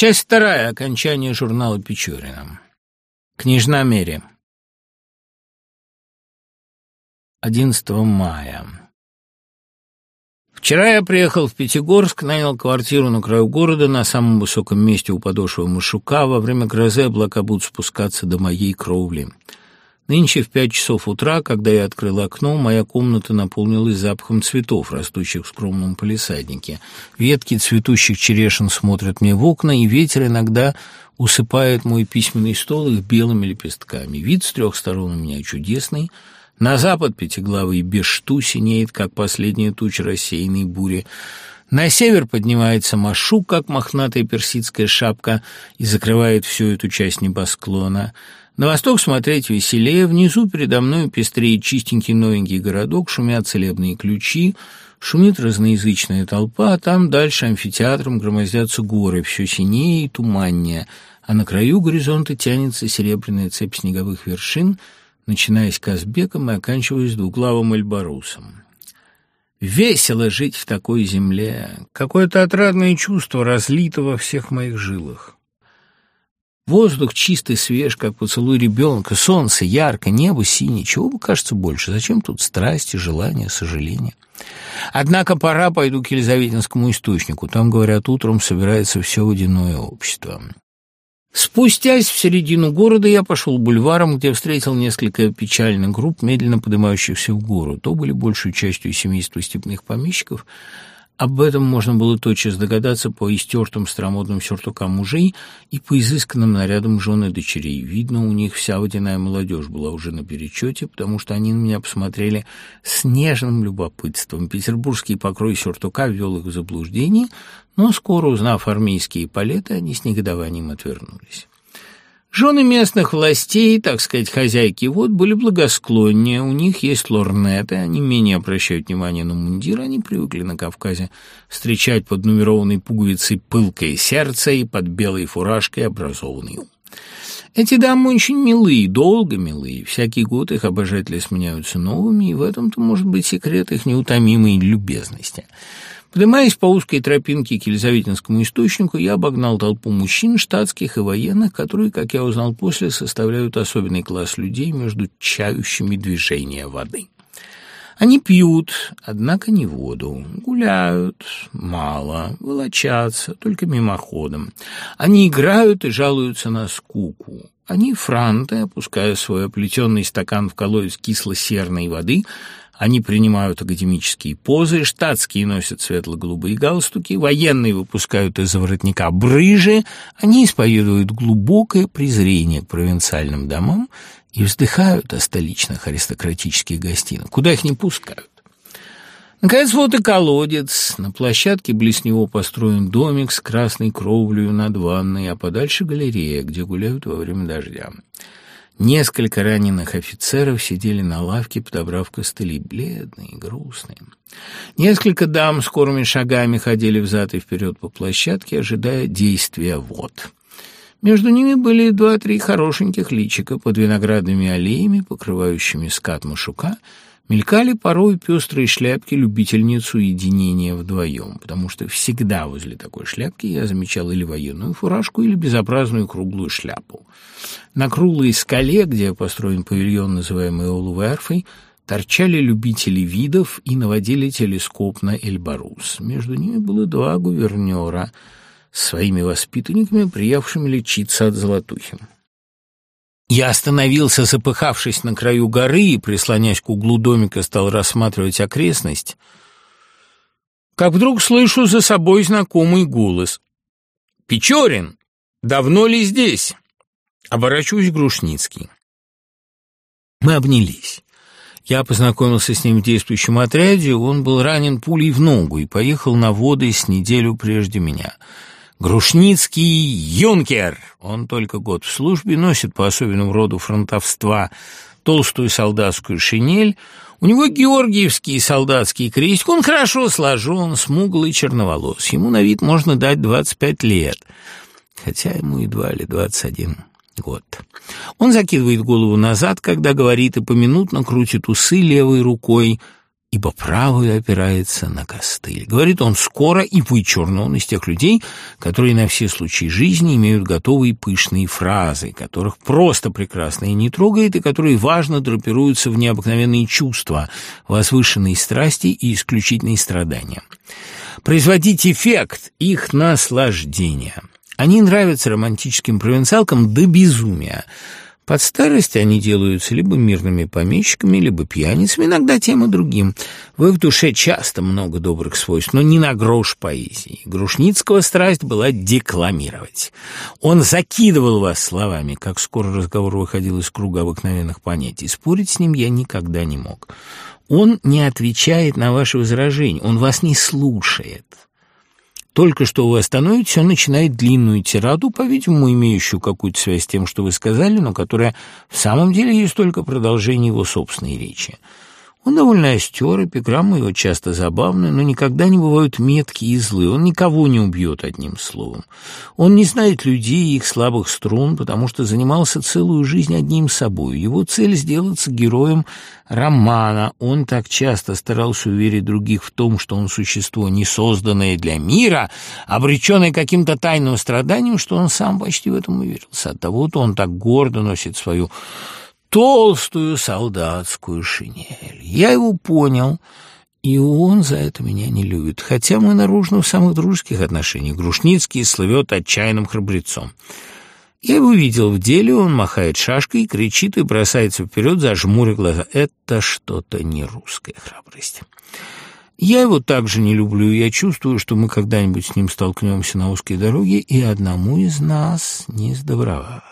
Часть вторая. Окончание журнала Печорина. Княжна Мерри. 11 мая. Вчера я приехал в Пятигорск, нанял квартиру на краю города, на самом высоком месте у подошвы Машука. Во время грозы облака будут спускаться до моей кровли. Нынче в 5 часов утра, когда я открыл окно, моя комната наполнилась запахом цветов, растущих в скромном палисаднике. Ветки цветущих черешин смотрят мне в окна, и ветер иногда усыпает мой письменный стол их белыми лепестками. Вид с 3 сторон у меня чудесный. На запад пятиглавый Бешту синеет, как последняя туча рассеянной бури. На север поднимается Машук, как мохнатая персидская шапка, и закрывает всю эту часть небосклона. На восток смотреть веселее, внизу передо мной пестреет чистенький новенький городок, шумят целебные ключи, шумит разноязычная толпа, а там дальше амфитеатром громоздятся горы, все синее и туманнее, а на краю горизонта тянется серебряная цепь снеговых вершин, начиная с Казбеком и оканчиваясь двуглавым Эльбарусом. Весело жить в такой земле, какое-то отрадное чувство разлито во всех моих жилах. Воздух чистый, свеж, как поцелуй ребенка, солнце ярко, небо синее. Чего бы, кажется, больше? Зачем тут страсти, желания, сожаления? Однако пора пойду к Елизаветинскому источнику. Там, говорят, утром собирается все водяное общество. Спустясь в середину города, я пошел бульваром, где встретил несколько печальных групп, медленно поднимающихся в гору. То были большей частью семейства степных помещиков. Об этом можно было тотчас догадаться по истертым старомодным сюртукам мужей и по изысканным нарядам жен и дочерей. Видно, у них вся водяная молодежь была уже наперечете, потому что они на меня посмотрели с нежным любопытством. Петербургский покрой сюртука ввел их в заблуждение, но скоро, узнав армейские палеты, они с негодованием отвернулись. Жены местных властей, так сказать, хозяйки вод, были благосклоннее, у них есть лорнеты, они менее обращают внимание на мундир, они привыкли на Кавказе встречать под нумерованной пуговицей пылкое сердце и под белой фуражкой образованный ум. Эти дамы очень милые, долго милые, всякий год их обожатели сменяются новыми, и в этом-то может быть секрет их неутомимой любезности. Поднимаясь по узкой тропинке к Елизаветинскому источнику, я обогнал толпу мужчин, штатских и военных, которые, как я узнал после, составляют особенный класс людей между чающими движения воды. Они пьют, однако не воду, гуляют мало, волочатся, только мимоходом. Они играют и жалуются на скуку. Они франты, опуская свой оплетенный стакан в колодец кисло-серной воды. Они принимают академические позы, штатские носят светло-голубые галстуки, военные выпускают из-за воротника брыжи, они исповедуют глубокое презрение к провинциальным домам и вздыхают о столичных аристократических гостинах, куда их не пускают. Наконец, вот и колодец. На площадке близ него построен домик с красной кровлей над ванной, а подальше галерея, где гуляют во время дождя. Несколько раненых офицеров сидели на лавке, подобрав костыли, бледные, грустные. Несколько дам скорыми шагами ходили взад и вперед по площадке, ожидая действия вод. Между ними были 2-3 хорошеньких личика под виноградными аллеями, покрывающими скат Машука. Мелькали порой пестрые шляпки любительниц уединения вдвоем, потому что всегда возле такой шляпки я замечал или военную фуражку, или безобразную круглую шляпу. На круглой скале, где построен павильон, называемый Оловой арфой, торчали любители видов и наводили телескоп на Эльбарус. Между ними было 2 гувернера с своими воспитанниками, приехавшими лечиться от золотухи. Я остановился, запыхавшись на краю горы, и, прислонясь к углу домика, стал рассматривать окрестность, как вдруг слышу за собой знакомый голос. «Печорин! Давно ли здесь?» Оборачиваюсь к Грушницкий. Мы обнялись. Я познакомился с ним в действующем отряде, он был ранен пулей в ногу и поехал на воды с неделю прежде меня. Грушницкий юнкер, он только год в службе, носит по особенному роду фронтовства толстую солдатскую шинель, у него георгиевский солдатский крестик, он хорошо сложен, смуглый, черноволос, ему на вид можно дать 25 лет, хотя ему едва ли 21 год. Он закидывает голову назад, когда говорит, и поминутно крутит усы левой рукой. ибо правую опирается на костыль. Говорит он скоро и вычурно, он из тех людей, которые на все случаи жизни имеют готовые пышные фразы, которых просто прекрасно и не трогает, и которые важно драпируются в необыкновенные чувства, возвышенные страсти и исключительные страдания. Производить эффект их наслаждения. Они нравятся романтическим провинциалкам до безумия. Под старость они делаются либо мирными помещиками, либо пьяницами, иногда тем и другим. В их душе часто много добрых свойств, но не на грош поэзии. Грушницкого страсть была декламировать. Он закидывал вас словами, как скоро разговор выходил из круга обыкновенных понятий. Спорить с ним я никогда не мог. Он не отвечает на ваши возражения, он вас не слушает. Только что вы остановитесь, он начинает длинную тираду, по-видимому, имеющую какую-то связь с тем, что вы сказали, но которая в самом деле есть только продолжение его собственной речи. Он довольно остер, эпиграммы его часто забавны, но никогда не бывают меткие и злые. Он никого не убьет одним словом. Он не знает людей и их слабых струн, потому что занимался целую жизнь одним собой. Его цель — сделаться героем романа. Он так часто старался уверить других в том, что он существо, не созданное для мира, обреченное каким-то тайным страданием, что он сам почти в этом уверился. Оттого-то он так гордо носит свою толстую солдатскую шинель. Я его понял, и он за это меня не любит, хотя мы наружно в самых дружеских отношениях. Грушницкий слывет отчаянным храбрецом. Я его видел в деле, он махает шашкой, кричит и бросается вперед, зажмуря глаза. Это что-то не русская храбрость. Я его также не люблю, я чувствую, что мы когда-нибудь с ним столкнемся на узкой дороге, и одному из нас не сдобровать.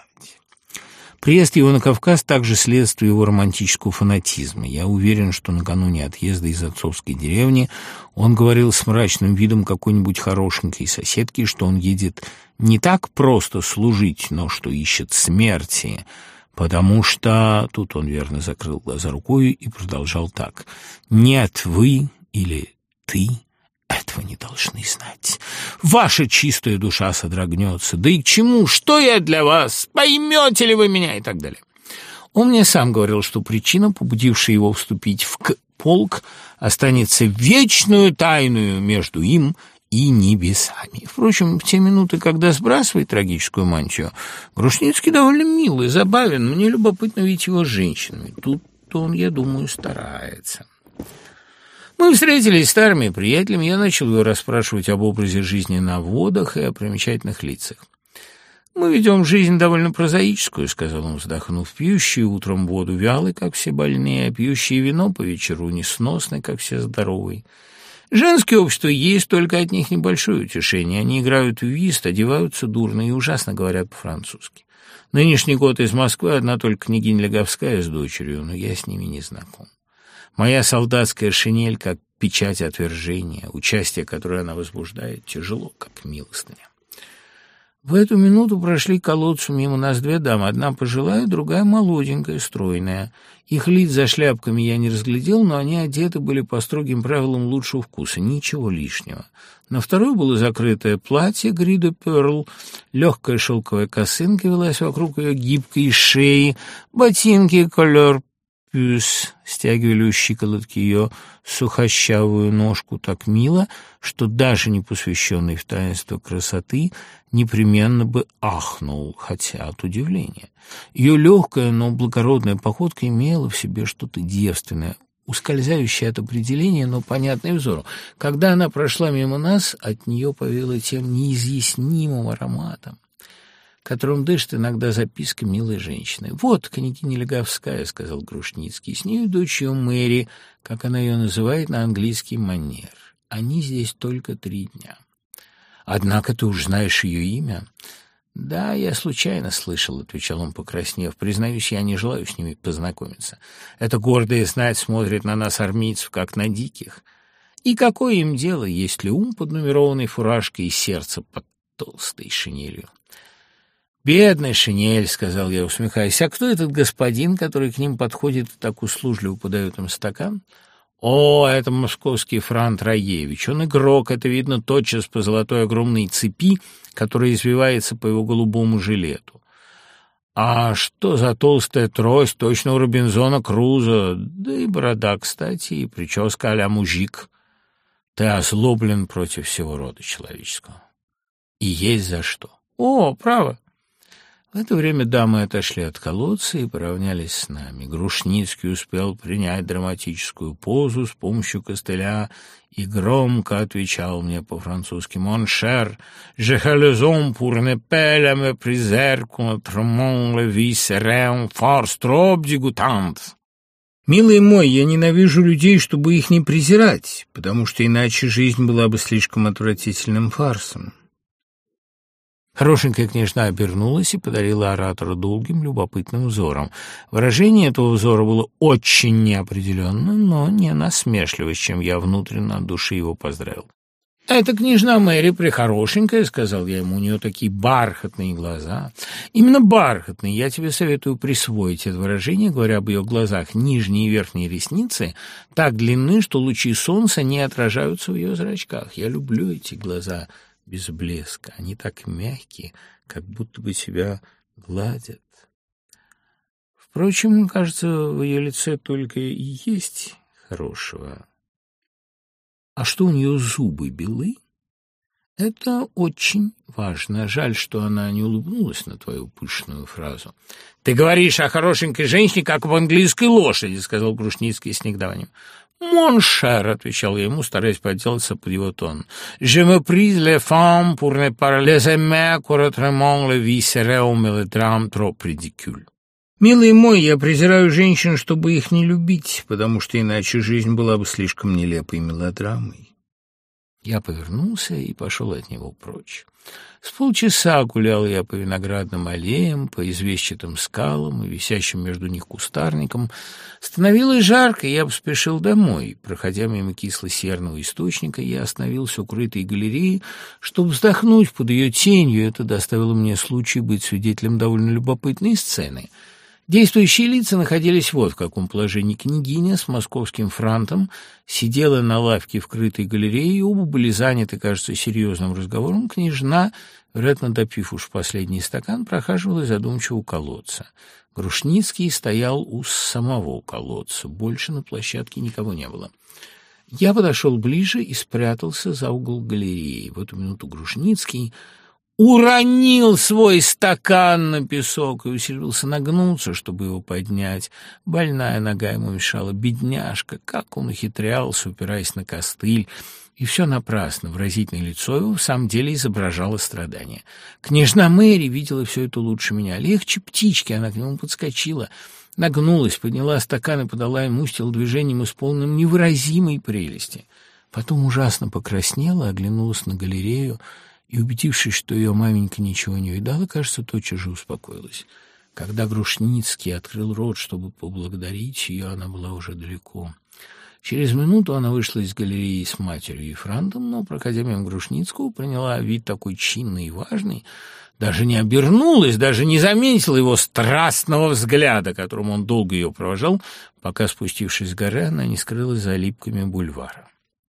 Приезд его на Кавказ также следствие его романтического фанатизма. Я уверен, что накануне отъезда из отцовской деревни он говорил с мрачным видом какой-нибудь хорошенькой соседки, что он едет не так просто служить, но что ищет смерти, потому что... Тут он верно закрыл глаза рукой и продолжал так. «Нет, вы или ты этого не должны знать. Ваша чистая душа содрогнется. Да и к чему? Что я для вас? Поймете ли вы меня?» и так далее. Он мне сам говорил, что причина, побудившая его вступить в полк, останется вечную тайную между им и небесами. Впрочем, в те минуты, когда сбрасывает трагическую мантию, Грушницкий довольно милый, забавен. Мне любопытно видеть его с женщинами. Тут-то он, я думаю, старается. Мы встретились старыми приятелями, я начал его расспрашивать об образе жизни на водах и о примечательных лицах. «Мы ведем жизнь довольно прозаическую», — сказал он, вздохнув, «пьющие утром воду вялы, как все больные, а пьющие вино по вечеру несносны, как все здоровые. Женское общество есть, только от них небольшое утешение. Они играют в вист, одеваются дурно и ужасно говорят по-французски. Нынешний год из Москвы одна только княгиня Леговская с дочерью, но я с ними не знаком. Моя солдатская шинель, как печать отвержения, участие, которое она возбуждает, тяжело, как милостыня». В эту минуту прошли к колодцу мимо нас две дамы, одна пожилая, другая молоденькая, стройная. Их лиц за шляпками я не разглядел, но они одеты были по строгим правилам лучшего вкуса, ничего лишнего. На второй было закрытое платье гриде перл, легкая шелковая косынка велась вокруг ее гибкой шеи, ботинки колер пюс стягивали у щиколотки ее сухощавую ножку так мило, что даже не посвященный в таинство красоты непременно бы ахнул, хотя от удивления. Ее легкая, но благородная походка имела в себе что-то девственное, ускользающее от определения, но понятное взору. Когда она прошла мимо нас, от нее повеяло тем неизъяснимым ароматом, которым дышит иногда записка милой женщины. «Вот княгиня Леговская», — сказал Грушницкий, — «с нею дочь ее Мэри, как она ее называет на английский манер. Они здесь только 3 дня». «Однако ты уж знаешь ее имя?» «Да, я случайно слышал», — отвечал он, покраснев. «Признаюсь, я не желаю с ними познакомиться. Эта гордая знать смотрит на нас, армейцев, как на диких. И какое им дело, есть ли ум под нумерованной фуражкой и сердце под толстой шинелью?» «Бедная шинель», — сказал я, усмехаясь. «А кто этот господин, который к ним подходит и так услужливо подает им стакан?» «О, это московский франт Раевич. Он игрок, это видно тотчас по золотой огромной цепи, которая извивается по его голубому жилету. А что за толстая трость, точно у Робинзона Крузо, да и борода, кстати, и прическа а-ля мужик. Ты озлоблен против всего рода человеческого. И есть за что. О, право. В это время дамы отошли от колодца и поравнялись с нами. Грушницкий успел принять драматическую позу с помощью костыля и громко отвечал мне по-французски: «Mon cher, je raison pour ne pas la mépriser contre mon la vie serait force trop dégoûtante». «Милый мой, я ненавижу людей, чтобы их не презирать, потому что иначе жизнь была бы слишком отвратительным фарсом». Хорошенькая княжна обернулась и подарила оратору долгим, любопытным взором. Выражение этого взора было очень неопределенно, но не насмешливо, с чем я внутренне от души его поздравил. «Это княжна Мэри прехорошенькая», — сказал я ему, — «у нее такие бархатные глаза». «Именно бархатные. Я тебе советую присвоить это выражение, говоря об ее глазах. Нижние и верхние ресницы так длинны, что лучи солнца не отражаются в ее зрачках. Я люблю эти глаза без блеска. Они так мягкие, как будто бы тебя гладят. Впрочем, кажется, в ее лице только и есть хорошего. А что у нее зубы белы? Это очень важно. Жаль, что она не улыбнулась на твою пышную фразу. Ты говоришь о хорошенькой женщине, как об английской лошади, сказал Грушницкий с негодованием. «Mon cher», — отвечал я ему, стараясь подделаться под его тон, «je me prise les femmes pour ne pas les aimer, car autrement la vie serait un mélodrame trop ridicule». «Милый мой, я презираю женщин, чтобы их не любить, потому что иначе жизнь была бы слишком нелепой мелодрамой». Я повернулся и пошел от него прочь. С полчаса гулял я по виноградным аллеям, по известчатым скалам и висящим между них кустарникам. Становилось жарко, и я поспешил домой. Проходя мимо кисло-серного источника, я остановился у крытой галереи, чтобы вздохнуть под ее тенью. Это доставило мне случай быть свидетелем довольно любопытной сцены. Действующие лица находились вот в каком положении. Княгиня с московским франтом сидела на лавке в крытой галерее, и оба были заняты, кажется, серьезным разговором. Княжна, вероятно, допив уж последний стакан, прохаживалась задумчиво у колодца. Грушницкий стоял у самого колодца. Больше на площадке никого не было. Я подошел ближе и спрятался за угол галереи. В эту минуту Грушницкий уронил свой стакан на песок и усиливался нагнуться, чтобы его поднять. Больная нога ему мешала. Бедняжка, как он ухитрялся, упираясь на костыль. И все напрасно. Выразительное лицо его в самом деле изображало страдание. Княжна Мэри видела все это лучше меня. Легче птички, она к нему подскочила, нагнулась, подняла стакан и подала ему с телодвижением, исполненным невыразимой прелести. Потом ужасно покраснела, оглянулась на галерею, и, убедившись, что ее маменька ничего не видала, кажется, тотчас же успокоилась. Когда Грушницкий открыл рот, чтобы поблагодарить ее, она была уже далеко. Через минуту она вышла из галереи с матерью и франтом, но, проходя мимо Грушницкого, приняла вид такой чинный и важный, даже не обернулась, даже не заметила его страстного взгляда, которым он долго ее провожал, пока, спустившись с горы, она не скрылась за липками бульвара.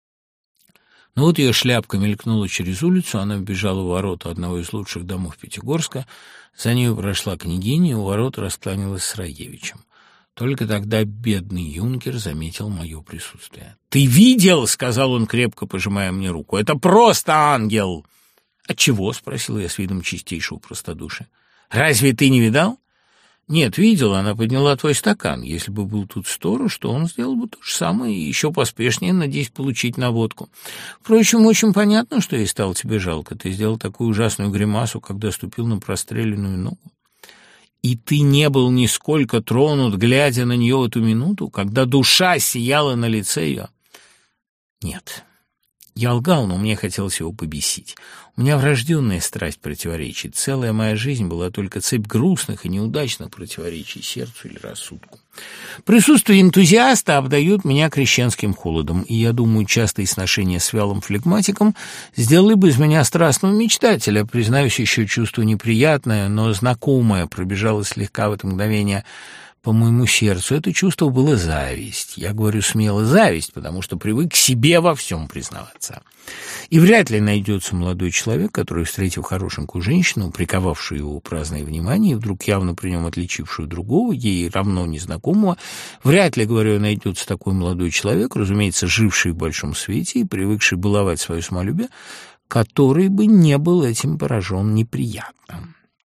Но вот ее шляпка мелькнула через улицу, она вбежала в ворота одного из лучших домов Пятигорска, за нею прошла княгиня, и у ворот раскланялась с Раевичем. Только тогда бедный юнкер заметил мое присутствие. «Ты видел?» — сказал он, крепко пожимая мне руку. «Это просто ангел!» «Отчего?» — спросил я с видом чистейшего простодушия. «Разве ты не видал?» «Нет, видел, она подняла твой стакан. Если бы был тут сторож, то он сделал бы то же самое и еще поспешнее, надеясь получить наводку. Впрочем, очень понятно, что ей стало тебе жалко. Ты сделал такую ужасную гримасу, когда ступил на простреленную ногу. И ты не был нисколько тронут, глядя на нее в эту минуту, когда душа сияла на лице ее?» «Нет». Я лгал, но мне хотелось его побесить. У меня врожденная страсть противоречий. Целая моя жизнь была только цепь грустных и неудачных противоречий сердцу или рассудку. Присутствие энтузиаста обдает меня крещенским холодом, и, я думаю, частые сношения с вялым флегматиком сделали бы из меня страстного мечтателя. Признаюсь, еще чувство неприятное, но знакомое пробежало слегка в это мгновение по моему сердцу. Это чувство было зависть. Я говорю смело зависть, потому что привык к себе во всем признаваться. И вряд ли найдется молодой человек, который, встретив хорошенькую женщину, приковавшую его праздное внимание, и вдруг явно при нем отличившую другого, ей равно незнакомого, вряд ли, говорю, найдется такой молодой человек, разумеется, живший в большом свете и привыкший баловать свое самолюбие, который бы не был этим поражен неприятно.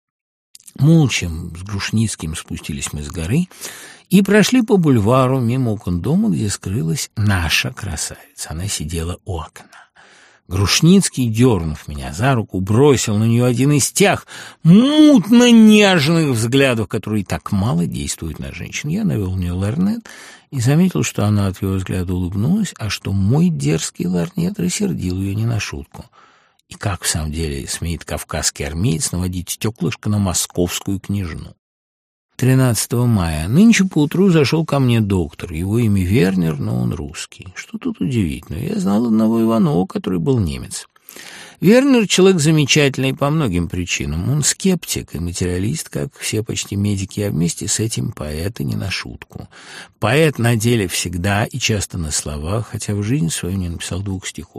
Молча с Грушницким спустились мы с горы и прошли по бульвару мимо окон дома, где скрылась наша красавица. Она сидела у окна. Грушницкий, дернув меня за руку, бросил на нее один из тех мутно-нежных взглядов, которые так мало действуют на женщин. Я навел на нее лорнет и заметил, что она от его взгляда улыбнулась, а что мой дерзкий лорнет рассердил ее не на шутку. И как в самом деле смеет кавказский армеец наводить стеклышко на московскую княжну? 13 мая. Нынче поутру зашел ко мне доктор. Его имя Вернер, но он русский. Что тут удивительного? Я знал одного Иванова, который был немец. Вернер — человек замечательный по многим причинам. Он скептик и материалист, как все почти медики, а вместе с этим поэт и не на шутку. Поэт на деле всегда и часто на словах, хотя в жизни свою не написал 2 стихов.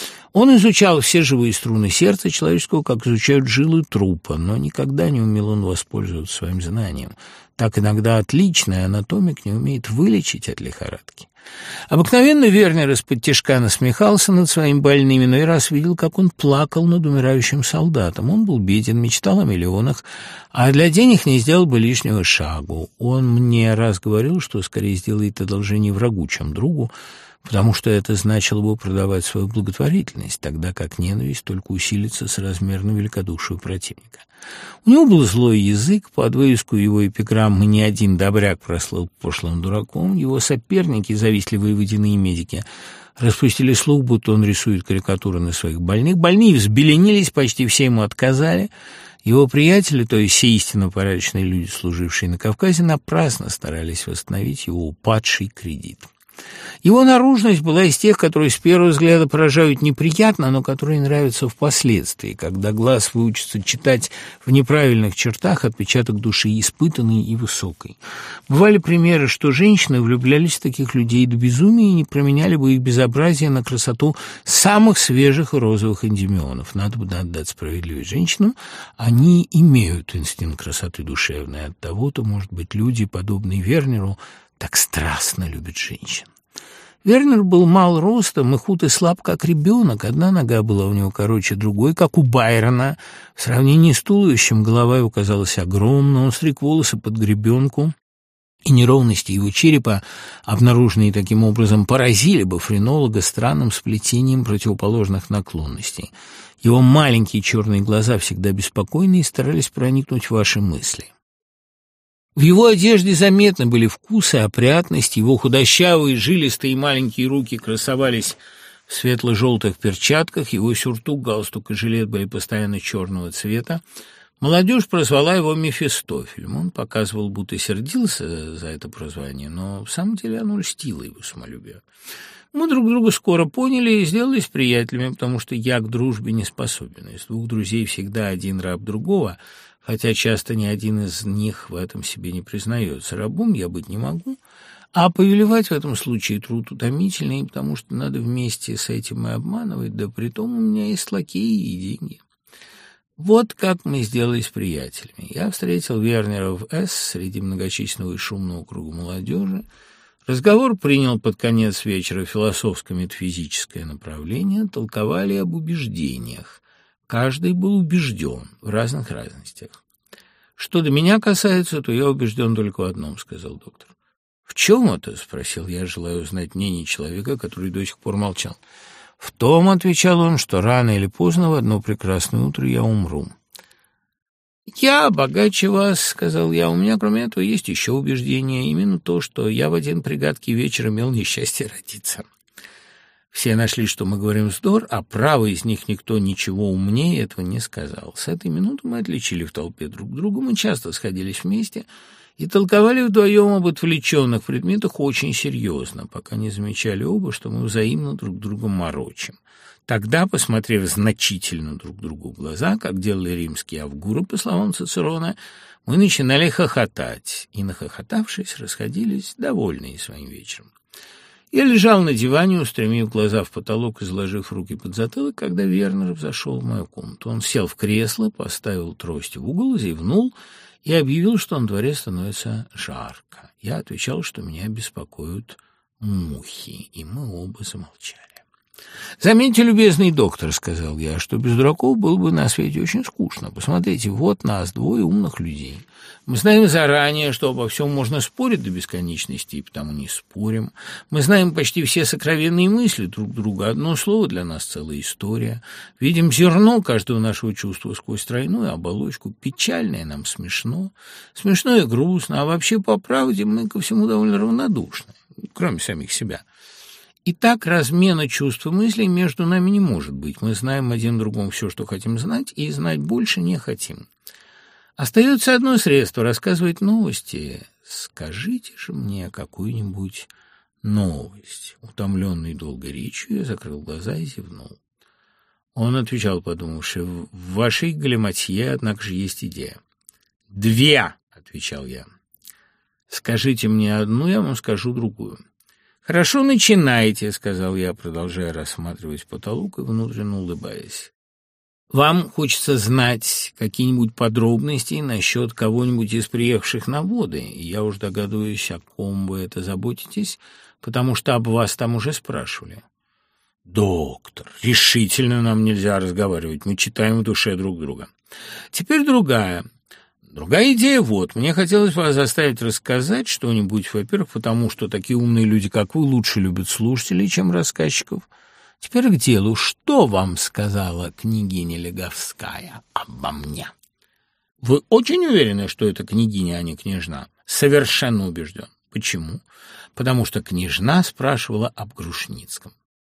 Он изучал все живые струны сердца человеческого, как изучают жилы трупа, но никогда не умел он воспользоваться своим знанием. Так иногда отличный анатомик не умеет вылечить от лихорадки. Обыкновенно Вернер из-под-тишка насмехался над своими больными, но и раз видел, как он плакал над умирающим солдатом. Он был беден, мечтал о миллионах, а для денег не сделал бы лишнего шагу. Он мне раз говорил, что скорее сделает одолжение врагу, чем другу, потому что это значило бы продавать свою благотворительность, тогда как ненависть только усилится с размером великодушия противника. У него был злой язык, под вывеску его эпиграммы «Ни один добряк прослыл пошлым дураком». Его соперники, завистливые водяные медики, распустили слух, будто он рисует карикатуры на своих больных. Больные взбеленились, почти все ему отказали. Его приятели, то есть все истинно порядочные люди, служившие на Кавказе, напрасно старались восстановить его упадший кредит. Его наружность была из тех, которые с первого взгляда поражают неприятно, но которые нравятся впоследствии, когда глаз выучится читать в неправильных чертах отпечаток души испытанной и высокой. Бывали примеры, что женщины влюблялись в таких людей до безумия и не променяли бы их безобразие на красоту самых свежих и розовых эндемионов. Надо бы отдать справедливость женщинам, они имеют инстинкт красоты душевной. Оттого-то, может быть, люди, подобные Вернеру, так страстно любят женщин. Вернер был мал ростом и худ и слаб, как ребенок. Одна нога была у него короче другой, как у Байрона. В сравнении с туловищем голова его казалась огромной, он стриг волосы под гребенку, и неровности его черепа, обнаруженные таким образом, поразили бы френолога странным сплетением противоположных наклонностей. Его маленькие черные глаза, всегда беспокойные, старались проникнуть в ваши мысли. В его одежде заметны были вкус и опрятность, его худощавые, жилистые маленькие руки красовались в светло-желтых перчатках, его сюртук, галстук и жилет были постоянно черного цвета. Молодежь прозвала его Мефистофелем. Он показывал, будто сердился за это прозвание, но в самом деле оно льстило его самолюбию. Мы друг друга скоро поняли и сделались приятелями, потому что я к дружбе не способен. Из 2 друзей всегда один раб другого, хотя часто ни один из них в этом себе не признается. Рабом я быть не могу, а повелевать в этом случае труд утомительный, потому что надо вместе с этим и обманывать, да притом у меня есть лакеи и деньги. Вот как мы сделались приятелями. Я встретил Вернера в С среди многочисленного и шумного круга молодежи. Разговор принял под конец вечера философско-метафизическое направление, толковали об убеждениях. Каждый был убежден в разных разностях. «Что до меня касается, то я убежден только в одном», — сказал доктор. «В чем это?» — спросил я, желая узнать мнение человека, который до сих пор молчал. «В том», — отвечал он, — «что рано или поздно в одно прекрасное утро я умру». «Я богаче вас», — сказал я. «У меня, кроме этого, есть еще убеждение. Именно то, что я в один пригадкий вечер имел несчастье родиться». Все нашли, что мы говорим вздор, а право из них никто ничего умнее этого не сказал. С этой минуты мы отличили в толпе друг друга, мы часто сходились вместе, и толковали вдвоем об отвлеченных предметах очень серьезно, пока не замечали оба, что мы взаимно друг друга морочим. Тогда, посмотрев значительно друг другу в глаза, как делали римские авгуры, по словам Цицерона, мы начинали хохотать, и, нахохотавшись, расходились, довольные своим вечером. Я лежал на диване, устремив глаза в потолок и заложив руки под затылок, когда Вернер зашел в мою комнату. Он сел в кресло, поставил трость в угол, зевнул и объявил, что на дворе становится жарко. Я отвечал, что меня беспокоят мухи, и мы оба замолчали. «Заметьте, любезный доктор, — сказал я, — что без дураков было бы на свете очень скучно. Посмотрите, вот нас, двое умных людей. Мы знаем заранее, что обо всем можно спорить до бесконечности, и потому не спорим. Мы знаем почти все сокровенные мысли друг друга. Одно слово для нас — целая история. Видим зерно каждого нашего чувства сквозь тройную оболочку. Печальное нам смешно, смешно и грустно, а вообще, по правде, мы ко всему довольно равнодушны, кроме самих себя». И так размена чувств и мыслей между нами не может быть. Мы знаем один другому все, что хотим знать, и знать больше не хотим. Остается одно средство — рассказывать новости. Скажите же мне какую-нибудь новость. Утомленный долгой речью, я закрыл глаза и зевнул. Он отвечал, подумавши: в вашей галиматье, однако же, есть идея. «Две!» — отвечал я. «Скажите мне одну, я вам скажу другую». «Хорошо, начинайте», — сказал я, продолжая рассматривать потолок и внутренне улыбаясь. «Вам хочется знать какие-нибудь подробности насчет кого-нибудь из приехавших на воды, и я уж догадываюсь, о ком вы это заботитесь, потому что об вас там уже спрашивали». «Доктор, решительно нам нельзя разговаривать, мы читаем в душе друг друга». «Теперь другая идея вот. Мне хотелось вас заставить рассказать что-нибудь, во-первых, потому что такие умные люди, как вы, лучше любят слушателей, чем рассказчиков. Теперь к делу. Что вам сказала княгиня Леговская обо мне?» «Вы очень уверены, что это княгиня, а не княжна?» «Совершенно убежден». «Почему?» «Потому что княжна спрашивала об Грушницком».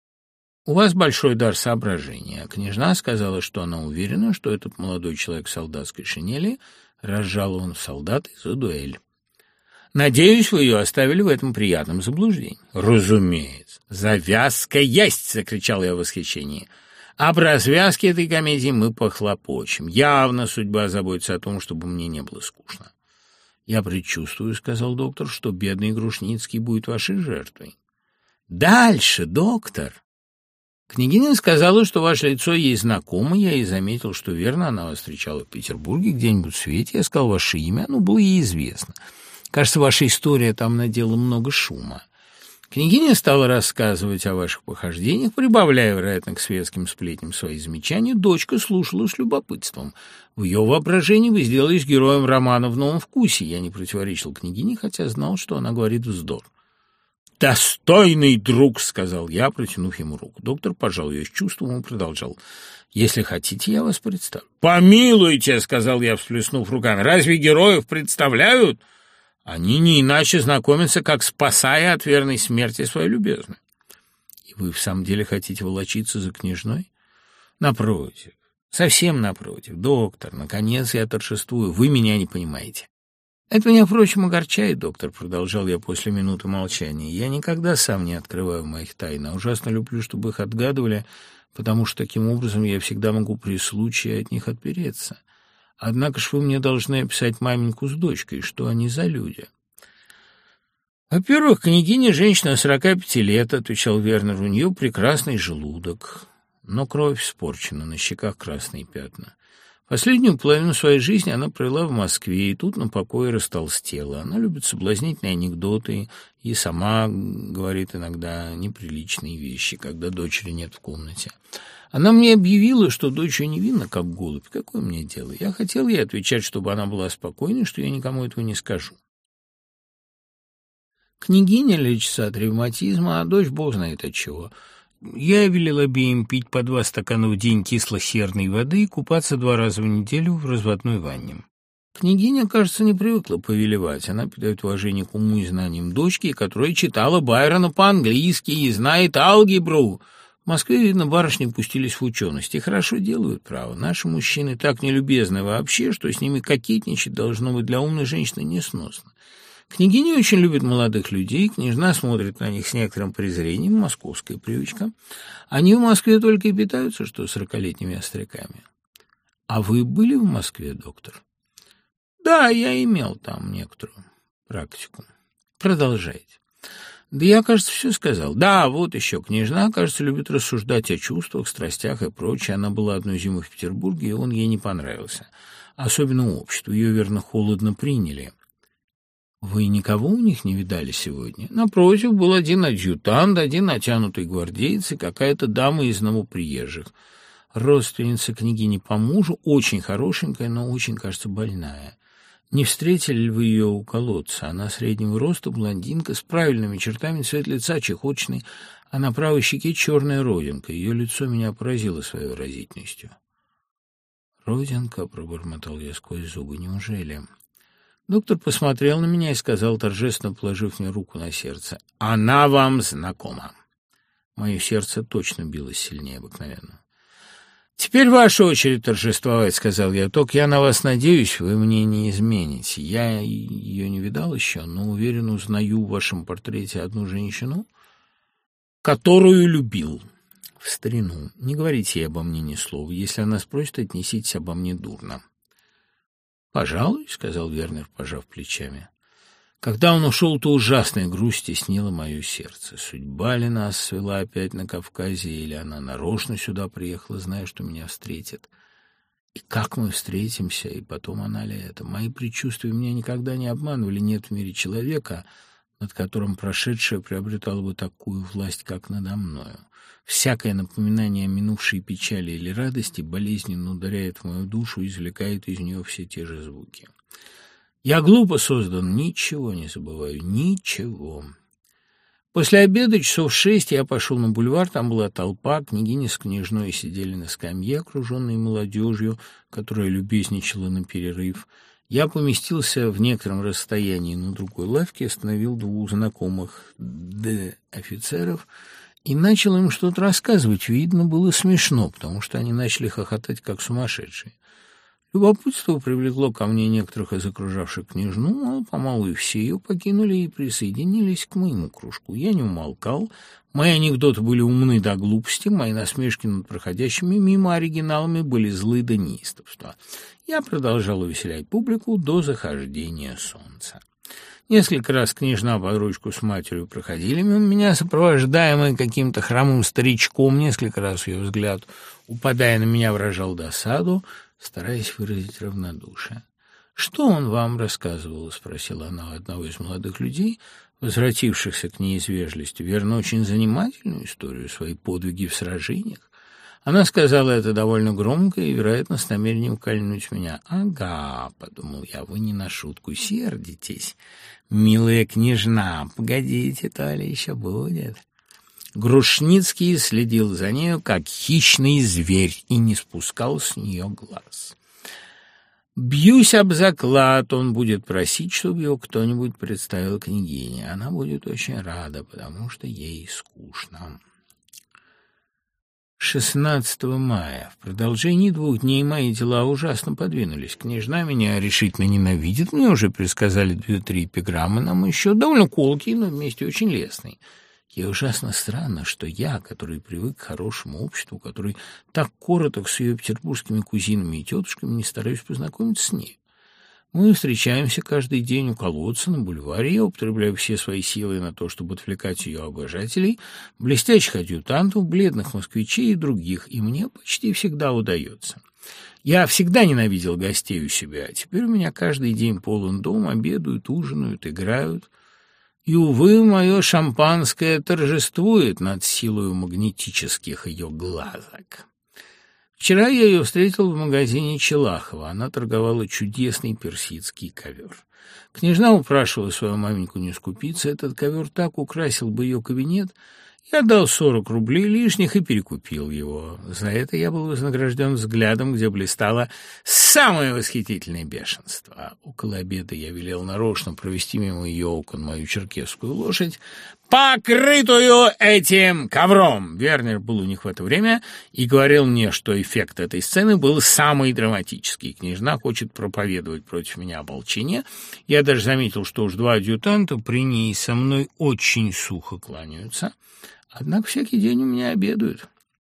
«У вас большой дар соображения. Княжна сказала, что она уверена, что этот молодой человек в солдатской шинели разжалован в солдаты за дуэль. Надеюсь, вы ее оставили в этом приятном заблуждении». «Разумеется». «Завязка есть!» — закричал я в восхищении. «Об развязке этой комедии мы похлопочем. Явно судьба заботится о том, чтобы мне не было скучно». «Я предчувствую, — сказал доктор, — что бедный Грушницкий будет вашей жертвой». «Дальше, доктор!» «Княгиня сказала, что ваше лицо ей знакомо. Я и заметил, что верно, она вас встречала в Петербурге, где-нибудь в свете. Я сказал ваше имя, оно было ей известно. Кажется, ваша история там наделала много шума. Княгиня стала рассказывать о ваших похождениях, прибавляя, вероятно, к светским сплетням свои замечания. Дочка слушала с любопытством. В ее воображении вы сделались героем романа «В новом вкусе». Я не противоречил княгине, хотя знал, что она говорит вздор. «Достойный друг», — сказал я, протянув ему руку. Доктор пожал ее с чувством и продолжал. «Если хотите, я вас представлю». «Помилуйте», — сказал я, всплеснув руками. «Разве героев представляют? Они не иначе знакомятся, как спасая от верной смерти свою любезную». «И вы в самом деле хотите волочиться за княжной?» «Напротив, совсем напротив. Доктор, наконец я торжествую. Вы меня не понимаете». «Это меня, впрочем, огорчает, доктор», — продолжал я после минуты молчания. «Я никогда сам не открываю моих тайн, а ужасно люблю, чтобы их отгадывали, потому что таким образом я всегда могу при случае от них отпереться. Однако ж вы мне должны описать маменьку с дочкой, что они за люди». «Во-первых, княгиня женщина 45 лет», — отвечал Вернер, — «у нее прекрасный желудок, но кровь испорчена, на щеках красные пятна. Последнюю половину своей жизни она провела в Москве, и тут на покое растолстела. Она любит соблазнительные анекдоты и сама говорит иногда неприличные вещи, когда дочери нет в комнате. Она мне объявила, что дочь ее невинна, как голубь. Какое мне дело? Я хотел ей отвечать, чтобы она была спокойна, что я никому этого не скажу. Княгиня лечится от ревматизма, а дочь бог знает от чего. Я велел обеим пить по 2 стакана в день кисло-серной воды и купаться 2 раза в неделю в разводной ванне. Княгиня, кажется, не привыкла повелевать. Она питает уважение к уму и знаниям дочки, которая читала Байрона по-английски и знает алгебру. В Москве, видно, барышни пустились в ученость. И хорошо делают, право. Наши мужчины так нелюбезны вообще, что с ними кокетничать должно быть для умной женщины несносно. Княгиня очень любит молодых людей, княжна смотрит на них с некоторым презрением, московская привычка. Они в Москве только и питаются, что 40-летними остряками. А вы были в Москве, доктор? Да, я имел там некоторую практику. Продолжайте. Да я, кажется, все сказал. Да, вот еще. Княжна, кажется, любит рассуждать о чувствах, страстях и прочее. Она была одну зиму в Петербурге, и он ей не понравился. Особенно обществу. Ее, верно, холодно приняли. Вы никого у них не видали сегодня? Напротив, был один адъютант, один натянутый гвардеец и какая-то дама из новоприезжих. Родственница княгини по мужу, очень хорошенькая, но очень, кажется, больная. Не встретили ли вы ее у колодца? Она среднего роста, блондинка, с правильными чертами, цвет лица чехоточный, а на правой щеке черная родинка. Ее лицо меня поразило своей выразительностью. «Родинка», — пробормотал я сквозь зубы, — «неужели?» Доктор посмотрел на меня и сказал, торжественно положив мне руку на сердце: «Она вам знакома». Мое сердце точно билось сильнее обыкновенного. «Теперь ваша очередь торжествовать», — сказал я. «Только я на вас надеюсь, вы мне не измените. Я ее не видал еще, но, уверен, узнаю в вашем портрете одну женщину, которую любил в старину. Не говорите ей обо мне ни слова. Если она спросит, отнеситесь обо мне дурно». «Пожалуй», — сказал Вернер, пожав плечами. Когда он ушел, то ужасная грусть теснила мое сердце. Судьба ли нас свела опять на Кавказе, или она нарочно сюда приехала, зная, что меня встретит? И как мы встретимся, и потом она ли это? Мои предчувствия меня никогда не обманывали. Нет в мире человека, над которым прошедшее приобретало бы такую власть, как надо мною. Всякое напоминание о минувшей печали или радости болезненно ударяет в мою душу и извлекает из нее все те же звуки. Я глупо создан, ничего не забываю, ничего. После обеда часов 6 я пошел на бульвар, там была толпа, княгиня с княжной сидели на скамье, окруженные молодежью, которая любезничала на перерыв. Я поместился в некотором расстоянии на другой лавке, остановил двух знакомых офицеров и начал им что-то рассказывать. Видно, было смешно, потому что они начали хохотать, как сумасшедшие. Любопытство привлекло ко мне некоторых из окружавших княжну, мало-помалу и все ее покинули и присоединились к моему кружку. Я не умолкал, мои анекдоты были умны до глупости, мои насмешки над проходящими мимо оригиналами были злы до неистовства. Я продолжал увеселять публику до захождения солнца. Несколько раз княжна под ручку с матерью проходили мимо меня, сопровождаемые каким-то хромым старичком. Несколько раз ее взгляд, упадая на меня, выражал досаду, стараясь выразить равнодушие. «Что он вам рассказывал?» — спросила она у одного из молодых людей, возвратившихся к ней из вежливости. «Верно, очень занимательную историю, свои подвиги в сражениях». Она сказала это довольно громко и, вероятно, с намерением кольнуть меня. «Ага», — подумал я, — «вы не на шутку сердитесь. Милая княжна, погодите, то ли еще будет». Грушницкий следил за нею, как хищный зверь, и не спускал с нее глаз. Бьюсь об заклад, он будет просить, чтобы его кто-нибудь представил княгине. Она будет очень рада, потому что ей скучно. 16 мая. В продолжении 2 дней мои дела ужасно подвинулись. Княжна меня решительно ненавидит. Мне уже предсказали 2-3 эпиграммы, нам еще довольно колкие, но вместе очень лестные. Ей ужасно странно, что я, который привык к хорошему обществу, который так короток с ее петербургскими кузинами и тетушками, не стараюсь познакомиться с ней. Мы встречаемся каждый день у колодца на бульваре. Я употребляю все свои силы на то, чтобы отвлекать ее обожателей, блестящих адъютантов, бледных москвичей и других, и мне почти всегда удается. Я всегда ненавидел гостей у себя, а теперь у меня каждый день полон дом, обедают, ужинают, играют. И, увы, мое шампанское торжествует над силою магнетических ее глазок. Вчера я ее встретил в магазине Челахова. Она торговала чудесный персидский ковер. Княжна упрашивала свою маменьку не скупиться. Этот ковер так украсил бы ее кабинет. Я дал 40 рублей лишних и перекупил его. За это я был вознагражден взглядом, где блистало самое восхитительное бешенство. Около обеда я велел нарочно провести мимо ее окон мою черкесскую лошадь, покрытую этим ковром. Вернер был у них в это время и говорил мне, что эффект этой сцены был самый драматический. Княжна хочет проповедовать против меня ополчение. Я даже заметил, что уж 2 адъютанта при ней со мной очень сухо кланяются. Однако всякий день у меня обедают.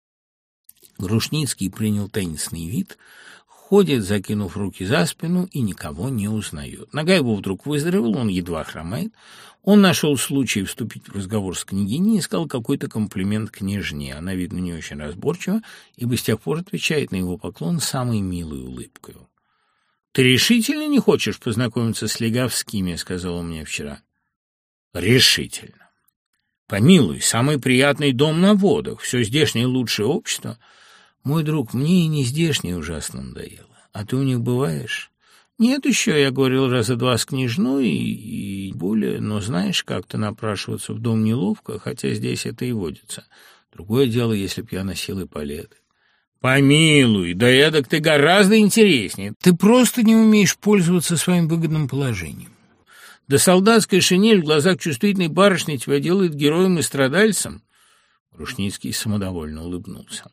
Грушницкий принял таинственный вид, ходит, закинув руки за спину, и никого не узнает. Нога его вдруг выздоровела, он едва хромает. Он нашел случай вступить в разговор с княгиней и сказал какой-то комплимент княжне. Она, видно, не очень разборчива, ибо с тех пор отвечает на его поклон самой милой улыбкой. «Ты решительно не хочешь познакомиться с Леговскими?» — сказал он мне вчера. «Решительно. Помилуй, самый приятный дом на водах, все здешнее лучшее общество. Мой друг, мне и не здешнее ужасно надоело. А ты у них бываешь?» «Нет еще, я говорил раза 2 с княжной и более, но знаешь, как-то напрашиваться в дом неловко, хотя здесь это и водится. Другое дело, если б я носил эполеты». «Помилуй, да эдак ты гораздо интереснее. Ты просто не умеешь пользоваться своим выгодным положением. Да солдатская шинель в глазах чувствительной барышни тебя делает героем и страдальцем». Грушницкий самодовольно улыбнулся.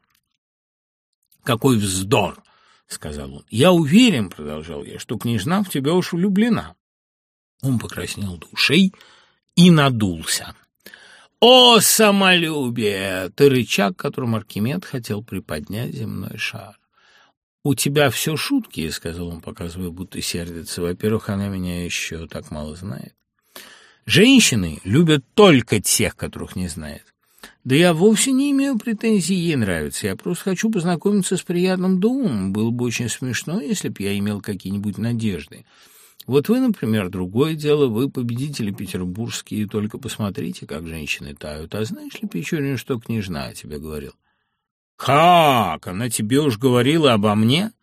«Какой вздор!» — сказал он. «Я уверен, — продолжал я, — что княжна в тебя уж влюблена». Он покраснел до ушей и надулся. «О, самолюбие! Ты рычаг, которым Архимед хотел приподнять земной шар». «У тебя все шутки, — сказал он, показывая, будто сердится. Во-первых, она меня еще так мало знает. Женщины любят только тех, которых не знает. Да я вовсе не имею претензий, ей нравится. Я просто хочу познакомиться с приятным домом. Было бы очень смешно, если б я имел какие-нибудь надежды. Вот вы, например, другое дело, вы победители петербургские, только посмотрите, как женщины тают. А знаешь ли, Печорин, что княжна о тебе говорила?» «Как? Она тебе уж говорила обо мне?»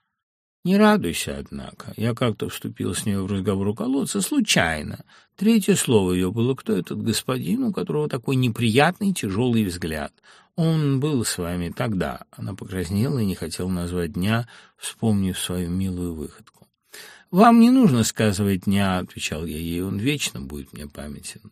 «Не радуйся, однако. Я как-то вступил с ней в разговор у колодца, случайно. 3-е слово ее было: кто этот господин, у которого такой неприятный тяжелый взгляд? Он был с вами тогда». Она покраснела и не хотела назвать дня, вспомнив свою милую выходку. «Вам не нужно сказывать дня, — отвечал я ей, — он вечно будет мне памятен.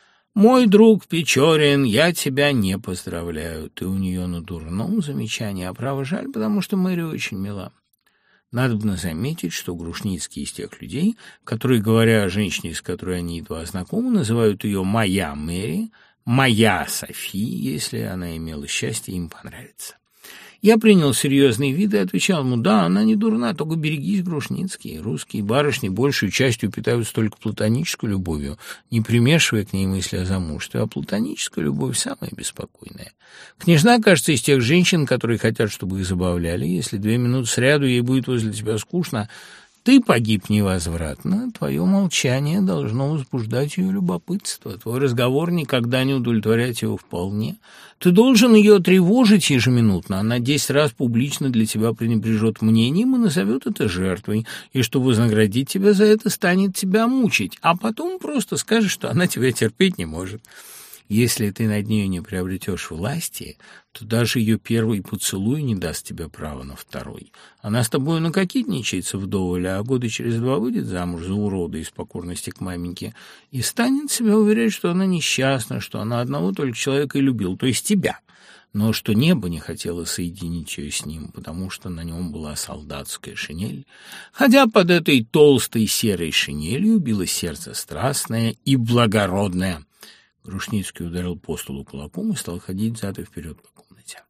Мой друг Печорин, я тебя не поздравляю. Ты у нее на дурном замечании, а право жаль, потому что Мэри очень мила». Надобно заметить, что Грушницкий из тех людей, которые, говоря о женщине, с которой они едва знакомы, называют ее «моя Мэри», «моя Софи», если она имела счастье им понравиться. Я принял серьезный вид и отвечал ему: «Да, она не дурна, только берегись, Грушницкий. Русские барышни большей частью питаются только платонической любовью, не примешивая к ней мысли о замужестве, а платоническая любовь самая беспокойная. Княжна, кажется, из тех женщин, которые хотят, чтобы их забавляли. Если 2 минуты сряду ей будет возле тебя скучно, ты погиб невозвратно, твое молчание должно возбуждать ее любопытство, твой разговор никогда не удовлетворять его вполне. Ты должен ее тревожить ежеминутно, она 10 раз публично для тебя пренебрежет мнением и назовет это жертвой, и чтобы вознаградить тебя за это, станет тебя мучить, а потом просто скажет, что она тебя терпеть не может». Если ты над нею не приобретешь власти, то даже ее первый поцелуй не даст тебе права на второй. Она с тобой накокетничается вдоволь, а года через 2 выйдет замуж за урода из покорности к маменьке и станет себя уверять, что она несчастна, что она одного только человека и любила, то есть тебя, но что небо не хотело соединить ее с ним, потому что на нем была солдатская шинель, хотя под этой толстой серой шинелью било сердце страстное и благородное. Грушницкий ударил по столу кулаком и стал ходить взад и вперед по комнате.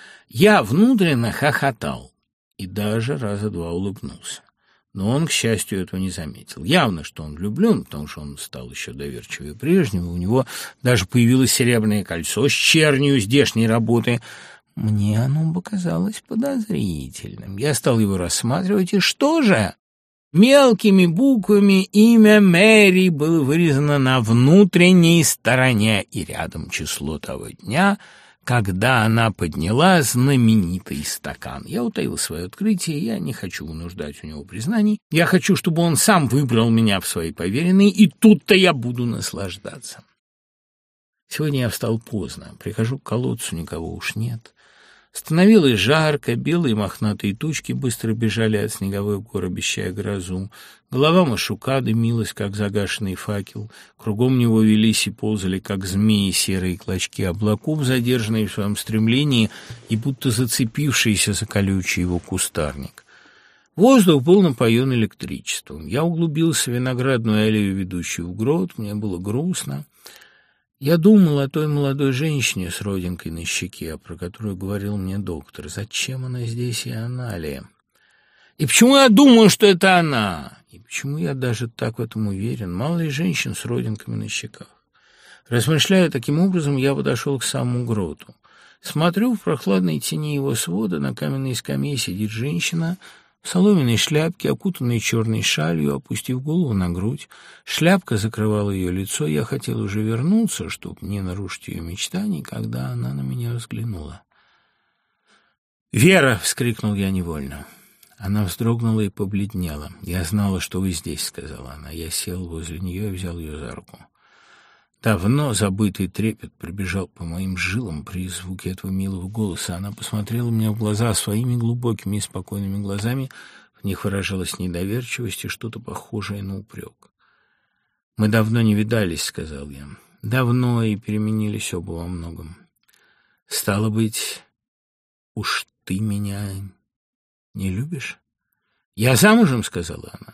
Я внутренне хохотал и даже раза 2 улыбнулся. Но он, к счастью, этого не заметил. Явно, что он влюблен, потому что он стал еще доверчивее прежнего. У него даже появилось серебряное кольцо с чернью здешней работы. Мне оно показалось подозрительным. Я стал его рассматривать, и что же? Мелкими буквами имя Мэри было вырезано на внутренней стороне, и рядом число того дня, когда она подняла знаменитый стакан. Я утаил свое открытие, я не хочу вынуждать у него признаний. Я хочу, чтобы он сам выбрал меня в свои поверенные, и тут-то я буду наслаждаться. Сегодня я встал поздно, прихожу к колодцу, никого уж нет. Становилось жарко, белые мохнатые тучки быстро бежали от снеговых гор, обещая грозу. Голова Машука дымилась, как загашенный факел. Кругом него велись и ползали, как змеи, серые клочки облаков, задержанные в своем стремлении и будто зацепившиеся за колючий его кустарник. Воздух был напоен электричеством. Я углубился в виноградную аллею, ведущую в грот. Мне было грустно. Я думал о той молодой женщине с родинкой на щеке, про которую говорил мне доктор. Зачем она здесь, и она ли? И почему я думаю, что это она? И почему я даже так в этом уверен? Мало ли женщин с родинками на щеках? Размышляя таким образом, я подошел к самому гроту. Смотрю, в прохладной тени его свода на каменной скамье сидит женщина в соломенной шляпке, окутанной черной шалью, опустив голову на грудь. Шляпка закрывала ее лицо. Я хотел уже вернуться, чтобы не нарушить ее мечтаний, когда она на меня взглянула. «Вера!» — вскрикнул я невольно. Она вздрогнула и побледнела. «Я знала, что вы здесь», — сказала она. Я сел возле нее и взял ее за руку. Давно забытый трепет пробежал по моим жилам при звуке этого милого голоса. Она посмотрела мне в глаза своими глубокими и спокойными глазами. В них выражалась недоверчивость и что-то похожее на упрек. «Мы давно не видались», — сказал я. «Давно, и переменились оба во многом. Стало быть, уж ты меня не любишь?» «Я замужем», — сказала она.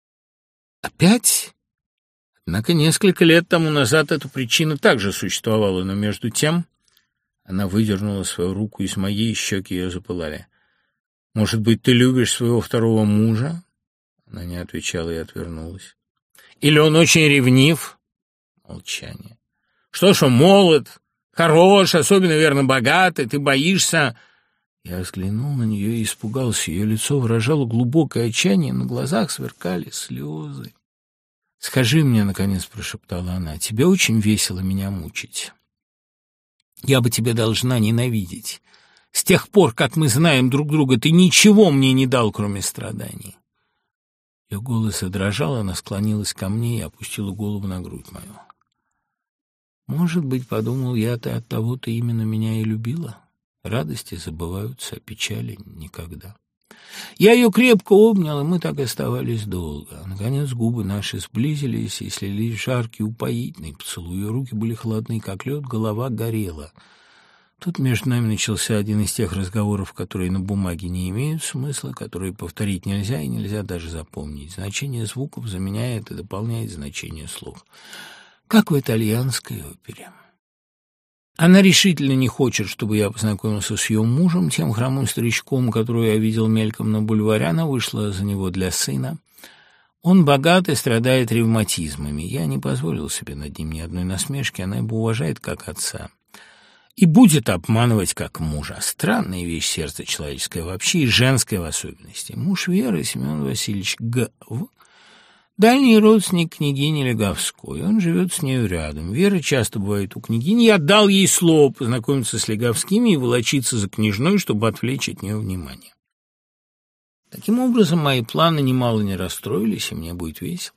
«Опять?» Однако несколько лет тому назад эта причина также существовала, но между тем она выдернула свою руку из моей, щеки ее запылали. «Может быть, ты любишь своего второго мужа?» Она не отвечала и отвернулась. «Или он очень ревнив?» Молчание. «Что ж, он молод, хорош, особенно, верно, богатый, ты боишься...» Я взглянул на нее и испугался. Ее лицо выражало глубокое отчаяние, на глазах сверкали слезы. «Скажи мне, — наконец прошептала она, — тебе очень весело меня мучить. Я бы тебя должна ненавидеть. С тех пор, как мы знаем друг друга, ты ничего мне не дал, кроме страданий». Ее голос задрожал, она склонилась ко мне и опустила голову на грудь мою. «Может быть, — подумал я, — ты от того-то именно меня и любила? Радости забываются, а печали никогда». Я ее крепко обнял, и мы так оставались долго. Наконец губы наши сблизились и слились в жаркий, упоительный поцелуй. Ее руки были холодны, как лед, голова горела. Тут между нами начался один из тех разговоров, которые на бумаге не имеют смысла, которые повторить нельзя и нельзя даже запомнить. Значение звуков заменяет и дополняет значение слов. Как в итальянской опере. Она решительно не хочет, чтобы я познакомился с ее мужем, тем хромым старичком, которого я видел мельком на бульваре. Она вышла за него для сына. Он богат и страдает ревматизмами. Я не позволил себе над ним ни одной насмешки. Она его уважает как отца. И будет обманывать как мужа. Странная вещь сердце человеческое вообще и женское в особенности. Муж Веры, Семен Васильевич Г.В., дальний родственник княгини Леговской. Он живет с нею рядом. Вера часто бывает у княгини. Я дал ей слово познакомиться с Леговскими и волочиться за княжной, чтобы отвлечь от нее внимание. Таким образом, мои планы немало не расстроились, и мне будет весело.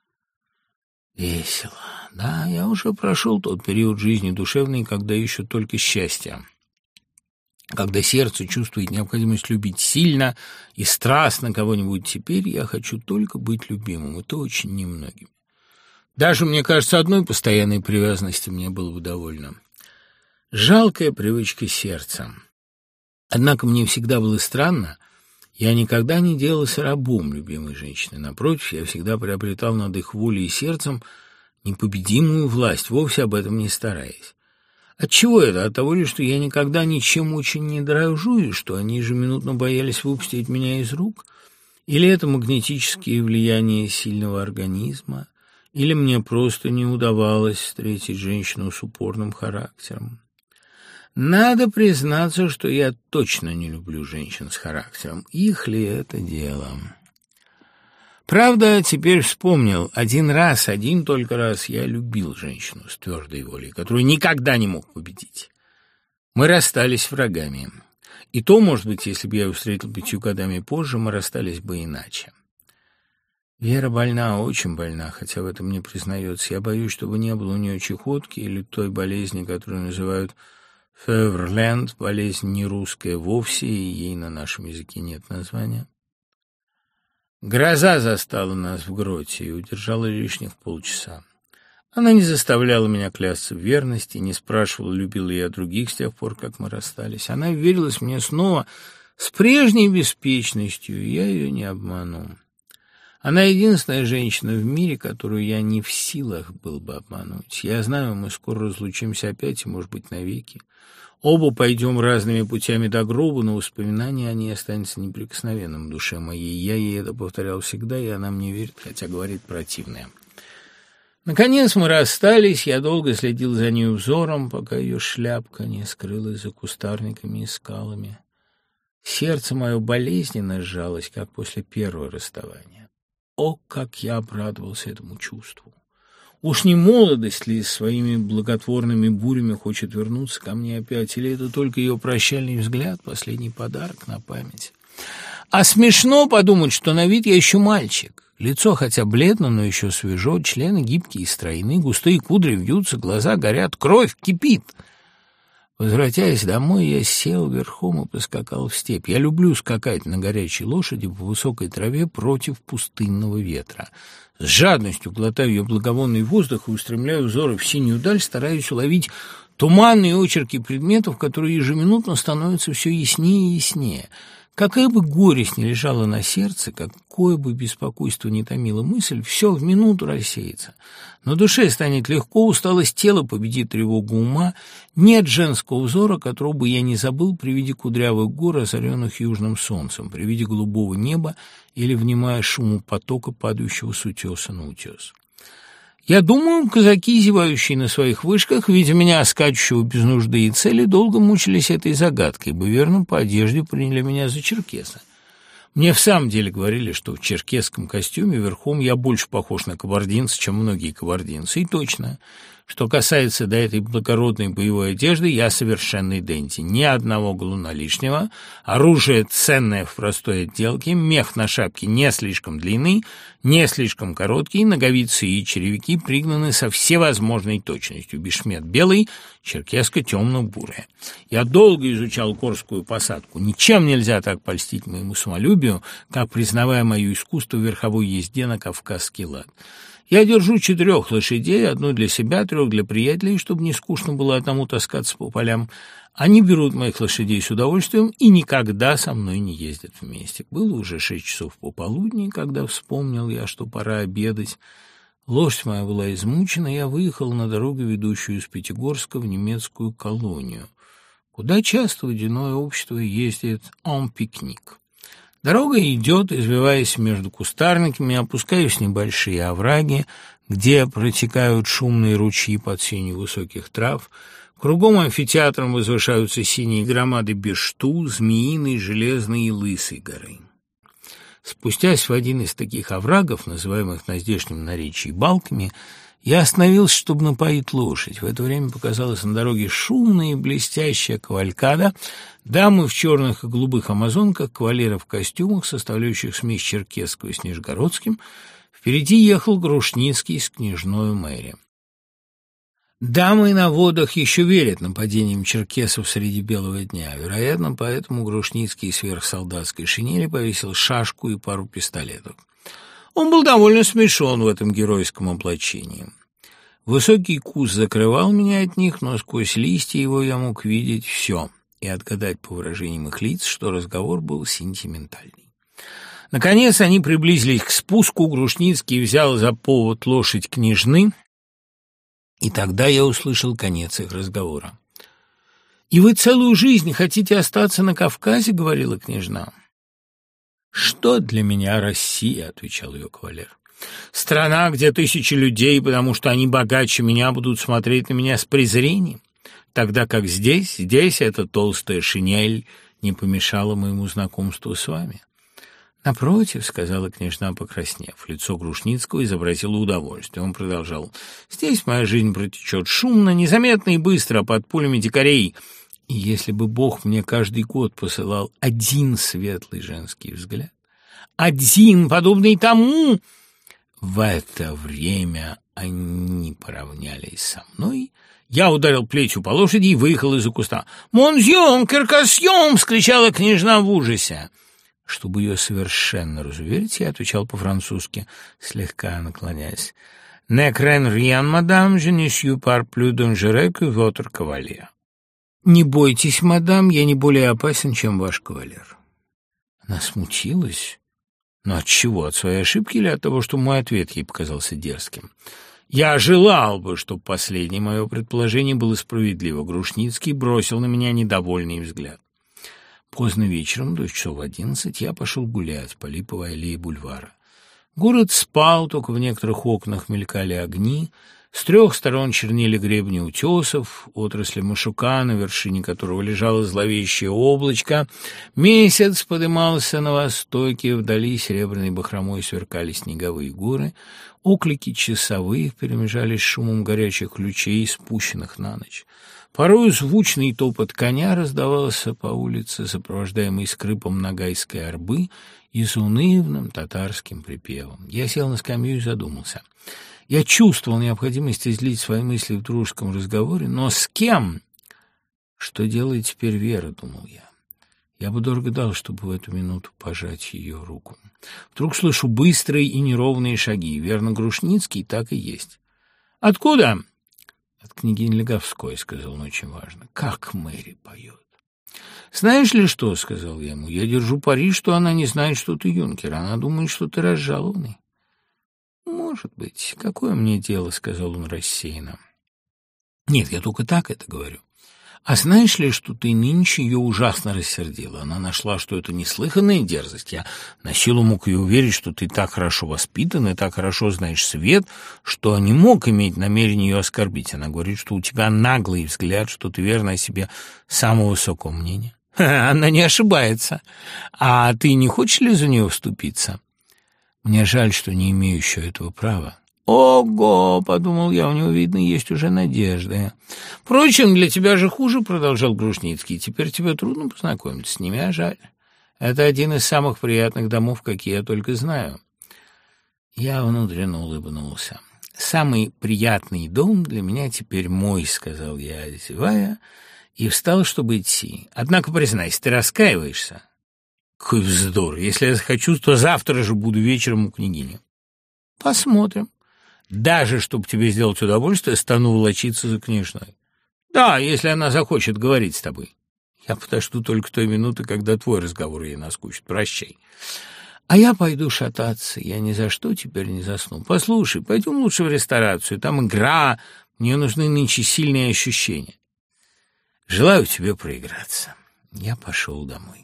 Весело. Да, я уже прошел тот период жизни душевной, когда ищут только счастье. Когда сердце чувствует необходимость любить сильно и страстно кого-нибудь, теперь я хочу только быть любимым. Это очень немногим. Даже, мне кажется, одной постоянной привязанности мне было бы довольно. Жалкая привычка сердца. Однако мне всегда было странно. Я никогда не делался рабом любимой женщины. Напротив, я всегда приобретал над их волей и сердцем непобедимую власть, вовсе об этом не стараясь. Отчего это? От того ли, что я никогда ничем очень не дорожу, и что они ежеминутно боялись выпустить меня из рук? Или это магнетические влияния сильного организма? Или мне просто не удавалось встретить женщину с упорным характером? Надо признаться, что я точно не люблю женщин с характером. Их ли это дело? Правда, теперь вспомнил, один только раз я любил женщину с твердой волей, которую никогда не мог победить. Мы расстались врагами. И то, может быть, если бы я ее встретил 5 годами позже, мы расстались бы иначе. Вера больна, очень больна, хотя в этом не признается. Я боюсь, чтобы не было у нее чехотки или той болезни, которую называют Феврленд – болезнь не русская вовсе, и ей на нашем языке нет названия. Гроза застала нас в гроте и удержала лишних полчаса. Она не заставляла меня клясться в верности, не спрашивала, любила я других с тех пор, как мы расстались. Она верилась мне снова с прежней беспечностью, и я ее не обманул. Она единственная женщина в мире, которую я не в силах был бы обмануть. Я знаю, мы скоро разлучимся опять, и, может быть, навеки. Оба пойдем разными путями до гроба, но воспоминание о ней останется неприкосновенным в душе моей. Я ей это повторял всегда, и она мне верит, хотя говорит противное. Наконец мы расстались, я долго следил за ней взором, пока ее шляпка не скрылась за кустарниками и скалами. Сердце мое болезненно сжалось, как после первого расставания. О, как я обрадовался этому чувству! Уж не молодость ли своими благотворными бурями хочет вернуться ко мне опять, или это только ее прощальный взгляд, последний подарок на память? А смешно подумать, что на вид я еще мальчик. Лицо хотя бледно, но еще свежо, члены гибкие и стройны, густые кудри вьются, глаза горят, кровь кипит. Возвратясь домой, я сел верхом и поскакал в степь. Я люблю скакать на горячей лошади по высокой траве против пустынного ветра. С жадностью глотаю ее благовонный воздух и устремляю взоры в синюю даль, стараясь уловить туманные очерки предметов, которые ежеминутно становятся все яснее и яснее. Какая бы горесть ни лежала на сердце, какое бы беспокойство ни томило мысль, все в минуту рассеется. На душе станет легко, усталость тела победит тревогу ума. Нет женского взора, которого бы я не забыл при виде кудрявых гор, озаренных южным солнцем, при виде голубого неба или внимая шуму потока, падающего с утеса на утес. Я думаю, казаки, зевающие на своих вышках, видя меня, скачущего без нужды и цели, долго мучились этой загадкой, ибо, верно, по одежде приняли меня за черкеса. Мне в самом деле говорили, что в черкесском костюме верхом я больше похож на кабардинца, чем многие кабардинцы, и точно. Что касается до этой благородной боевой одежды, я совершенный денди. Ни одного галуна лишнего, оружие ценное в простой отделке, мех на шапке не слишком длинный, не слишком короткий, ноговицы и черевики пригнаны со всевозможной точностью. Бешмет белый, черкеска темно-бурая. Я долго изучал горскую посадку. Ничем нельзя так польстить моему самолюбию, как признавая мое искусство в верховой езде на кавказский лад. Я держу 4 лошадей, одну для себя, 3 для приятелей, чтобы не скучно было одному таскаться по полям. Они берут моих лошадей с удовольствием и никогда со мной не ездят вместе. Было уже 6 часов пополудни, когда вспомнил я, что пора обедать. Лошадь моя была измучена, я выехал на дорогу, ведущую из Пятигорска в немецкую колонию, куда часто водяное общество ездит en пикник. Дорога идет, извиваясь между кустарниками, опускаясь в небольшие овраги, где протекают шумные ручьи под сенью высоких трав. Кругом амфитеатром возвышаются синие громады Бешту, Змеиной, Железной и Лысой горы. Спустясь в один из таких оврагов, называемых на здешнем наречии балками, я остановился, чтобы напоить лошадь. В это время показалась на дороге шумная и блестящая кавалькада, дамы в черных и голубых амазонках, кавалеры в костюмах, составляющих смесь черкесского с нижегородским. Впереди ехал Грушницкий с княжною Мэри. Дамы на водах еще верят нападениям черкесов среди белого дня. Вероятно, поэтому Грушницкий сверх солдатской шинели повесил шашку и пару пистолетов. Он был довольно смешон в этом геройском облачении. Высокий куст закрывал меня от них, но сквозь листья его я мог видеть все и отгадать по выражениям их лиц, что разговор был сентиментальный. Наконец они приблизились к спуску, Грушницкий взял за повод лошадь княжны, и тогда я услышал конец их разговора. «И вы целую жизнь хотите остаться на Кавказе?» — говорила княжна. «Что для меня Россия?» — отвечал ее кавалер. «Страна, где 1000 людей, потому что они богаче меня, будут смотреть на меня с презрением, тогда как здесь эта толстая шинель не помешала моему знакомству с вами». «Напротив», — сказала княжна, покраснев, лицо Грушницкого изобразило удовольствие. Он продолжал: «Здесь моя жизнь протечет шумно, незаметно и быстро, под пулями дикарей. И если бы Бог мне каждый год посылал один светлый женский взгляд, один, подобный тому...» В это время они поравнялись со мной Я ударил плетью по лошади и выехал из-за куста. «Монсьон, каркасьон!» — вскричала княжна в ужасе. Чтобы ее совершенно разуверить, я отвечал по-французски, слегка наклоняясь. «Ne craignez rien, мадам, je ne suis pas plus dangereux que votre cavalier». «Не бойтесь, мадам, я не более опасен, чем ваш кавалер». Она смутилась. Но от чего? От своей ошибки или от того, что мой ответ ей показался дерзким? Я желал бы, чтобы последнее мое предположение было справедливо. Грушницкий бросил на меня недовольный взгляд. Поздно вечером, до часов 11, я пошел гулять по Липовой аллее бульвара. Город спал, только в некоторых окнах мелькали огни. С трех сторон чернели гребни утесов, отрасли Машука, на вершине которого лежало зловещее облачко. Месяц подымался на востоке, вдали серебряной бахромой сверкали снеговые горы. Оклики часовых перемежались с шумом горячих ключей, спущенных на ночь. Порою звучный топот коня раздавался по улице, сопровождаемый скрипом нагайской арбы и заунывным татарским припевом. Я сел на скамью и задумался. Я чувствовал необходимость излить свои мысли в дружеском разговоре, но с кем? Что делает теперь Вера, думал я. Я бы дорого дал, чтобы в эту минуту пожать ее руку. Вдруг слышу быстрые и неровные шаги. Верно, Грушницкий, так и есть. «Откуда?» «От княгини Леговской», — сказал он очень важно. «Как Мэри поет!» «Знаешь ли что?» — сказал я ему. «Я держу пари, что она не знает, что ты юнкер. Она думает, что ты разжалованный». «Может быть. Какое мне дело?» — сказал он рассеянно. «Нет, я только так это говорю. А знаешь ли, что ты нынче ее ужасно рассердила? Она нашла, что это неслыханная дерзость. Я на силу мог ее уверить, что ты так хорошо воспитан и так хорошо знаешь свет, что не мог иметь намерения ее оскорбить. Она говорит, что у тебя наглый взгляд, что ты верна о себе самого высокого мнения. Она не ошибается. А ты не хочешь ли за нее вступиться? Мне жаль, что не имею еще этого права». «Ого!» — подумал я, — у него, видно, есть уже надежды. «Впрочем, для тебя же хуже», — продолжал Грушницкий. «Теперь тебе трудно познакомиться с ними, а жаль. Это один из самых приятных домов, какие я только знаю». Я внутренне улыбнулся. «Самый приятный дом для меня теперь мой», — сказал я, зевая, и встал, чтобы идти. «Однако, признайся, ты раскаиваешься?» «Какой вздор! Если я захочу, то завтра же буду вечером у княгини». «Посмотрим. Даже, чтобы тебе сделать удовольствие, стану волочиться за княжной. Да, если она захочет говорить с тобой. Я подожду только той минуты, когда твой разговор ей наскучит. Прощай. А я пойду шататься. Я ни за что теперь не засну. Послушай, пойдем лучше в ресторацию. Там игра. Мне нужны нынче сильные ощущения. Желаю тебе проиграться». Я пошел домой.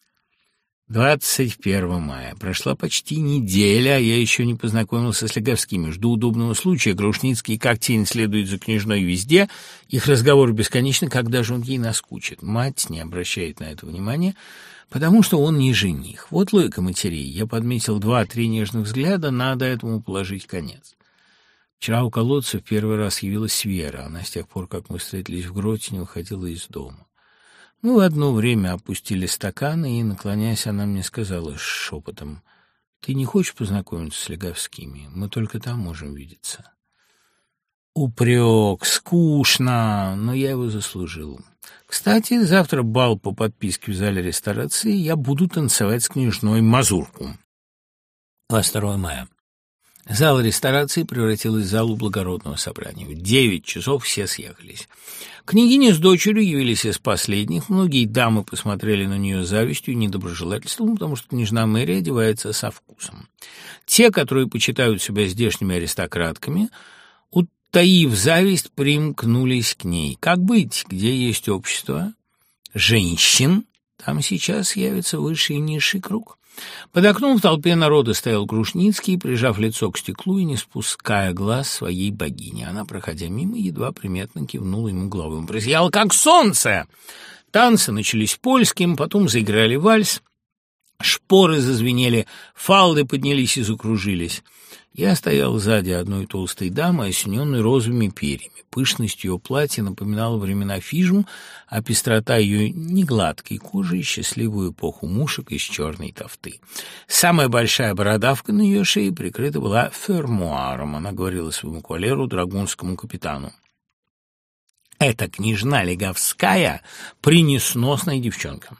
21 мая. Прошла почти неделя, а я еще не познакомился с Леговскими. Жду удобного случая. Грушницкий как тень следует за княжной везде. Их разговор бесконечны, когда же он ей наскучит. Мать не обращает на это внимания, потому что он не жених. Вот логика матерей. Я подметил 2-3 нежных взгляда, надо этому положить конец. Вчера у колодца в первый раз явилась Вера. Она с тех пор, как мы встретились в гроте, не выходила из дома. Мы в одно время опустили стаканы, и, наклоняясь, она мне сказала шепотом: «Ты не хочешь познакомиться с Леговскими? Мы только там можем видеться». Упрек, скучно, но я его заслужил. Кстати, завтра бал по подписке в зале ресторации, я буду танцевать с княжной мазурку. 22 мая. Зал ресторации превратилась в залу благородного собрания. В 9 часов все съехались. Княгиня с дочерью явились из последних. Многие дамы посмотрели на нее с завистью и недоброжелательством, потому что княжна Мэри одевается со вкусом. Те, которые почитают себя здешними аристократками, утаив зависть, примкнулись к ней. Как быть? Где есть общество женщин, там сейчас явится высший и низший круг. Под окном в толпе народа стоял Грушницкий, прижав лицо к стеклу и не спуская глаз своей богини. Она, проходя мимо, едва приметно кивнула ему головой. Он просиял, как солнце. Танцы начались польским, потом заиграли вальс. Шпоры зазвенели, фалды поднялись и закружились. Я стоял сзади одной толстой дамы, осененной розовыми перьями. Пышность ее платья напоминала времена фижм, а пестрота ее негладкой кожи — счастливую эпоху мушек из черной тофты. Самая большая бородавка на ее шее прикрыта была фермуаром. Она говорила своему кавалеру, драгунскому капитану: Эта княжна Леговская несносная девчонка.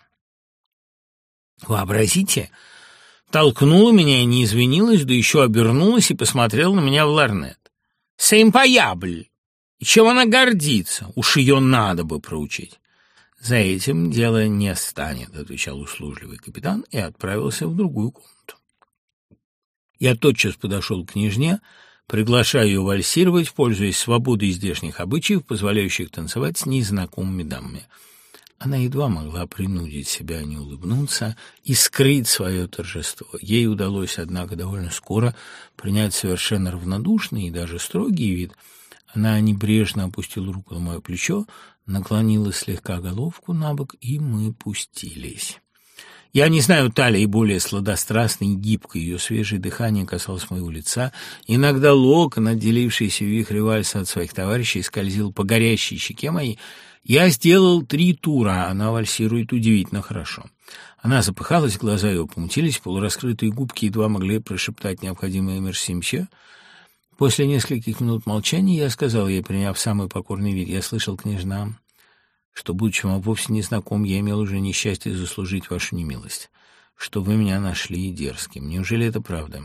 Вообразите, толкнула меня и не извинилась, да еще обернулась и посмотрела на меня в ларнет. «Сэмпаябль! И чем она гордится? Уж ее надо бы проучить». «За этим дело не станет», — отвечал услужливый капитан и отправился в другую комнату. Я тотчас подошел к княжне, приглашая ее вальсировать, пользуясь свободой здешних обычаев, позволяющих танцевать с незнакомыми дамами. Она едва могла принудить себя не улыбнуться и скрыть свое торжество. Ей удалось, однако, довольно скоро принять совершенно равнодушный и даже строгий вид. Она небрежно опустила руку на мое плечо, наклонила слегка головку на бок, и мы пустились. Я не знаю талии более сладострастной и гибкой, ее свежее дыхание касалось моего лица. Иногда локон, отделившийся в вихре вальса от своих товарищей, скользил по горящей щеке моей. Я сделал 3 тура, она вальсирует удивительно хорошо. Она запыхалась, глаза ее помутились, полураскрытые губки едва могли прошептать необходимое «мерси, мсье». После нескольких минут молчания я сказал ей, приняв самый покорный вид: «Я слышал, княжна, что, будучи вам вовсе не знаком, я имел уже несчастье заслужить вашу немилость, что вы меня нашли дерзким. Неужели это правда?»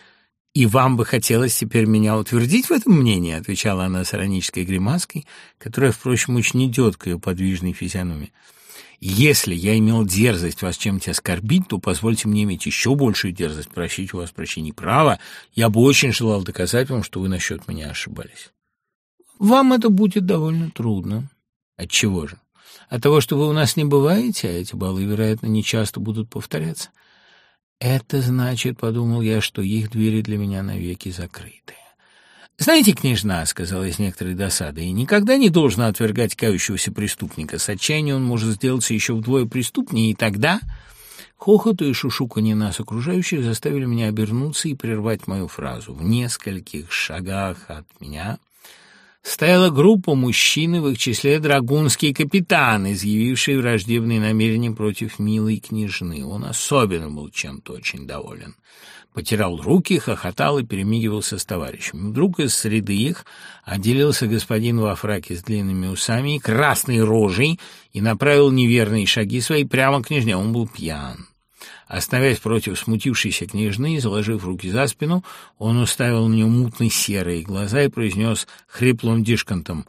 «И вам бы хотелось теперь меня утвердить в этом мнении?» — отвечала она с иронической гримаской, которая, впрочем, очень идет к ее подвижной физиономии. «Если я имел дерзость вас чем-нибудь оскорбить, то позвольте мне иметь еще большую дерзость просить у вас прощения. Право, я бы очень желал доказать вам, что вы насчет меня ошибались». «Вам это будет довольно трудно». «Отчего же?» «От того, что вы у нас не бываете, а эти балы, вероятно, нечасто будут повторяться». «Это значит, — подумал я, — что их двери для меня навеки закрыты». «Знаете, княжна, — сказала я с некоторой досадой, — никогда не должно отвергать кающегося преступника. С отчаяния он может сделаться еще вдвое преступнее, и тогда...» Хохот и шушуканье нас окружающих заставили меня обернуться и прервать мою фразу. В нескольких шагах от меня стояла группа мужчин, в их числе драгунский капитан, изъявивший враждебные намерения против милой княжны. Он особенно был чем-то очень доволен. Потирал руки, хохотал и перемигивался с товарищем. Вдруг из среды их отделился господин во фраке с длинными усами и красной рожей и направил неверные шаги свои прямо к княжне. Он был пьян. Остановясь против смутившейся княжны, заложив руки за спину, он уставил на нее мутно-серые глаза и произнес хриплым дишкантом: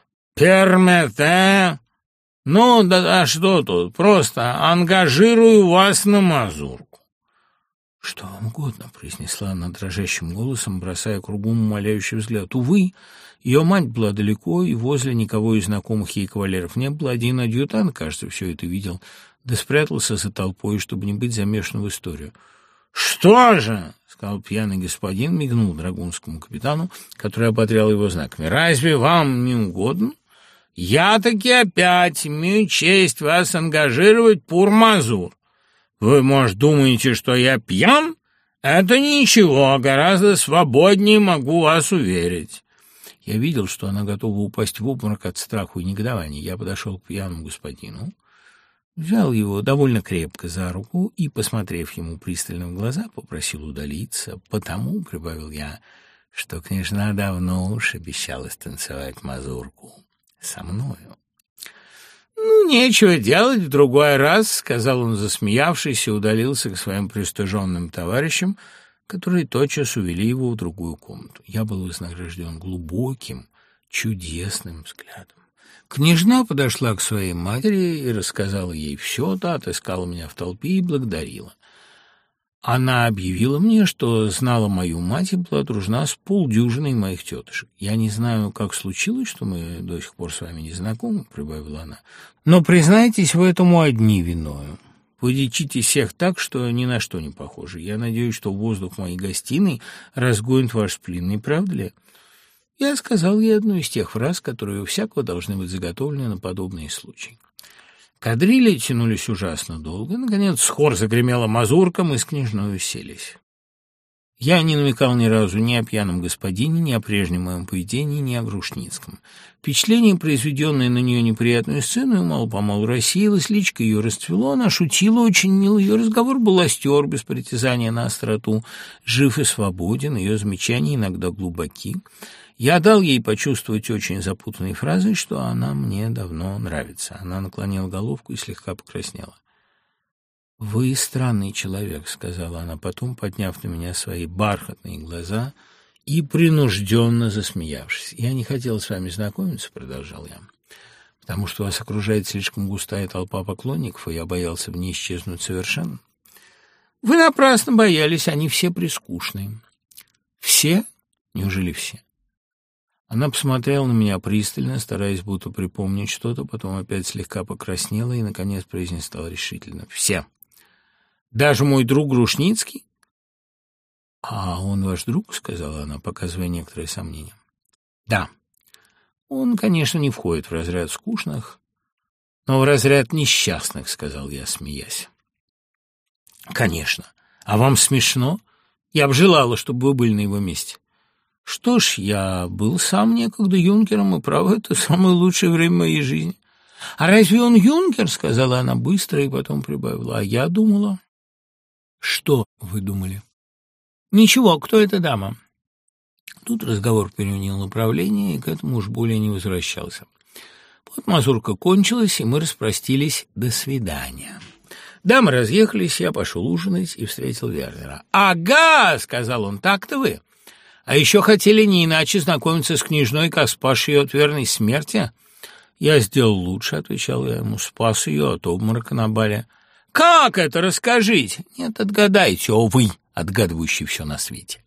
«Пермете? Ну, да что тут, просто ангажирую вас на мазурку». «Что вам угодно», — произнесла она дрожащим голосом, бросая кругом умоляющий взгляд. Увы, ее мать была далеко, и возле никого из знакомых ей кавалеров не было. Один адъютант, кажется, все это видел, да спрятался за толпой, чтобы не быть замешан в историю. «Что же?» — сказал пьяный господин, мигнул драгунскому капитану, который ободрял его знаками. «Разве вам не угодно? Я таки опять имею честь вас ангажировать пур-мазур. Вы, может, думаете, что я пьян? Это ничего, гораздо свободнее, могу вас уверить». Я видел, что она готова упасть в обморок от страха и негодования. Я подошел к пьяному господину, взял его довольно крепко за руку и, посмотрев ему пристально в глаза, попросил удалиться. «Потому, — прибавил я, — что княжна давно уж обещала станцевать мазурку со мною». «Ну, нечего делать, в другой раз, — сказал он, засмеявшись, и удалился к своим пристыженным товарищам, которые тотчас увели его в другую комнату. Я был вознагражден глубоким, чудесным взглядом. Княжна подошла к своей матери и рассказала ей все, та отыскала меня в толпе и благодарила. Она объявила мне, что знала мою мать и была дружна с полдюжиной моих тетушек. «Я не знаю, как случилось, что мы до сих пор с вами не знакомы, — прибавила она, — но, признайтесь, вы этому одни виною. Вы дичитесь всех так, что ни на что не похожи. Я надеюсь, что воздух моей гостиной разгонит ваш сплин, не правда ли?» Я сказал ей одну из тех фраз, которые у всякого должны быть заготовлены на подобные случаи. Кадрили тянулись ужасно долго. Наконец хор загремела мазурка, мы с княжной уселись. Я не намекал ни разу ни о пьяном господине, ни о прежнем моем поведении, ни о Грушницком. Впечатление, произведенное на нее неприятную сцену, мало-помалу рассеялось, личико ее расцвело, она шутила очень мило, ее разговор был остер, без притязания на остроту, жив и свободен, ее замечания иногда глубоки. Я дал ей почувствовать очень запутанной фразой, что она мне давно нравится. Она наклонила головку и слегка покраснела. «Вы странный человек», — сказала она потом, подняв на меня свои бархатные глаза и принужденно засмеявшись. «Я не хотел с вами знакомиться», — продолжал я, «потому что вас окружает слишком густая толпа поклонников, и я боялся в ней исчезнуть совершенно». «Вы напрасно боялись, они все прискучные». «Все? Неужели все?» Она посмотрела на меня пристально, стараясь будто припомнить что-то, потом опять слегка покраснела и, наконец, произнесла решительно: «Все. Даже мой друг Грушницкий?» «А он ваш друг?» — сказала она, показывая некоторые сомнения. «Да. Он, конечно, не входит в разряд скучных, но в разряд несчастных», — сказал я, смеясь. «Конечно. А вам смешно? Я бы желала, чтобы вы были на его месте». «Что ж, я был сам некогда юнкером, и, право, это самое лучшее время моей жизни». «А разве он юнкер?» — сказала она быстро и потом прибавила. «А я думала». «Что вы думали?» «Ничего, кто эта дама?» Тут разговор переменил направление, и к этому уж более не возвращался. Вот мазурка кончилась, и мы распростились. До свидания. Дамы разъехались, я пошел ужинать и встретил Вернера. «Ага!» — сказал он, «так-то вы. А еще хотели не иначе знакомиться с княжной, как спас ее от верной смерти?» «Я сделал лучше», — отвечал я ему, «спас ее от обморока на бале». «Как это? Расскажите!» «Нет, отгадайте, о вы, отгадывающий все на свете».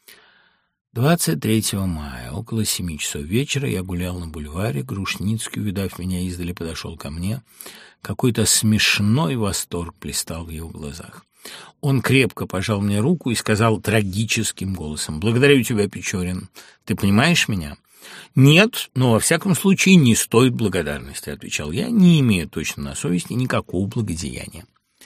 23 мая, около 7 часов вечера, я гулял на бульваре. Грушницкий, увидав меня издали, подошел ко мне. Какой-то смешной восторг блистал в его глазах. Он крепко пожал мне руку и сказал трагическим голосом: «Благодарю тебя, Печорин. Ты понимаешь меня?» «Нет, но во всяком случае не стоит благодарности», — отвечал я, не имея точно на совести никакого благодеяния.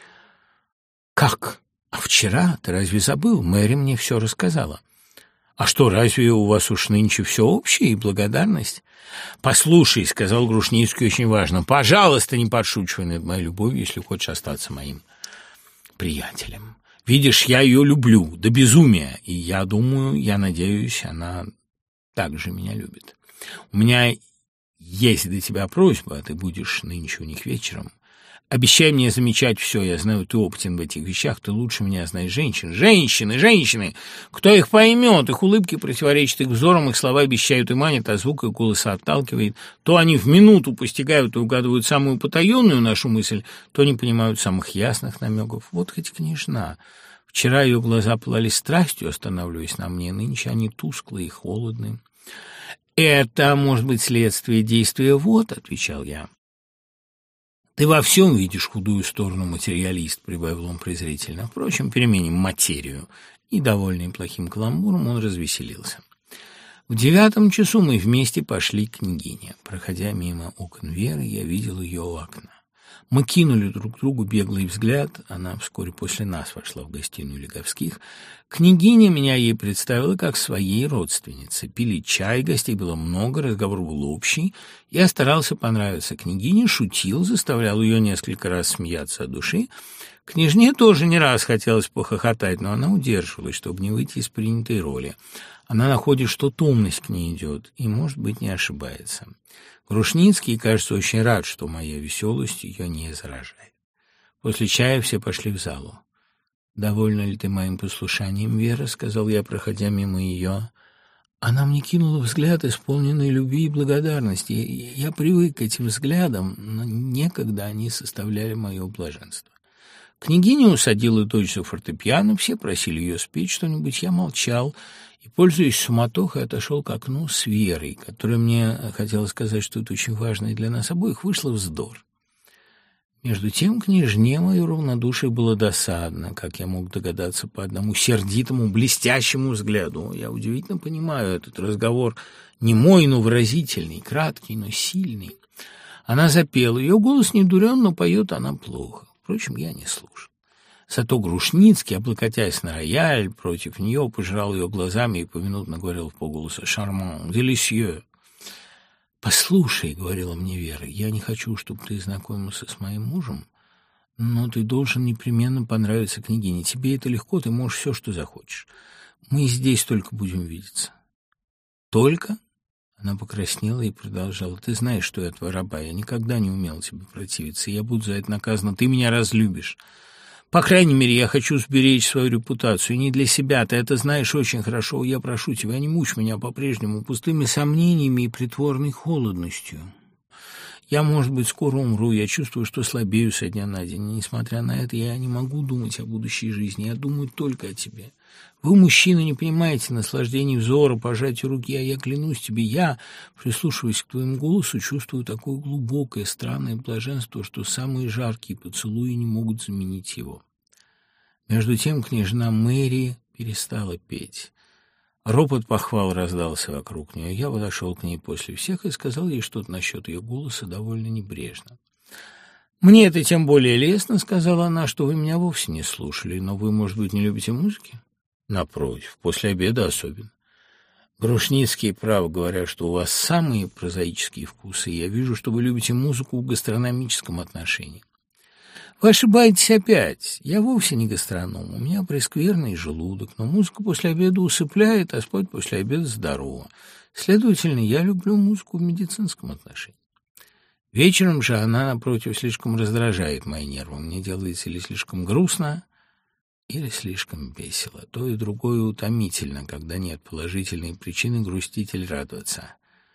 «Как? А вчера? Ты разве забыл? Мэри мне все рассказала». «А что, разве у вас уж нынче все общее и благодарность?» «Послушай», — сказал Грушницкий очень важно, «пожалуйста, не подшучивай над моей любовью, если хочешь остаться моим приятелем. Видишь, я ее люблю до безумия, и я думаю, я надеюсь, она также меня любит. У меня есть до тебя просьба, а ты будешь нынче у них вечером. Обещай мне замечать все, я знаю, ты опытен в этих вещах, ты лучше меня знаешь женщин. Женщины! Кто их поймет? Их улыбки противоречат их взорам, их слова обещают и манят, а звук их голоса отталкивает. То они в минуту постигают и угадывают самую потаенную нашу мысль, то не понимают самых ясных намеков. Вот хоть княжна. Вчера ее глаза пылали страстью, останавливаясь на мне, нынче они тусклые и холодные». «Это, может быть, следствие действия вот», — отвечал я. «Ты во всем видишь худую сторону, материалист», — прибавил он презрительно. Впрочем, переменим материю. И, довольный плохим каламбуром, он развеселился. В 9 часу мы вместе пошли к княгине. Проходя мимо окон Веры, я видел ее у окна. Мы кинули друг другу беглый взгляд. Она вскоре после нас вошла в гостиную Лиговских. Княгиня меня ей представила как своей родственнице. Пили чай, гостей было много, разговор был общий. Я старался понравиться княгине, шутил, заставлял ее несколько раз смеяться от души. Княжне тоже не раз хотелось похохотать, но она удерживалась, чтобы не выйти из принятой роли. Она находит, что томность к ней идет, и, может быть, не ошибается. Грушницкий, кажется, очень рад, что моя веселость ее не заражает. После чая все пошли в залу. «Довольна ли ты моим послушанием, Вера?» — сказал я, проходя мимо ее. Она мне кинула взгляд, исполненный любви и благодарности. Я привык к этим взглядам, но некогда они составляли мое блаженство. Княгиня усадила дочь за фортепиано, все просили ее спеть что-нибудь, я молчал и, пользуясь суматохой, отошел к окну с Верой, которая мне хотела сказать, что это очень важно и для нас обоих, вышла вздор. Между тем княжне мое равнодушие было досадно, как я мог догадаться по одному сердитому, блестящему взгляду. Я удивительно понимаю этот разговор, не мой, но выразительный, краткий, но сильный. Она запела, ее голос не дурен, но поет она плохо. Впрочем, я не слушал. Зато Грушницкий, облокотясь на рояль, против нее пожирал ее глазами и поминутно говорил вполголоса: «Шарман, делисье». «Послушай», — говорила мне Вера, — «я не хочу, чтобы ты знакомился с моим мужем, но ты должен непременно понравиться княгине. Тебе это легко, ты можешь все, что захочешь. Мы здесь только будем видеться». «Только?» — она покраснела и продолжала: «Ты знаешь, что я твой раба, я никогда не умела тебе противиться, и я буду за это наказана, ты меня разлюбишь. По крайней мере, я хочу сберечь свою репутацию, и не для себя, ты это знаешь очень хорошо. Я прошу тебя, не мучь меня по-прежнему пустыми сомнениями и притворной холодностью. Я, может быть, скоро умру, я чувствую, что слабею со дня на день. Несмотря на это, я не могу думать о будущей жизни, я думаю только о тебе. Вы, мужчины, не понимаете наслаждений взора, пожатия руки, а я клянусь тебе, я, прислушиваясь к твоему голосу, чувствую такое глубокое, странное блаженство, что самые жаркие поцелуи не могут заменить его». Между тем княжна Мэри перестала петь. Ропот похвал раздался вокруг нее. Я подошел к ней после всех и сказал ей что-то насчет ее голоса довольно небрежно. «Мне это тем более лестно, — сказала она, — что вы меня вовсе не слушали, но вы, может быть, не любите музыки?» «Напротив, после обеда особенно. Грушницкий, право говоря, что у вас самые прозаические вкусы, и я вижу, что вы любите музыку в гастрономическом отношении. Вы ошибаетесь опять. Я вовсе не гастроном, у меня прескверный желудок, но музыка после обеда усыпляет, а спать после обеда здорово. Следовательно, я люблю музыку в медицинском отношении. Вечером же она, напротив, слишком раздражает мои нервы. Мне делается или слишком грустно, или слишком весело. То и другое утомительно, когда нет положительной причины грустить или радоваться.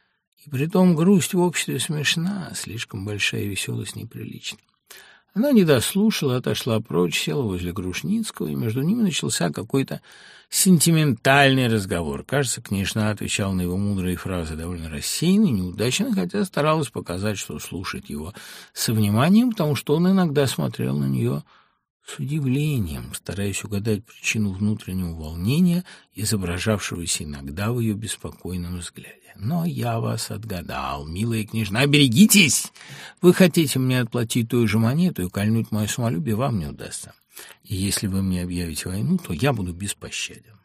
И притом грусть в обществе смешна, слишком большая веселость неприлична». Она не дослушала, отошла прочь, села возле Грушницкого, и между ними начался какой-то сентиментальный разговор. Кажется, княжна отвечала на его мудрые фразы довольно рассеянно и неудачно, хотя старалась показать, что слушает его со вниманием, потому что он иногда смотрел на нее с удивлением, стараясь угадать причину внутреннего волнения, изображавшегося иногда в ее беспокойном взгляде. «Но я вас отгадал, милая княжна, берегитесь! Вы хотите мне отплатить той же монету и кольнуть мое самолюбие, вам не удастся. И если вы мне объявите войну, то я буду беспощаден».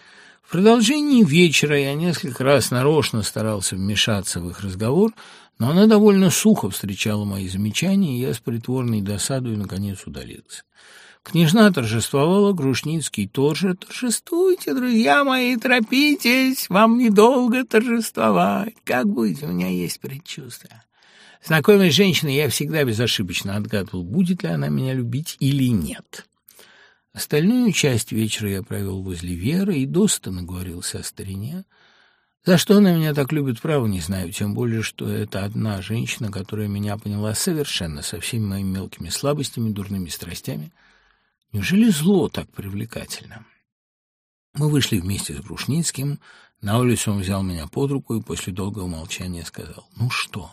В продолжении вечера я несколько раз нарочно старался вмешаться в их разговор, но она довольно сухо встречала мои замечания, и я с притворной досадой наконец удалился. Княжна торжествовала, Грушницкий тоже. «Торжествуйте, друзья мои, торопитесь, вам недолго торжествовать. Как быть, у меня есть предчувствие». Знакомясь с женщиной, я всегда безошибочно отгадывал, будет ли она меня любить или нет. Остальную часть вечера я провел возле Веры и досыта наговорился о старине. За что она меня так любит, право не знаю, тем более, что это одна женщина, которая меня поняла совершенно, со всеми моими мелкими слабостями, дурными страстями. Неужели зло так привлекательно? Мы вышли вместе с Грушницким, на улицу он взял меня под руку и после долгого молчания сказал: «Ну что?»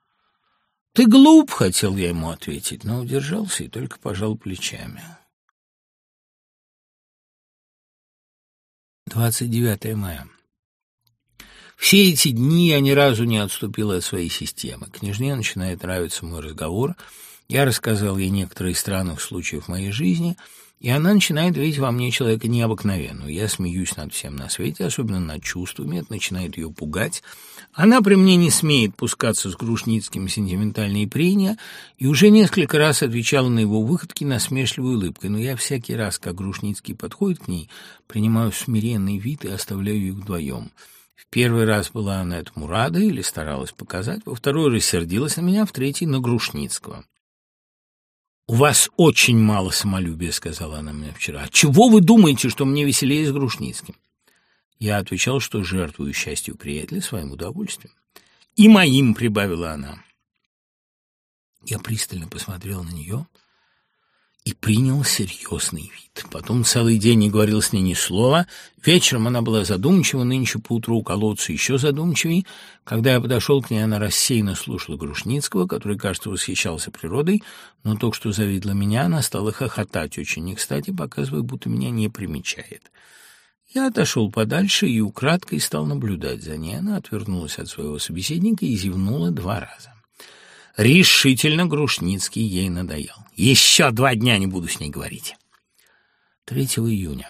«Ты глуп», — хотел я ему ответить, но удержался и только пожал плечами. 29 мая. Все эти дни я ни разу не отступил от своей системы. Княжне начинает нравиться мой разговор. Я рассказал ей некоторые из странных случаев в моей жизни, и она начинает видеть во мне человека необыкновенного. Я смеюсь над всем на свете, особенно над чувствами, это начинает ее пугать. Она при мне не смеет пускаться с Грушницким в сентиментальные прения и уже несколько раз отвечала на его выходки насмешливой улыбкой, но я всякий раз, как Грушницкий подходит к ней, принимаю смиренный вид и оставляю их вдвоем. В первый раз была она этому рада или старалась показать, во второй рассердилась на меня, в третий — на Грушницкого. «У вас очень мало самолюбия», — сказала она мне вчера. «Отчего вы думаете, что мне веселее с Грушницким?» Я отвечал, что жертвую счастью приятеля своим удовольствием. «И моим», — прибавила она. Я пристально посмотрел на нее и принял серьезный вид. Потом целый день не говорил с ней ни слова. Вечером она была задумчива, нынче поутру у колодца еще задумчивей. Когда я подошел к ней, она рассеянно слушала Грушницкого, который, кажется, восхищался природой, но только что завидела меня, она стала хохотать очень не кстати, показывая, будто меня не примечает. Я отошел подальше и украдкой стал наблюдать за ней. Она отвернулась от своего собеседника и зевнула 2 раза. Решительно Грушницкий ей надоел. «Еще 2 дня не буду с ней говорить». 3 июня.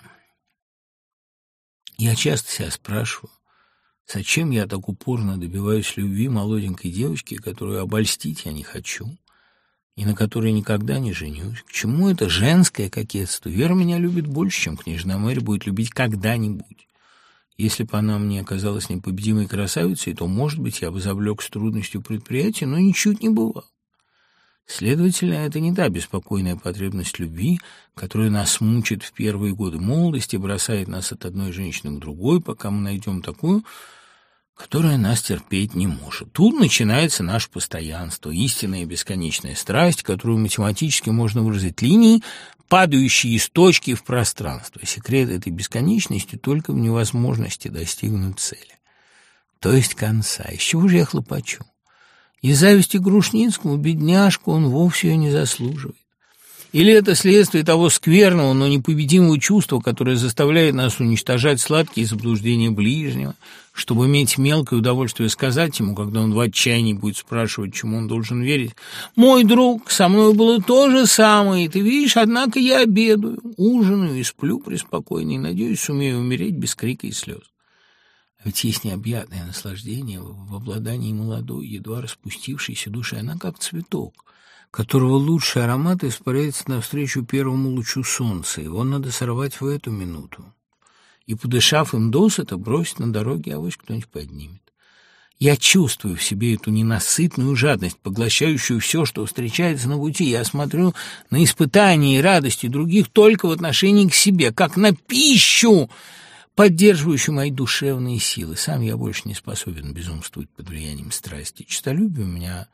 Я часто себя спрашиваю, зачем я так упорно добиваюсь любви молоденькой девочки, которую обольстить я не хочу, и на которой никогда не женюсь? К чему это женское кокетство? Вера меня любит больше, чем княжна Мэри будет любить когда-нибудь. Если бы она мне оказалась непобедимой красавицей, то, может быть, я бы завлекся трудностью предприятия, но ничуть не бывало. Следовательно, это не та беспокойная потребность любви, которая нас мучит в первые годы молодости, бросает нас от одной женщины к другой, пока мы найдем такую, которая нас терпеть не может. Тут начинается наше постоянство, истинная и бесконечная страсть, которую математически можно выразить линией, падающей из точки в пространство. Секрет этой бесконечности только в невозможности достигнуть цели, то есть конца. Из чего же я хлопочу? Из зависти к Грушницкому, бедняжку, он вовсе ее не заслуживает. Или это следствие того скверного, но непобедимого чувства, которое заставляет нас уничтожать сладкие заблуждения ближнего, чтобы иметь мелкое удовольствие сказать ему, когда он в отчаянии будет спрашивать, чему он должен верить: «Мой друг, со мной было то же самое, и ты видишь, однако я обедаю, ужинаю и сплю преспокойно, и, надеюсь, сумею умереть без крика и слез». Ведь есть необъятное наслаждение в обладании молодой, едва распустившейся души. Она как цветок, которого лучший аромат испаряется навстречу первому лучу солнца. Его надо сорвать в эту минуту. И, подышав им досыта, бросить на дороге, авось кто-нибудь поднимет. Я чувствую в себе эту ненасытную жадность, поглощающую все, что встречается на пути. Я смотрю на испытания и радости других только в отношении к себе, как на пищу, поддерживающую мои душевные силы. Сам я больше не способен безумствовать под влиянием страсти. Честолюбие у меня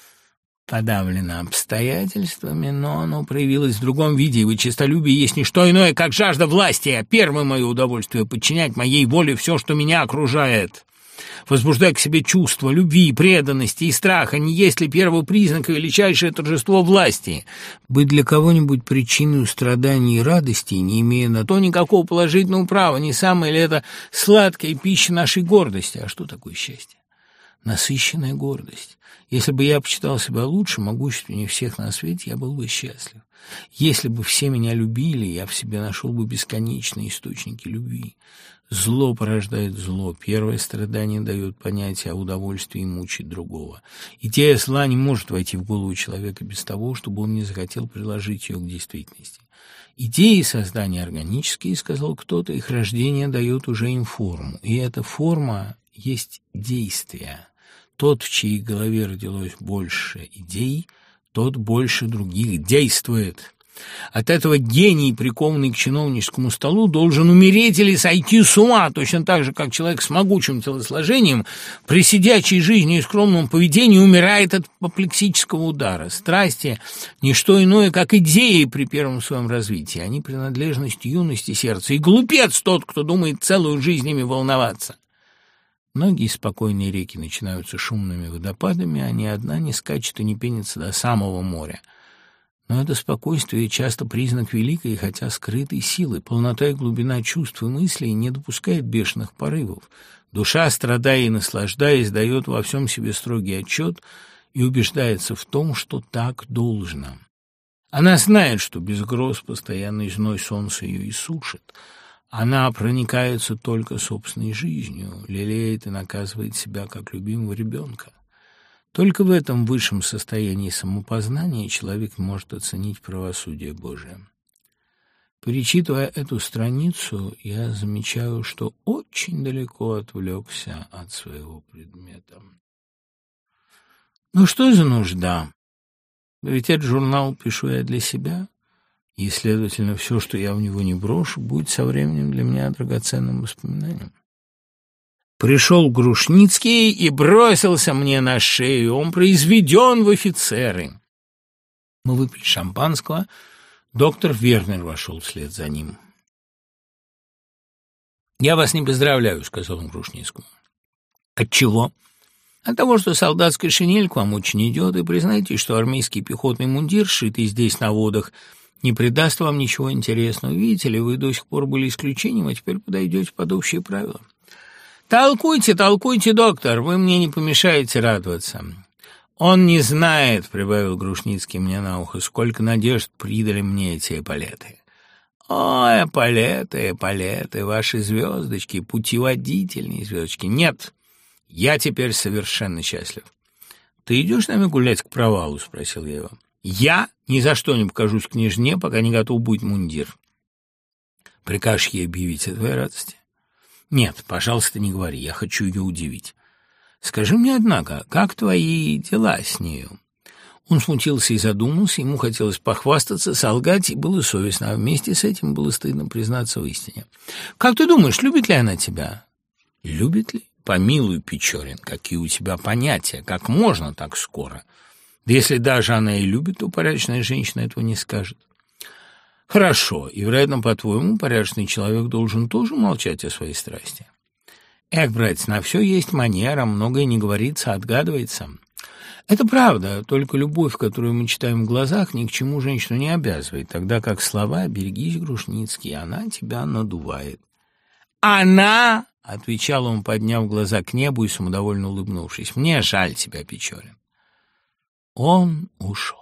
подавлено обстоятельствами, но оно проявилось в другом виде, ибо честолюбие есть не что иное, как жажда власти, а первое мое удовольствие — подчинять моей воле все, что меня окружает. Возбуждая к себе чувства любви, преданности и страха, не есть ли первый признак и величайшее торжество власти? Быть для кого-нибудь причиной страданий и радости, не имея на то никакого положительного права, не самая ли это сладкая пища нашей гордости? А что такое счастье? Насыщенная гордость. Если бы я почитал себя лучше, могущественнее всех на свете, я был бы счастлив. Если бы все меня любили, я в себе нашел бы бесконечные источники любви. Зло порождает зло. Первое страдание дает понятие о удовольствии мучить другого. Идея зла не может войти в голову человека без того, чтобы он не захотел приложить ее к действительности. Идеи создания органические, сказал кто-то, их рождение дает уже им форму. И эта форма есть действие. Тот, в чьей голове родилось больше идей, тот больше других действует. От этого гений, прикованный к чиновническому столу, должен умереть или сойти с ума, точно так же, как человек с могучим телосложением при сидячей жизни и скромном поведении умирает от апоплексического удара. Страсти – не что иное, как идеи при первом своем развитии. Они – принадлежность юности сердца. И глупец тот, кто думает целую жизнь ими волноваться. Многие спокойные реки начинаются шумными водопадами, а ни одна не скачет и не пенится до самого моря. Но это спокойствие часто признак великой, хотя скрытой силы. Полнота и глубина чувств и мыслей не допускает бешеных порывов. Душа, страдая и наслаждаясь, дает во всем себе строгий отчет и убеждается в том, что так должно. Она знает, что без гроз постоянный зной солнца ее иссушит. Она проникается только собственной жизнью, лелеет и наказывает себя, как любимого ребенка. Только в этом высшем состоянии самопознания человек может оценить правосудие Божие. Перечитывая эту страницу, я замечаю, что очень далеко отвлекся от своего предмета. Ну что за нужда? Ведь этот журнал пишу я для себя, и, следовательно, все, что я в него не брошу, будет со временем для меня драгоценным воспоминанием. Пришел Грушницкий и бросился мне на шею. Он произведен в офицеры. Мы выпили шампанского. Доктор Вернер вошел вслед за ним. «Я вас не поздравляю», — сказал он Грушницкому. «Отчего?» «От того, что солдатская шинель к вам очень идет, и признайте, что армейский пехотный мундир, сшитый здесь на водах, не придаст вам ничего интересного. Видите ли, вы до сих пор были исключением, а теперь подойдете под общие правила». «Толкуйте, толкуйте, доктор, вы мне не помешаете радоваться». «Он не знает», — прибавил Грушницкий мне на ухо, — «сколько надежд придали мне эти эполеты. Ой, эполеты, ваши звездочки, путеводительные звездочки. Нет, я теперь совершенно счастлив. Ты идешь с нами гулять к провалу? Спросил я его. Я ни за что не покажусь княжне, пока не готов будет мундир. Прикажешь ей объявить о твоей радости? Нет, пожалуйста, не говори, я хочу ее удивить. Скажи мне, однако, как твои дела с нею? Он смутился и задумался, ему хотелось похвастаться, солгать, и было совестно, а вместе с этим было стыдно признаться в истине. Как ты думаешь, любит ли она тебя? Любит ли? Помилуй, Печорин, какие у тебя понятия, как можно так скоро? Да если даже она и любит, то порядочная женщина этого не скажет. Хорошо, и, вероятно, по-твоему, порядочный человек должен тоже молчать о своей страсти. Эх, братец, на все есть манера, многое не говорится, отгадывается. Это правда, только любовь, которую мы читаем в глазах, ни к чему женщину не обязывает, тогда как слова «берегись, Грушницкий», она тебя надувает. «Она!» — отвечал он, подняв глаза к небу и самодовольно улыбнувшись. «Мне жаль тебя, Печорин». Он ушел.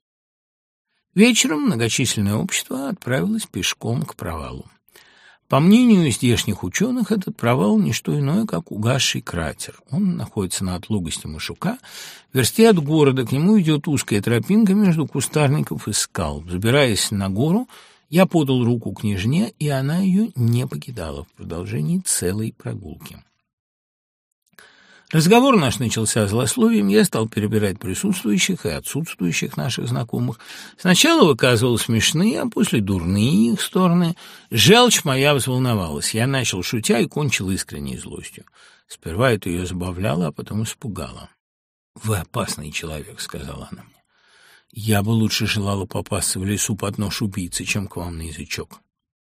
Вечером многочисленное общество отправилось пешком к провалу. По мнению здешних ученых, этот провал – не что иное, как угасший кратер. Он находится на отлогости Машука. В версте от города к нему идет узкая тропинка между кустарников и скал. Забираясь на гору, я подал руку княжне, и она ее не покидала в продолжении целой прогулки. Разговор наш начался злословием, я стал перебирать присутствующих и отсутствующих наших знакомых. Сначала выказывал смешные, а после дурные их стороны. Желчь моя взволновалась. Я начал шутя и кончил искренней злостью. Сперва это ее забавляло, а потом испугало. «Вы опасный человек», — сказала она мне. «Я бы лучше желала попасться в лесу под нож убийцы, чем к вам на язычок.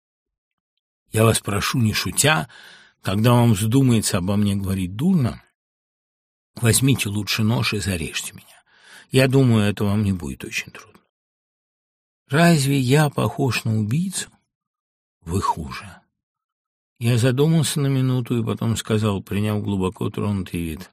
Я вас прошу, не шутя, когда вам вздумается обо мне говорить дурно, возьмите лучше нож и зарежьте меня. Я думаю, это вам не будет очень трудно». «Разве я похож на убийцу?» «Вы хуже». Я задумался на минуту и потом сказал, приняв глубоко тронутый вид.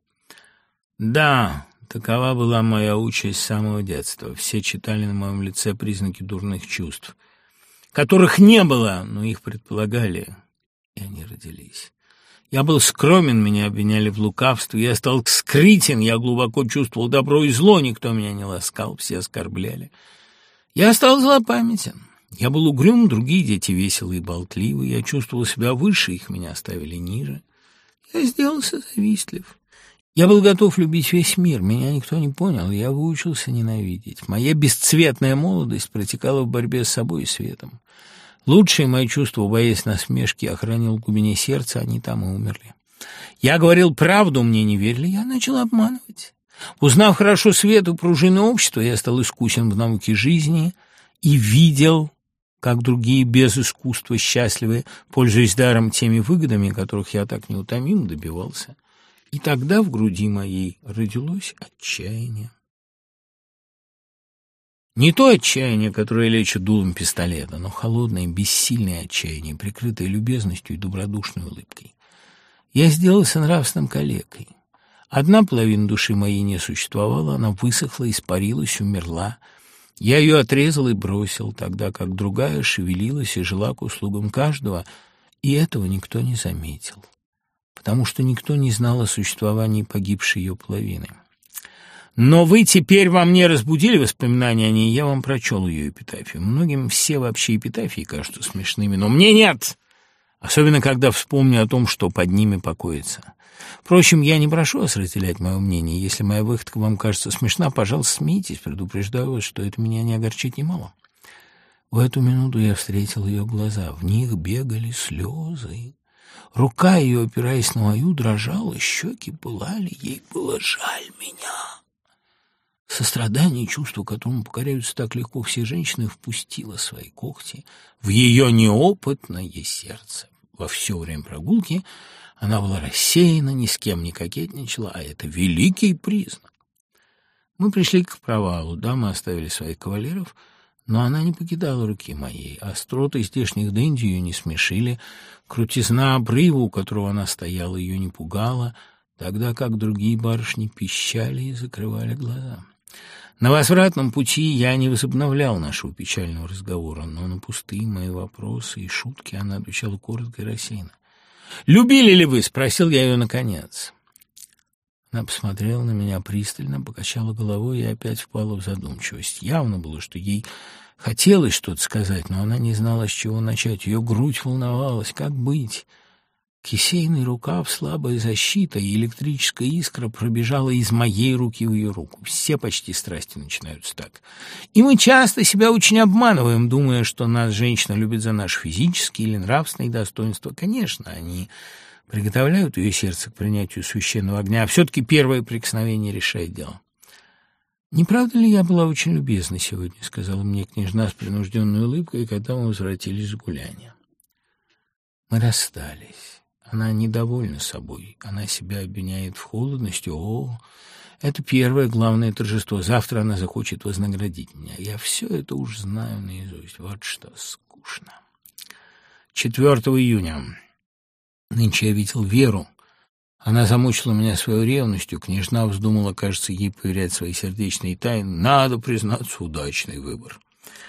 «Да, такова была моя участь с самого детства. Все читали на моем лице признаки дурных чувств, которых не было, но их предполагали, и они родились». Я был скромен, меня обвиняли в лукавстве, я стал скрытен, я глубоко чувствовал добро и зло, никто меня не ласкал, все оскорбляли. Я стал злопамятен, я был угрюм, другие дети веселые и болтливые, я чувствовал себя выше, их меня ставили ниже. Я сделался завистлив. Я был готов любить весь мир, меня никто не понял, я выучился ненавидеть. Моя бесцветная молодость протекала в борьбе с собой и светом. Лучшие мои чувства, боясь насмешки, я хранил в глубине сердца, они там и умерли. Я говорил правду, мне не верили, я начал обманывать. Узнав хорошо свет и пружины общества, я стал искусен в науке жизни и видел, как другие без искусства счастливы, пользуясь даром теми выгодами, которых я так неутомимо добивался. И тогда в груди моей родилось отчаяние. Не то отчаяние, которое лечит дулом пистолета, но холодное, бессильное отчаяние, прикрытое любезностью и добродушной улыбкой. Я сделался нравственным калекой. Одна половина души моей не существовала, она высохла, испарилась, умерла. Я ее отрезал и бросил, тогда как другая шевелилась и жила к услугам каждого, и этого никто не заметил, потому что никто не знал о существовании погибшей ее половины. Но вы теперь во мне разбудили воспоминания о ней, я вам прочел ее эпитафию. Многим все вообще эпитафии кажутся смешными, но мне нет, особенно когда вспомню о том, что под ними покоится. Впрочем, я не прошу вас разделять мое мнение. Если моя выходка вам кажется смешна, пожалуйста, смейтесь, предупреждаю вас, что это меня не огорчит немало. В эту минуту я встретил ее глаза, в них бегали слезы. Рука ее, опираясь на мою, дрожала, щеки пылали, ей было жаль меня. Сострадание, чувство, которому покоряются так легко все женщины, впустило свои когти в ее неопытное сердце. Во все время прогулки она была рассеяна, ни с кем не кокетничала, а это великий признак. Мы пришли к провалу, дамы оставили своих кавалеров, но она не покидала руки моей. Остроты здешних дэнди ее не смешили, крутизна обрыва, у которого она стояла, ее не пугала, тогда как другие барышни пищали и закрывали глаза. На возвратном пути я не возобновлял нашего печального разговора, но на пустые мои вопросы и шутки она отвечала коротко и рассеянно. «Любили ли вы?» — спросил я ее наконец. Она посмотрела на меня пристально, покачала головой и опять впала в задумчивость. Явно было, что ей хотелось что-то сказать, но она не знала, с чего начать. Ее грудь волновалась. Как быть? Кисейный рукав, слабая защита, и электрическая искра пробежала из моей руки в ее руку. Все почти страсти начинаются так. И мы часто себя очень обманываем, думая, что нас женщина любит за наши физические или нравственные достоинства. Конечно, они приготовляют ее сердце к принятию священного огня, а все-таки первое прикосновение решает дело. «Не правда ли я была очень любезна сегодня?» — сказала мне княжна с принужденной улыбкой, когда мы возвратились с гуляния. Мы расстались. Она недовольна собой, она себя обвиняет в холодности. О, это первое главное торжество. Завтра она захочет вознаградить меня. Я все это уж знаю наизусть. Вот что скучно. 4 июня. Нынче я видел Веру. Она замучила меня своей ревностью. Княжна вздумала, кажется, ей поверять свои сердечные тайны. Надо признаться, удачный выбор.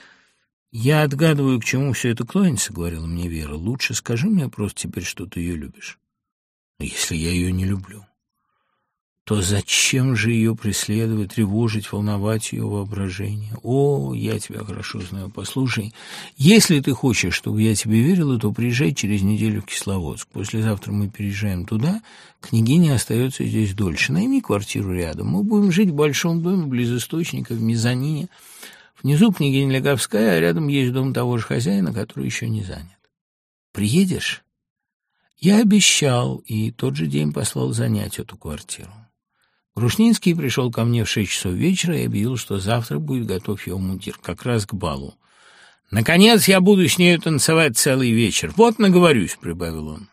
«Я отгадываю, к чему все это клонится», — говорила мне Вера. «Лучше скажи мне просто теперь, что ты ее любишь». «Но если я ее не люблю, то зачем же ее преследовать, тревожить, волновать ее воображение? О, я тебя хорошо знаю. Послушай, если ты хочешь, чтобы я тебе верила, то приезжай через неделю в Кисловодск. Послезавтра мы переезжаем туда, княгиня остается здесь дольше. Найми квартиру рядом. Мы будем жить в большом доме близ источника, в мезонине. Внизу княгиня Леговская, а рядом есть дом того же хозяина, который еще не занят. Приедешь?» Я обещал, и тот же день послал занять эту квартиру. Грушницкий пришел ко мне в 6 часов вечера и объявил, что завтра будет готов его мундир, как раз к балу. «Наконец я буду с нею танцевать целый вечер. Вот наговорюсь», — прибавил он.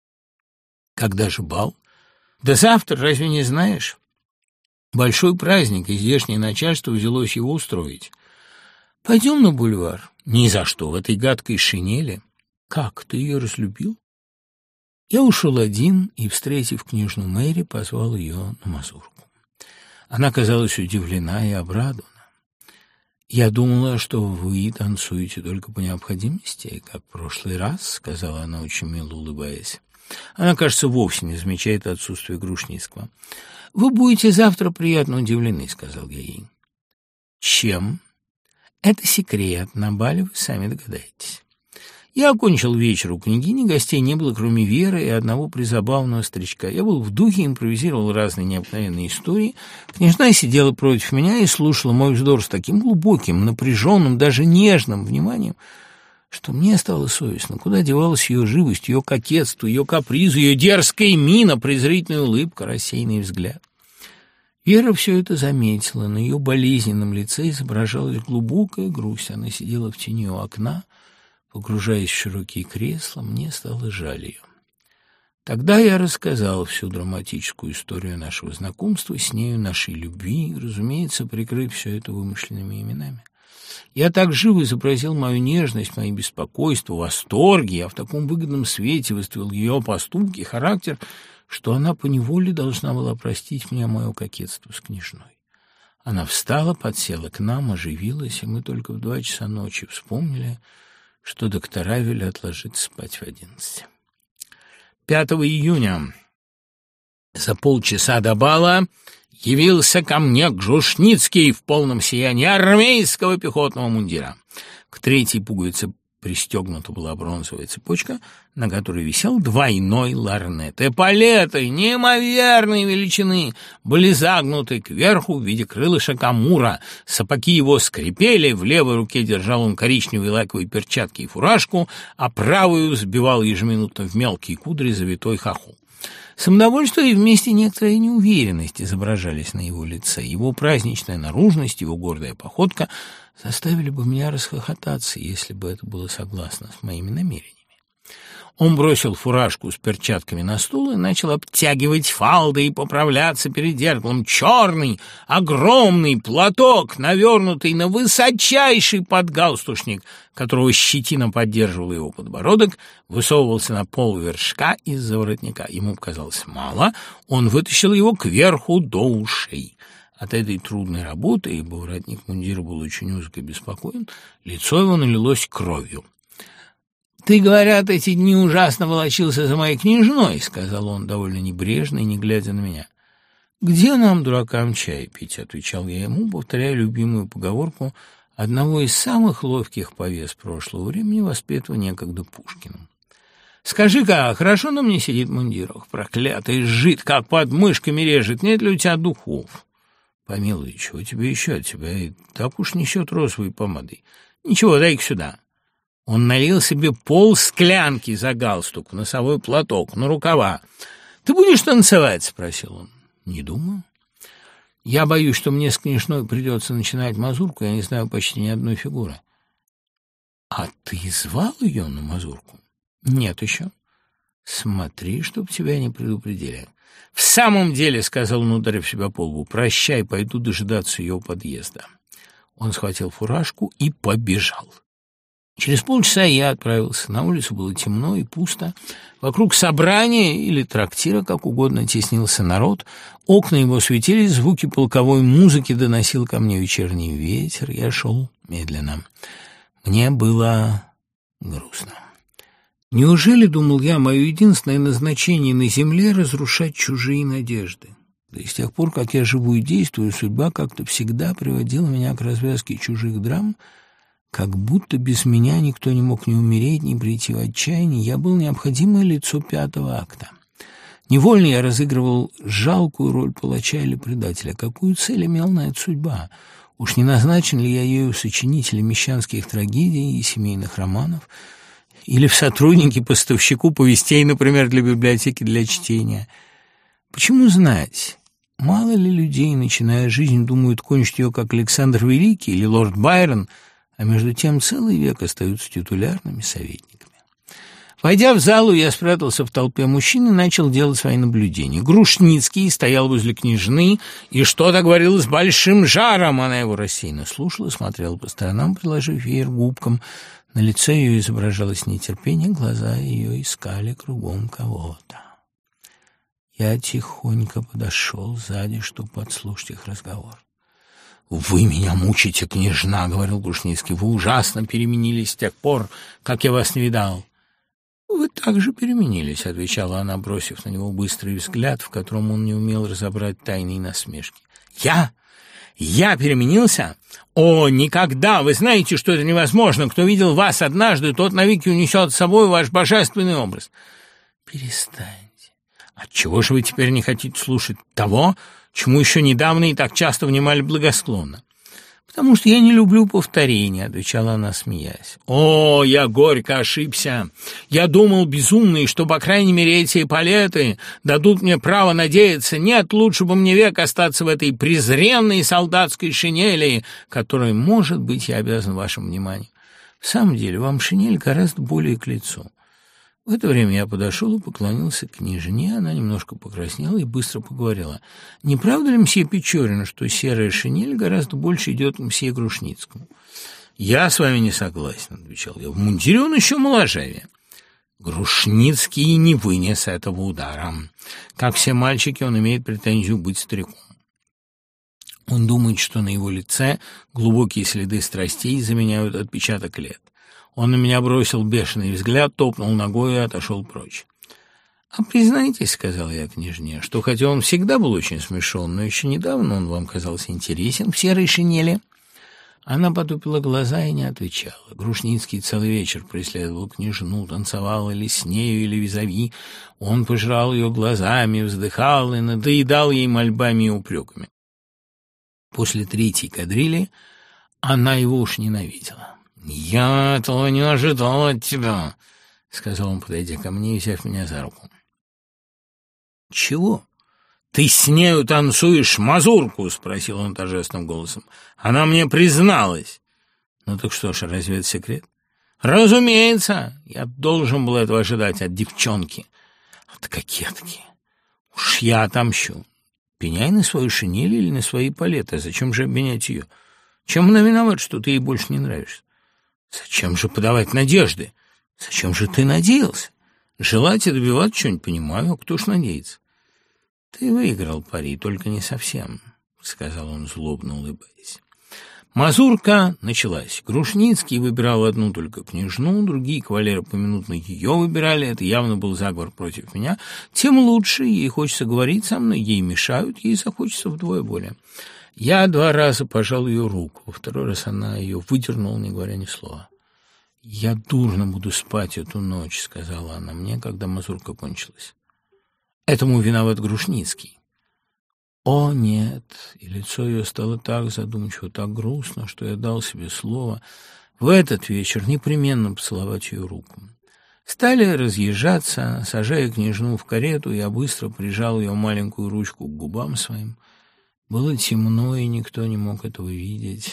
«Когда же бал?» «Да завтра, разве не знаешь? Большой праздник, и здешнее начальство взялось его устроить. Пойдем на бульвар». «Ни за что, в этой гадкой шинели». «Как, ты ее разлюбил?» Я ушел один и, встретив княжну Мэри, позвал ее на мазурку. Она казалась удивлена и обрадована. «Я думала, что вы танцуете только по необходимости, как в прошлый раз», — сказала она, очень мило улыбаясь. Она, кажется, вовсе не замечает отсутствие Грушницкого. «Вы будете завтра приятно удивлены», — сказал я ей. «Чем?» «Это секрет. На бале вы сами догадаетесь». Я окончил вечер у княгини, гостей не было, кроме Веры и одного призабавного старичка. Я был в духе, импровизировал разные необыкновенные истории. Княжна сидела против меня и слушала мой вздор с таким глубоким, напряженным, даже нежным вниманием, что мне стало совестно. Куда девалась ее живость, ее кокетство, ее каприз, ее дерзкая мина, презрительная улыбка, рассеянный взгляд. Вера все это заметила. На ее болезненном лице изображалась глубокая грусть. Она сидела в тени у окна, погружаясь в широкие кресла. Мне стало жаль ее. Тогда я рассказал всю драматическую историю нашего знакомства с нею, нашей любви, разумеется, прикрыв все это вымышленными именами. Я так живо изобразил мою нежность, мои беспокойства, восторги, я в таком выгодном свете выставил ее поступки, характер, что она поневоле должна была простить мне мое кокетство с княжной. Она встала, подсела к нам, оживилась, и мы только в 2 часа ночи вспомнили, что доктора велят ложиться спать в 11. 5 июня. За полчаса до бала явился ко мне Грушницкий в полном сиянии армейского пехотного мундира. К 3-й пуговице пристегнута была бронзовая цепочка, на которой висел двойной ларнет. Эполеты неимоверной величины были загнуты кверху в виде крылышек амура. Сапоги его скрипели, в левой руке держал он коричневые лаковые перчатки и фуражку, а правую взбивал ежеминутно в мелкие кудри завитой хохол. Самодовольство и вместе некоторая неуверенность изображались на его лице. Его праздничная наружность, его гордая походка заставили бы меня расхохотаться, если бы это было согласно с моими намерениями. Он бросил фуражку с перчатками на стул и начал обтягивать фалды и поправляться перед зеркалом. Черный, огромный платок, навернутый на высочайший подгалстушник, которого щетина поддерживала его подбородок, высовывался на полвершка из-за воротника. Ему показалось мало, он вытащил его кверху до ушей. От этой трудной работы, ибо воротник мундира был очень узок и беспокоен, лицо его налилось кровью. «Ты, говорят, эти дни ужасно волочился за моей княжной», — сказал он довольно небрежно и не глядя на меня. «Где нам, дуракам, чай пить?» — отвечал я ему, повторяя любимую поговорку одного из самых ловких повес прошлого времени, воспетого некогда Пушкиным. «Скажи-ка, хорошо на мне сидит мундир? Ох, проклятый жид, как под мышками режет, нет ли у тебя духов?» «Помилуй, чего тебе еще от тебя? И так уж несет розовой помадой. Ничего, дай-ка сюда». Он налил себе полсклянки за галстук, в носовой платок, на рукава. «Ты будешь танцевать?» — спросил он. «Не думаю. Я боюсь, что мне с княжной придется начинать мазурку, я не знаю почти ни одной фигуры». «А ты звал ее на мазурку?» «Нет еще». «Смотри, чтоб тебя не предупредили». «В самом деле», — сказал он, ударив себя по лбу, — «прощай, пойду дожидаться ее у подъезда». Он схватил фуражку и побежал. Через полчаса я отправился. На улице было темно и пусто. Вокруг собрания или трактира, как угодно, теснился народ. Окна его светились, звуки полковой музыки доносил ко мне вечерний ветер. Я шел медленно. Мне было грустно. Неужели, думал я, мое единственное назначение на земле — разрушать чужие надежды? Да и с тех пор, как я живу и действую, судьба как-то всегда приводила меня к развязке чужих драм, как будто без меня никто не мог ни умереть, ни прийти в отчаяние. Я был необходимое лицо пятого акта. Невольно я разыгрывал жалкую роль палача или предателя. Какую цель имел на это судьба? Уж не назначен ли я ею сочинителем мещанских трагедий и семейных романов? Или в сотруднике поставщику повестей, например, для библиотеки для чтения? Почему знать? Мало ли людей, начиная жизнь, думают кончить ее, как Александр Великий или лорд Байрон, а между тем целый век остаются титулярными советниками. Войдя в залу, я спрятался в толпе мужчин и начал делать свои наблюдения. Грушницкий стоял возле княжны и что-то говорил с большим жаром. Она его рассеянно слушала, смотрела по сторонам, приложив веер к губкам. На лице ее изображалось нетерпение, глаза ее искали кругом кого-то. Я тихонько подошел сзади, чтобы подслушать их разговор. «Вы меня мучите, княжна», — говорил Грушницкий. «Вы ужасно переменились с тех пор, как я вас не видал». «Вы также переменились», — отвечала она, бросив на него быстрый взгляд, в котором он не умел разобрать тайные насмешки. «Я? Я переменился? О, никогда! Вы знаете, что это невозможно. Кто видел вас однажды, тот навеки унесет с собой ваш божественный образ». «Перестаньте. Отчего же вы теперь не хотите слушать того, чему еще недавно и так часто внимали благосклонно?» «Потому что я не люблю повторения», — отвечала она, смеясь. «О, я горько ошибся. Я думал, безумный, что, по крайней мере, эти эполеты дадут мне право надеяться. Нет, лучше бы мне век остаться в этой презренной солдатской шинели, которой, может быть, я обязан вашему вниманию. В самом деле, вам шинель гораздо более к лицу». В это время я подошел и поклонился княжне. Она немножко покраснела и быстро поговорила. «Не правда ли, мсье Печорин, что серая шинель гораздо больше идет к мсье Грушницкому?» «Я с вами не согласен», — отвечал я. «В мундире он еще моложавее». Грушницкий не вынес этого удара. Как все мальчики, он имеет претензию быть стариком. Он думает, что на его лице глубокие следы страстей заменяют отпечаток лет. Он на меня бросил бешеный взгляд, топнул ногой и отошел прочь. «А признайтесь, — сказал я княжне, — что хотя он всегда был очень смешон, но еще недавно он вам казался интересен в серой шинели». Она потупила глаза и не отвечала. Грушницкий целый вечер преследовал княжну, танцевал или с нею, или визави. Он пожирал ее глазами, вздыхал и надоедал ей мольбами и упреками. После третьей кадрили она его уж ненавидела. «Я этого не ожидал от тебя», — сказал он, подойдя ко мне и взяв меня за руку. «Чего? Ты с нею танцуешь мазурку?» — спросил он торжественным голосом. «Она мне призналась». «Ну так что ж, разве это секрет?» «Разумеется, я должен был этого ожидать от девчонки, от кокетки. Уж я отомщу. Пеняй на свою шинель или на свои палеты. Зачем же обменять ее? Чем она виновата, что ты ей больше не нравишься? Зачем же подавать надежды? Зачем же ты надеялся? Желать и добиваться что-нибудь понимаю, а кто ж надеется? Ты выиграл пари, только не совсем. — сказал он, злобно улыбаясь. Мазурка началась. Грушницкий выбирал одну только княжну, другие кавалеры поминутно ее выбирали. Это явно был заговор против меня. Тем лучше, ей хочется говорить со мной, ей мешают, ей захочется вдвое более. Я 2 раза пожал ее руку, во 2-й раз она ее выдернула, не говоря ни слова. «Я дурно буду спать эту ночь», — сказала она мне, когда мазурка кончилась. Этому виноват Грушницкий. О, нет, и лицо ее стало так задумчиво, так грустно, что я дал себе слово в этот вечер непременно поцеловать ее руку. Стали разъезжаться, сажая княжну в карету, я быстро прижал ее маленькую ручку к губам своим. Было темно, и никто не мог этого видеть.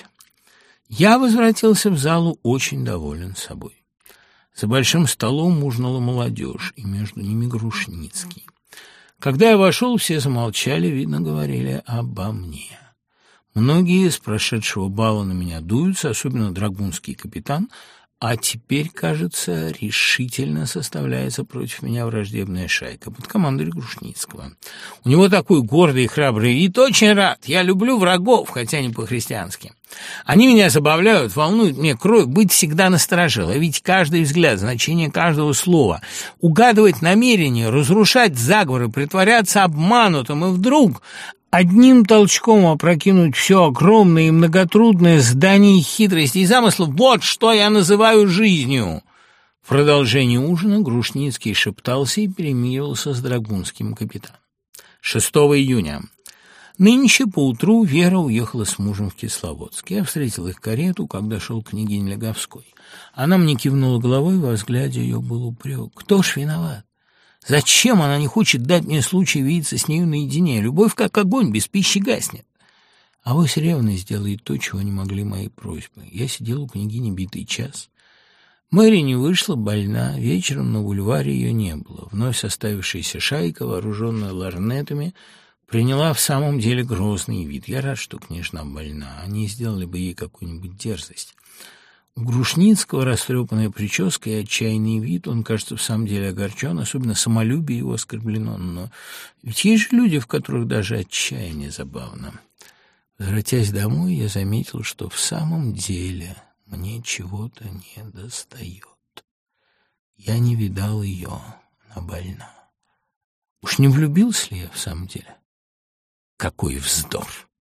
Я возвратился в залу очень доволен собой. За большим столом ужинала молодежь, и между ними Грушницкий. Когда я вошел, все замолчали, видно, говорили обо мне. Многие с прошедшего бала на меня дуются, особенно драгунский капитан, а теперь, кажется, решительно составляется против меня враждебная шайка под командой Грушницкого. У него такой гордый и храбрый вид, очень рад. Я люблю врагов, хотя не по-христиански. Они меня забавляют, волнуют мне кровь, быть всегда настороже, ловить каждый взгляд, значение каждого слова, угадывать намерения, разрушать заговоры, притворяться обманутым, и вдруг одним толчком опрокинуть все огромное и многотрудное здание хитрости и замыслов. Вот что я называю жизнью. В продолжении ужина Грушницкий шептался и перемигивался с драгунским капитаном. 6 июня. Нынче поутру Вера уехала с мужем в Кисловодск. Я встретил их карету, когда шел княгинь Леговской. Она мне кивнула головой, во взгляде ее был упрек. Кто ж виноват? Зачем она не хочет дать мне случай видеться с нею наедине? Любовь, как огонь, без пищи гаснет. А вось ревность делает то, чего не могли мои просьбы. Я сидел у княгини битый час. Мэри не вышла, больна. Вечером на бульваре ее не было. Вновь составившаяся шайка, вооруженная лорнетами, приняла в самом деле грозный вид. Я рад, что княжна больна. Они сделали бы ей какую-нибудь дерзость. У Грушницкого растрепанная прическа и отчаянный вид. Он, кажется, в самом деле огорчен, особенно самолюбие его оскорблено. Но ведь есть же люди, в которых даже отчаяние забавно. Возвратясь домой, я заметил, что в самом деле мне чего-то недостает. Я не видал ее, она больна. Уж не влюбился ли я в самом деле? Какой вздор!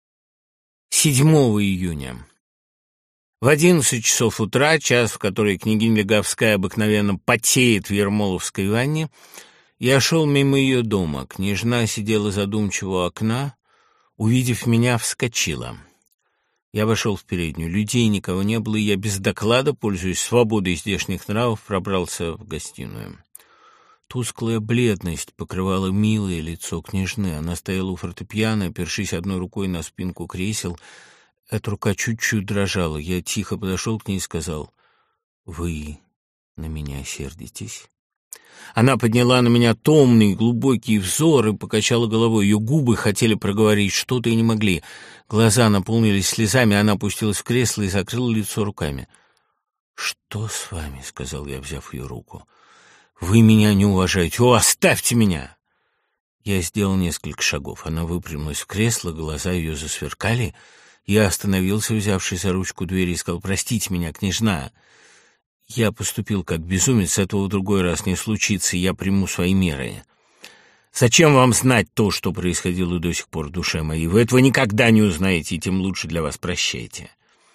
7 июня. В 11 часов утра, час, в который княгиня Леговская обыкновенно потеет в Ермоловской ванне, я шел мимо ее дома. Княжна сидела задумчиво у окна, увидев меня, вскочила. Я вошел в переднюю. Людей никого не было, и я без доклада, пользуясь свободой здешних нравов, пробрался в гостиную. Тусклая бледность покрывала милое лицо княжны. Она стояла у фортепиано, опершись одной рукой на спинку кресел. Эта рука чуть-чуть дрожала. Я тихо подошел к ней и сказал: «Вы на меня сердитесь?» Она подняла на меня томный, глубокий взор и покачала головой. Ее губы хотели проговорить что-то и не могли. Глаза наполнились слезами, она опустилась в кресло и закрыла лицо руками. «Что с вами?» — сказал я, взяв ее руку. «Вы меня не уважаете! О, оставьте меня!» Я сделал несколько шагов. Она выпрямилась в кресло, глаза ее засверкали. Я остановился, взявшись за ручку двери, и сказал: «Простите меня, княжна. Я поступил как безумец, этого в другой раз не случится, и я приму свои меры. Зачем вам знать то, что происходило до сих пор в душе моей? Вы этого никогда не узнаете, и тем лучше для вас. Прощайте».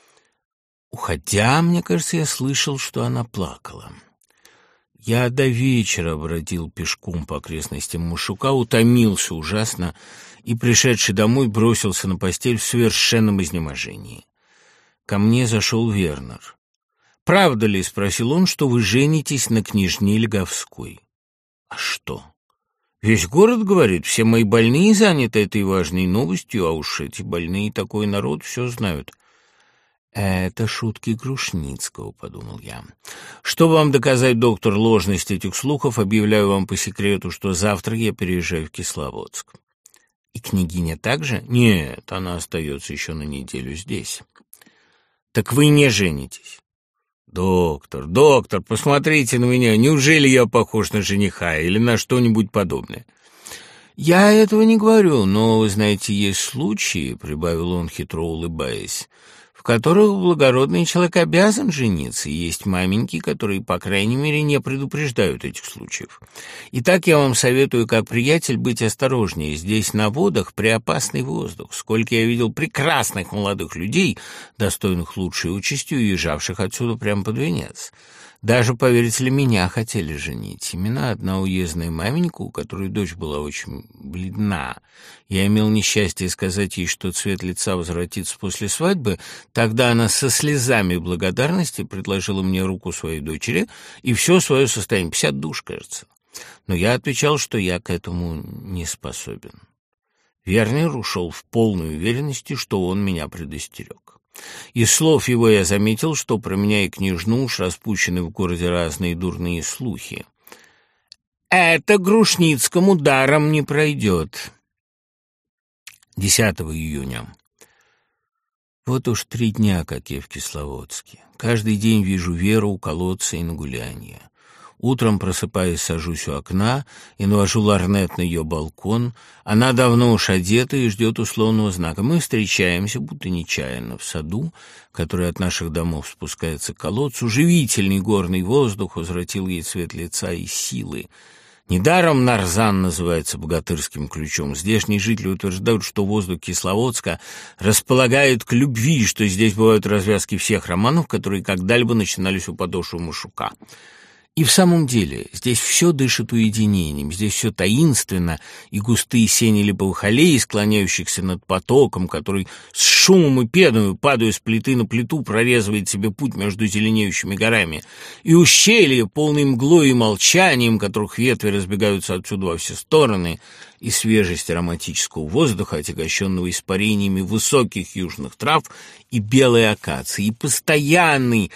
Уходя, мне кажется, я слышал, что она плакала. Я до вечера бродил пешком по окрестностям Машука, утомился ужасно и, пришедший домой, бросился на постель в совершенном изнеможении. Ко мне зашел Вернер. «Правда ли, — спросил он, — что вы женитесь на княжне Леговской?» «А что? Весь город говорит, все мои больные заняты этой важной новостью, а уж эти больные, такой народ, все знают». «Это шутки Грушницкого», — подумал я. «Чтобы вам доказать, доктор, ложность этих слухов, объявляю вам по секрету, что завтра я переезжаю в Кисловодск». «И княгиня также?» «Нет, она остается еще на неделю здесь». «Так вы не женитесь?» «Доктор, посмотрите на меня. Неужели я похож на жениха или на что-нибудь подобное?» «Я этого не говорю, но, вы знаете, есть случаи, — прибавил он, хитро улыбаясь, — в которых благородный человек обязан жениться, и есть маменьки, которые, по крайней мере, не предупреждают этих случаев. Итак, я вам советую, как приятель, быть осторожнее. Здесь, на водах, преопасный воздух. Сколько я видел прекрасных молодых людей, достойных лучшей участи, уезжавших отсюда прямо под венец. Даже, поверите ли, меня хотели женить. Именно одна уездная маменька, у которой дочь была очень бледна. Я имел несчастье сказать ей, что цвет лица возвратится после свадьбы. Тогда она со слезами благодарности предложила мне руку своей дочери и все свое состояние, 50 душ, кажется. Но я отвечал, что я к этому не способен. Вернер ушел в полной уверенности, что он меня предостерег. Из слов его я заметил, что про меня и княжну уж распущены в городе разные дурные слухи. Это Грушницкому даром не пройдет. 10 июня. Вот уж 3 дня, как я в Кисловодске. Каждый день вижу Веру у колодца и на гулянье. Утром, просыпаясь, сажусь у окна и навожу лорнет на ее балкон. Она давно уж одета и ждет условного знака. Мы встречаемся, будто нечаянно, в саду, который от наших домов спускается к колодцу. Живительный горный воздух возвратил ей цвет лица и силы. Недаром Нарзан называется богатырским ключом. Здешние жители утверждают, что воздух Кисловодска располагает к любви, что здесь бывают развязки всех романов, которые когда-либо начинались у подошвы Машука. И в самом деле, здесь все дышит уединением, здесь все таинственно, и густые сени липовых аллей, склоняющихся над потоком, который с шумом и пеной, падая с плиты на плиту, прорезывает себе путь между зеленеющими горами, и ущелья, полные мглой и молчанием, которых ветви разбегаются отсюда во все стороны, и свежесть ароматического воздуха, отягощенного испарениями высоких южных трав и белой акации, и постоянный,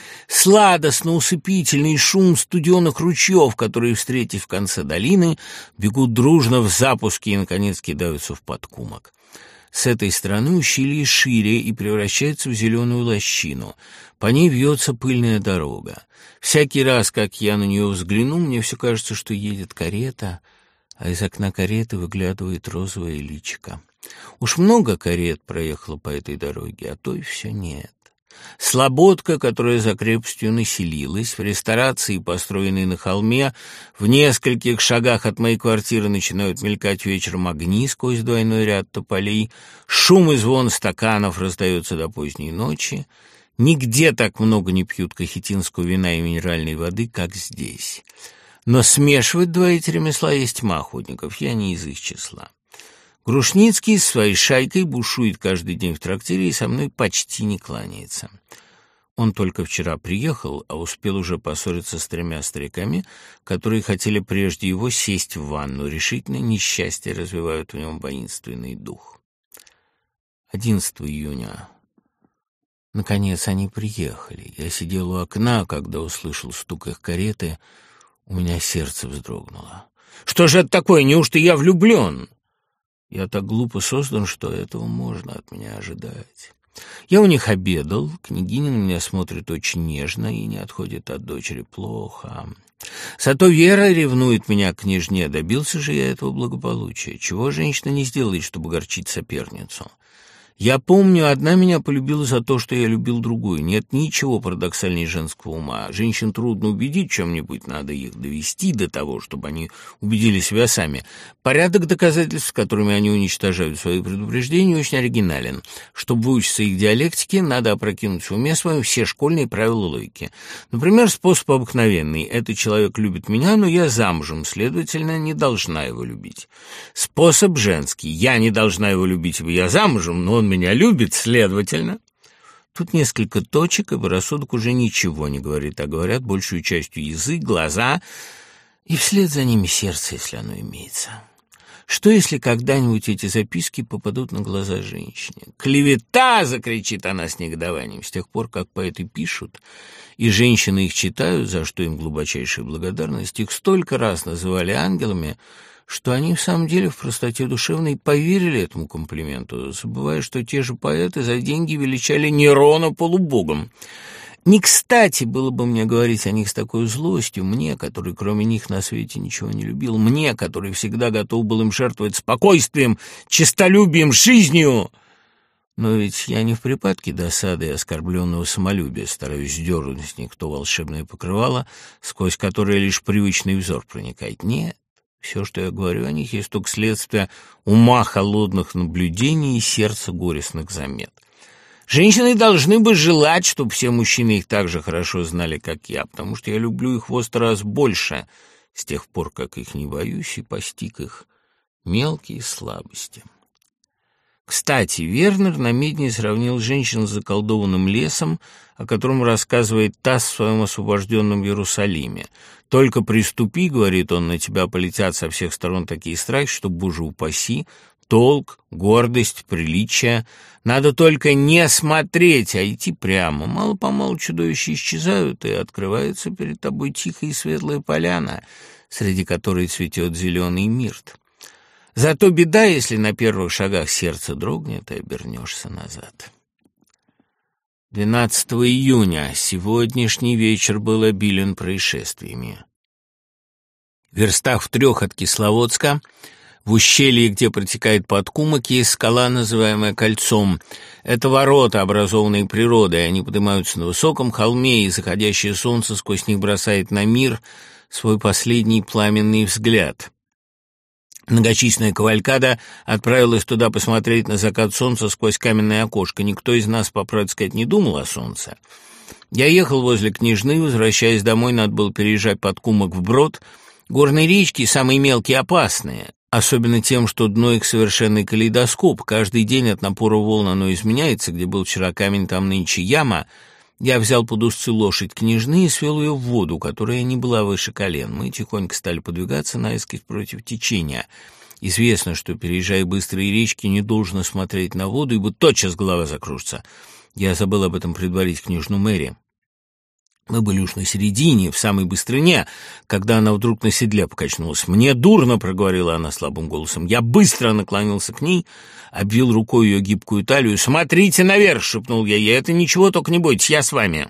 сладостно-усыпительный шум студеных ручьев, которые, встретив в конце долины, бегут дружно в запуске и, наконец, кидаются в подкумок. С этой стороны ущелье шире и превращается в зеленую лощину. По ней вьется пыльная дорога. Всякий раз, как я на нее взгляну, мне все кажется, что едет карета, а из окна кареты выглядывает розовое личико. Уж много карет проехало по этой дороге, а то и все нет. Слободка, которая за крепостью населилась, в ресторации, построенной на холме, в нескольких шагах от моей квартиры начинают мелькать вечером огни сквозь двойной ряд тополей, шум и звон стаканов раздается до поздней ночи. Нигде так много не пьют кахетинского вина и минеральной воды, как здесь. Но смешивать два эти ремесла есть тьма охотников, я не из их числа. Грушницкий с своей шайкой бушует каждый день в трактире и со мной почти не кланяется. Он только вчера приехал, а успел уже поссориться с 3 стариками, которые хотели прежде его сесть в ванну. Решительно несчастье развивают в нем воинственный дух. 11 июня. Наконец они приехали. Я сидел у окна, когда услышал стук их кареты. У меня сердце вздрогнуло. «Что же это такое? Неужто я влюблен?» Я так глупо создан, что этого можно от меня ожидать. Я у них обедал, княгиня на меня смотрит очень нежно и не отходит от дочери. Плохо. Зато Вера ревнует меня к княжне. Добился же я этого благополучия. Чего женщина не сделает, чтобы огорчить соперницу? Я помню, одна меня полюбила за то, что я любил другую. Нет ничего парадоксальнее женского ума. Женщин трудно убедить чем-нибудь, надо их довести до того, чтобы они убедили себя сами. Порядок доказательств, которыми они уничтожают свои предупреждения, очень оригинален. Чтобы выучиться их диалектике, надо опрокинуть в уме своем все школьные правила логики. Например, способ обыкновенный. Этот человек любит меня, но я замужем, следовательно, не должна его любить. Способ женский. Я не должна его любить, ибо я замужем, но он меня любит, следовательно. Тут несколько точек, ибо рассудок уже ничего не говорит, а говорят большую частью язык, глаза и вслед за ними сердце, если оно имеется. Что, если когда-нибудь эти записки попадут на глаза женщине? «Клевета!» — закричит она с негодованием. С тех пор, как поэты пишут, и женщины их читают, за что им глубочайшая благодарность, их столько раз называли ангелами, что они в самом деле в простоте душевной поверили этому комплименту, забывая, что те же поэты за деньги величали Нерона полубогом. Не кстати было бы мне говорить о них с такой злостью, мне, который кроме них на свете ничего не любил, мне, который всегда готов был им жертвовать спокойствием, честолюбием, жизнью. Но ведь я не в припадке досады и оскорбленного самолюбия стараюсь сдернуть с них то волшебное покрывало, сквозь которое лишь привычный взор проникает. Нет, все, что я говорю о них, есть только следствие ума холодных наблюдений и сердца горестных замет. Женщины должны бы желать, чтобы все мужчины их так же хорошо знали, как я, потому что я люблю их в 100 раз больше, с тех пор, как их не боюсь и постиг их мелкие слабости. Кстати, Вернер намедни сравнил женщин с заколдованным лесом, о котором рассказывает Тасс в своем освобожденном Иерусалиме. «Только приступи, — говорит он, — на тебя полетят со всех сторон такие страхи, что, боже упаси, долг, гордость, приличие. Надо только не смотреть, а идти прямо. Мало-помалу чудовища исчезают, и открывается перед тобой тихая и светлая поляна, среди которой цветет зеленый мирт. Зато беда, если на первых шагах сердце дрогнет, и обернешься назад». 12 июня. Сегодняшний вечер был обилен происшествиями. В верстах в 3 от Кисловодска, в ущелье, где протекает Подкумок, есть скала, называемая Кольцом. Это ворота, образованные природой. Они поднимаются на высоком холме, и заходящее солнце сквозь них бросает на мир свой последний пламенный взгляд. Многочисленная кавалькада отправилась туда посмотреть на закат солнца сквозь каменное окошко. Никто из нас, по правде сказать, не думал о солнце. Я ехал возле Княжны, возвращаясь домой, надо было переезжать Подкумок вброд. Горные речки, самые мелкие, опасные, особенно тем, что дно их совершенный калейдоскоп. Каждый день от напора волн оно изменяется, где был вчера камень, там нынче яма. Я взял под узцы лошадь Княжны и свел ее в воду, которая не была выше колен. Мы тихонько стали подвигаться наискось против течения. Известно, что, переезжая быстрые речки, не должно смотреть на воду, ибо тотчас голова закружится. Я забыл об этом предварить Княжну Мэри. Мы были уж на середине, в самой быстрине, когда она вдруг на седле покачнулась. «Мне дурно», — проговорила она слабым голосом. Я быстро наклонился к ней, обвил рукой ее гибкую талию. «Смотрите наверх!» — шепнул я ей. «Это ничего, только не бойтесь, я с вами!»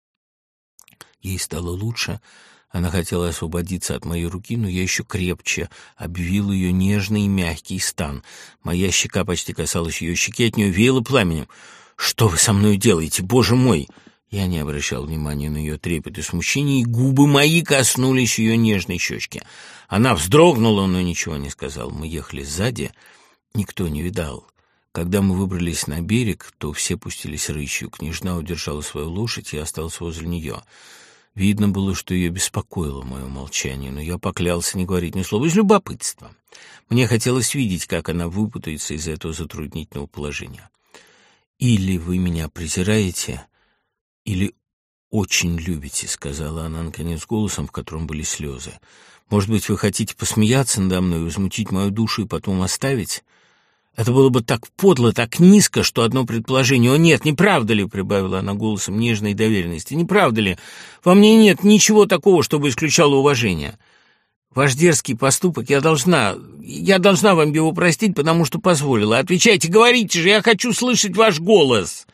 Ей стало лучше. Она хотела освободиться от моей руки, но я еще крепче обвил ее нежный и мягкий стан. Моя щека почти касалась ее щеки, от нее веяло пламенем. «Что вы со мной делаете, боже мой!» Я не обращал внимания на ее трепет и смущение, и губы мои коснулись ее нежной щечки. Она вздрогнула, но ничего не сказала. Мы ехали сзади, никто не видал. Когда мы выбрались на берег, то все пустились рысью. Княжна удержала свою лошадь и осталась возле нее. Видно было, что ее беспокоило мое молчание, но я поклялся не говорить ни слова из любопытства. Мне хотелось видеть, как она выпутается из этого затруднительного положения. «Или вы меня презираете, или очень любите», — сказала она, наконец, голосом, в котором были слезы. «Может быть, вы хотите посмеяться надо мной, возмутить мою душу и потом оставить? Это было бы так подло, так низко, что одно предположение. О, нет, не правда ли?» — прибавила она голосом нежной доверенности. «Не правда ли? Во мне нет ничего такого, чтобы исключало уважение. Ваш дерзкий поступок, я должна вам его простить, потому что позволила. Отвечайте, говорите же, я хочу слышать ваш голос!»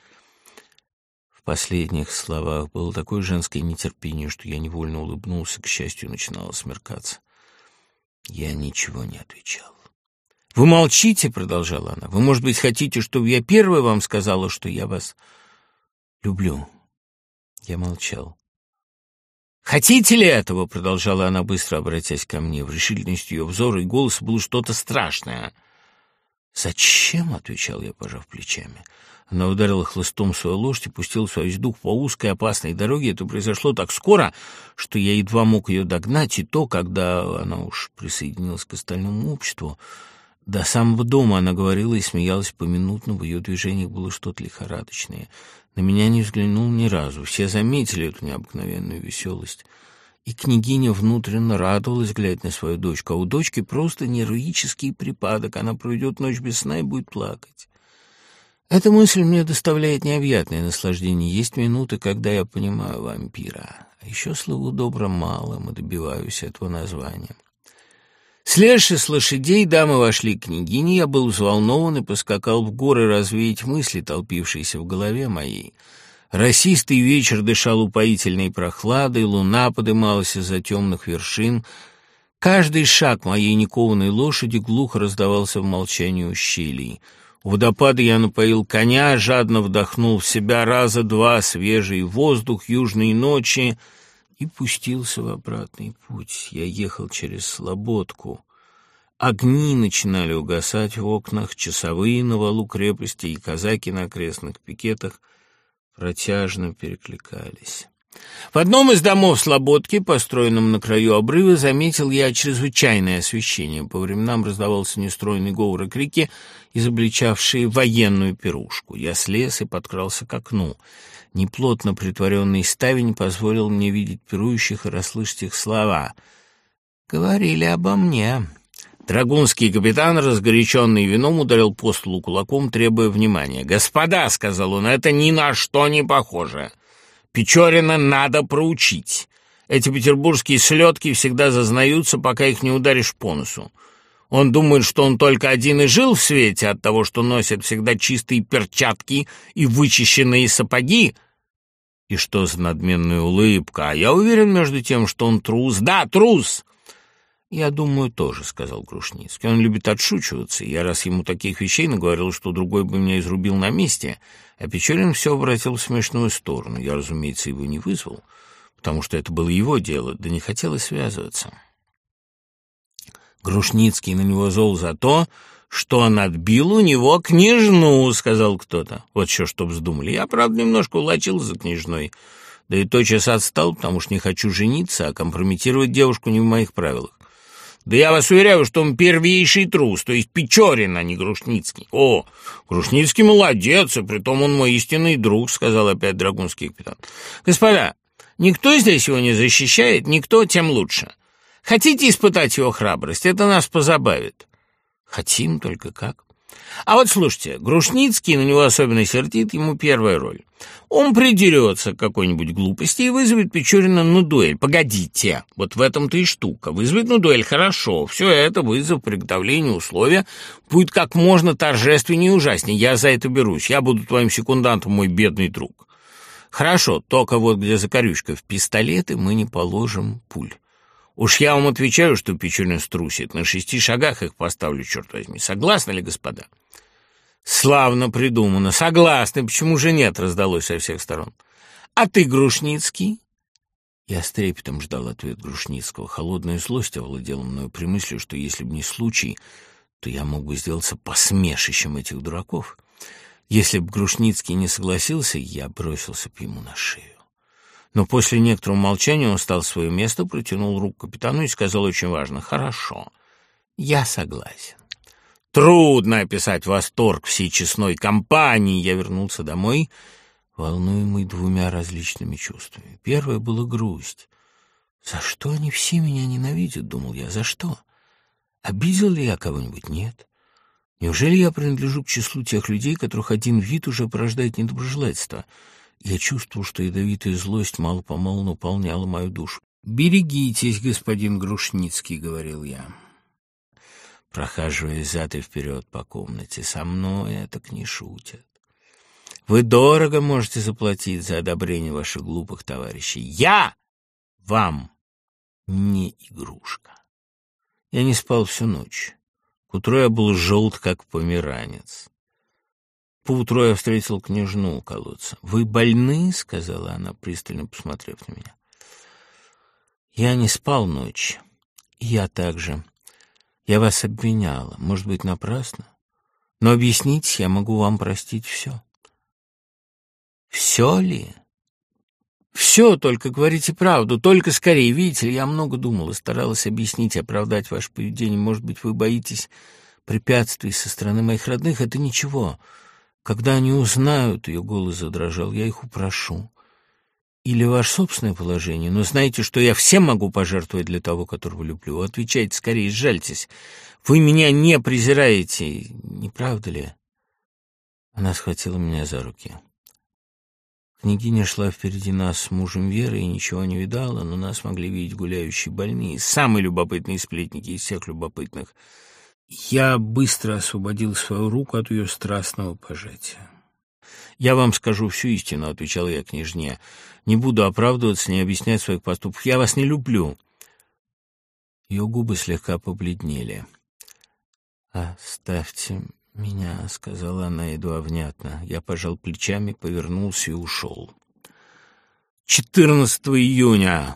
В последних словах было такое женское нетерпение, что я невольно улыбнулся. К счастью, начинало смеркаться. Я ничего не отвечал. «Вы молчите?» — продолжала она. «Вы, может быть, хотите, чтобы я первая вам сказала, что я вас люблю?» Я молчал. «Хотите ли этого?» — продолжала она, быстро обратясь ко мне. В решительности ее взора и голоса было что-то страшное. «Зачем?» — отвечал я, пожав плечами. Она ударила хлыстом свою лошадь и пустила свою езду по узкой опасной дороге. Это произошло так скоро, что я едва мог ее догнать, и то, когда она уж присоединилась к остальному обществу. До самого дома она говорила и смеялась поминутно, в ее движениях было что-то лихорадочное. На меня не взглянул ни разу. Все заметили эту необыкновенную веселость. И княгиня внутренне радовалась, глядя на свою дочку. А у дочки просто нервический припадок. Она проведет ночь без сна и будет плакать. Эта мысль мне доставляет необъятное наслаждение. Есть минуты, когда я понимаю вампира. А еще, слову добром, малым и добиваюсь этого названия. Слезши с лошадей, дамы вошли к княгине. Я был взволнован и поскакал в горы развеять мысли, толпившиеся в голове моей. Росистый вечер дышал упоительной прохладой, луна подымалась из-за темных вершин. Каждый шаг моей никованной лошади глухо раздавался в молчании ущелий. У водопада я напоил коня, жадно вдохнул в себя раза два свежий воздух южной ночи и пустился в обратный путь. Я ехал через Слободку. Огни начинали угасать в окнах, часовые на валу крепости и казаки на окрестных пикетах протяжно перекликались. В одном из домов Слободки, построенном на краю обрыва, заметил я чрезвычайное освещение. По временам раздавался нестройный говор и крики, изобличавшие военную пирушку. Я слез и подкрался к окну. Неплотно притворенный ставень позволил мне видеть пирующих и расслышать их слова. «Говорили обо мне». Драгунский капитан, разгоряченный вином, ударил по столу кулаком, требуя внимания. «Господа», — сказал он, — «это ни на что не похоже. Печорина надо проучить. Эти петербургские слетки всегда зазнаются, пока их не ударишь по носу. Он думает, что он только один и жил в свете от того, что носит всегда чистые перчатки и вычищенные сапоги. И что за надменная улыбка? А я уверен, между тем, что он трус. Да, трус!» «Я думаю, тоже», — сказал Грушницкий. «Он любит отшучиваться. Я раз ему таких вещей наговорил, что другой бы меня изрубил на месте, а Печорин все обратил в смешную сторону. Я, разумеется, его не вызвал, потому что это было его дело, да не хотелось связываться». Грушницкий на него зол за то, что он отбил у него княжну, — сказал кто-то. Вот еще что вздумали. Я, правда, немножко улачил за княжной, да и тотчас отстал, потому что не хочу жениться, а компрометировать девушку не в моих правилах. Да я вас уверяю, что он первейший трус, то есть Печорин, а не Грушницкий. О, Грушницкий молодец, и притом он мой истинный друг, — сказал опять драгунский капитан. Господа, никто здесь его не защищает, никто, тем лучше. Хотите испытать его храбрость? Это нас позабавит. Хотим, только как? А вот слушайте, Грушницкий на него особенно сердит, ему первая роль. Он придерется к какой-нибудь глупости и вызовет Печорина на дуэль. Погодите, вот в этом-то и штука. Вызвать на дуэль хорошо. Все это, вызов, приготовление, условия, будет как можно торжественнее и ужаснее. Я за это берусь. Я буду твоим секундантом, мой бедный друг. Хорошо, только вот где закорючка. В пистолеты мы не положим пуль. Уж я вам отвечаю, что Печорин струсит. На 6 шагах их поставлю, черт возьми. Согласны ли, господа? Славно придумано. Согласны. Почему же нет? Раздалось со всех сторон. А ты, Грушницкий? Я с трепетом ждал ответ Грушницкого. Холодная злость овладела мною при мысли, что если бы не случай, то я мог бы сделаться посмешищем этих дураков. Если бы Грушницкий не согласился, я бросился бы ему на шею. Но после некоторого молчания он встал в свое место, протянул руку капитану и сказал очень важно: «Хорошо, я согласен». Трудно описать восторг всей честной компании. Я вернулся домой, волнуемый двумя различными чувствами. Первое было грусть. «За что они все меня ненавидят?» — думал я. «За что? Обидел ли я кого-нибудь? Нет. Неужели я принадлежу к числу тех людей, которых один вид уже порождает недоброжелательство?» Я чувствовал, что ядовитая злость мало-помалу наполняла мою душу. «Берегитесь, господин Грушницкий», — говорил я, прохаживаясь взад и вперед по комнате. «Со мной так не шутят. Вы дорого можете заплатить за одобрение ваших глупых товарищей. Я вам не игрушка». Я не спал всю ночь. К утру я был желт, как померанец. Поутру я встретил княжну у колодца. «Вы больны?» — сказала она, пристально посмотрев на меня. Я не спал ночь. Я также. Я вас обвиняла, может быть, напрасно. Но объяснить я могу вам простить все. Все ли? Все, только говорите правду, только скорее. Видите ли, я много думала, старалась объяснить, оправдать ваше поведение. Может быть, вы боитесь препятствий со стороны моих родных? Это ничего. Когда они узнают, ее голос задрожал, я их упрошу. Или ваше собственное положение, но знаете, что я всем могу пожертвовать для того, которого люблю. Отвечайте скорее, сжальтесь. Вы меня не презираете, не правда ли? Она схватила меня за руки. Княгиня шла впереди нас с мужем Веры и ничего не видала, но нас могли видеть гуляющие больные, самые любопытные сплетники из всех любопытных. Я быстро освободил свою руку от ее страстного пожатия. «Я вам скажу всю истину», — отвечал я княжне. «Не буду оправдываться, не объяснять своих поступков. Я вас не люблю». Ее губы слегка побледнели. «Оставьте меня», — сказала она едва внятно. Я пожал плечами, повернулся и ушел. 14 июня.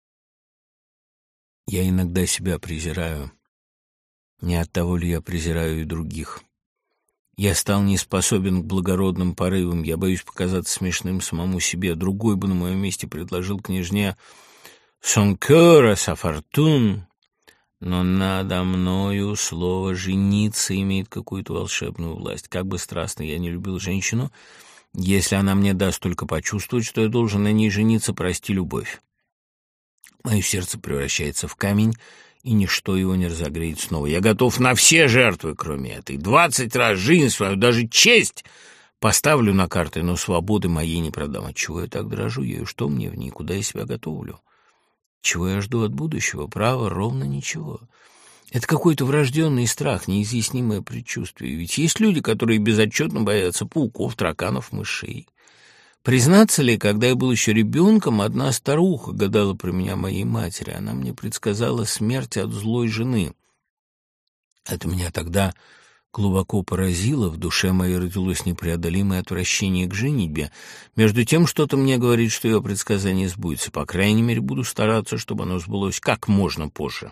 Я иногда себя презираю. Не от того ли я презираю и других? Я стал не способен к благородным порывам, я боюсь показаться смешным самому себе. Другой бы на моем месте предложил княжне «Son cœur à sa fortune», но надо мною слово «жениться» имеет какую-то волшебную власть. Как бы страстно я не любил женщину, если она мне даст только почувствовать, что я должен на ней жениться, прости любовь. Мое сердце превращается в камень, и ничто его не разогреет снова. Я готов на все жертвы, кроме этой. 20 раз жизнь свою, даже честь поставлю на карты, но свободы моей не продам. Отчего я так дрожу ею? Что мне в ней? Куда я себя готовлю? Чего я жду от будущего? Право, ровно ничего. Это какой-то врожденный страх, неизъяснимое предчувствие. Ведь есть люди, которые безотчетно боятся пауков, тараканов, мышей. Признаться ли, когда я был еще ребенком, одна старуха гадала про меня моей матери. Она мне предсказала смерть от злой жены. Это меня тогда глубоко поразило, в душе моей родилось непреодолимое отвращение к женитьбе. Между тем, что-то мне говорит, что ее предсказание сбудется. По крайней мере, буду стараться, чтобы оно сбылось как можно позже.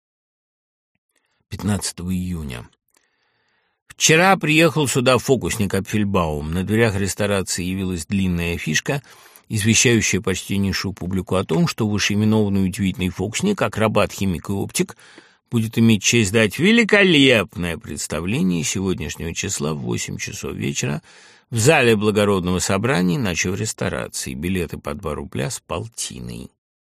15 июня. Вчера приехал сюда фокусник Апфельбаум. На дверях ресторации явилась длинная афишка, извещающая почтеннейшую публику о том, что вышеименованный удивительный фокусник, акробат, химик и оптик, будет иметь честь дать великолепное представление сегодняшнего числа в 8 часов вечера в зале благородного собрания, иначе в ресторации. Билеты по 2 рубля с полтиной.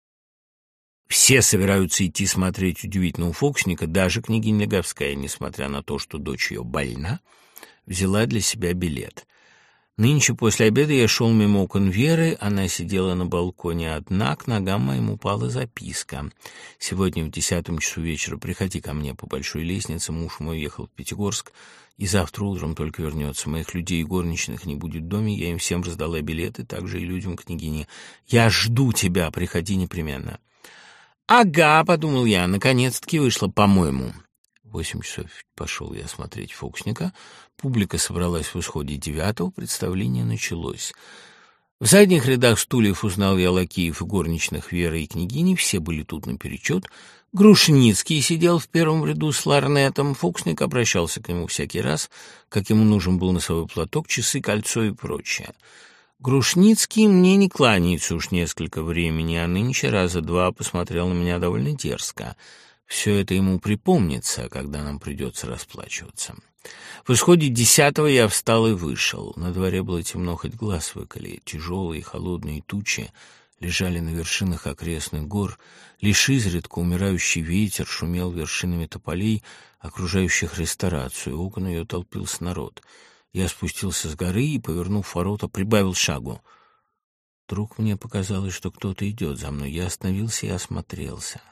Все собираются идти смотреть удивительного фокусника, даже княгиня Леговская, несмотря на то, что дочь ее больна, взяла для себя билет. Нынче после обеда я шел мимо окон Веры, она сидела на балконе одна, к ногам моим упала записка. «Сегодня в 10 часу вечера приходи ко мне по большой лестнице, муж мой уехал в Пятигорск, и завтра утром только вернется. Моих людей и горничных не будет в доме, я им всем раздала билеты, также и людям княгини. Я жду тебя, приходи непременно». «Ага», — подумал я, — наконец-таки вышло, по-моему. В 8 часов пошел я смотреть фокусника. Публика собралась в исходе 9-го, представление началось. В задних рядах стульев узнал я лакеев и горничных Веры и княгини, все были тут наперечет. Грушницкий сидел в первом ряду с ларнетом, фокусник обращался к нему всякий раз, как ему нужен был носовой платок, часы, кольцо и прочее. Грушницкий мне не кланяется уж несколько времени, а нынче раза 2 посмотрел на меня довольно дерзко. Все это ему припомнится, когда нам придется расплачиваться. В исходе 10-го я встал и вышел. На дворе было темно, хоть глаз выколи. Тяжелые холодные тучи лежали на вершинах окрестных гор. Лишь изредка умирающий ветер шумел вершинами тополей, окружающих ресторацию. У окон ее толпился народ. Я спустился с горы и, повернув ворота, прибавил шагу. Вдруг мне показалось, что кто-то идет за мной. Я остановился и осмотрелся.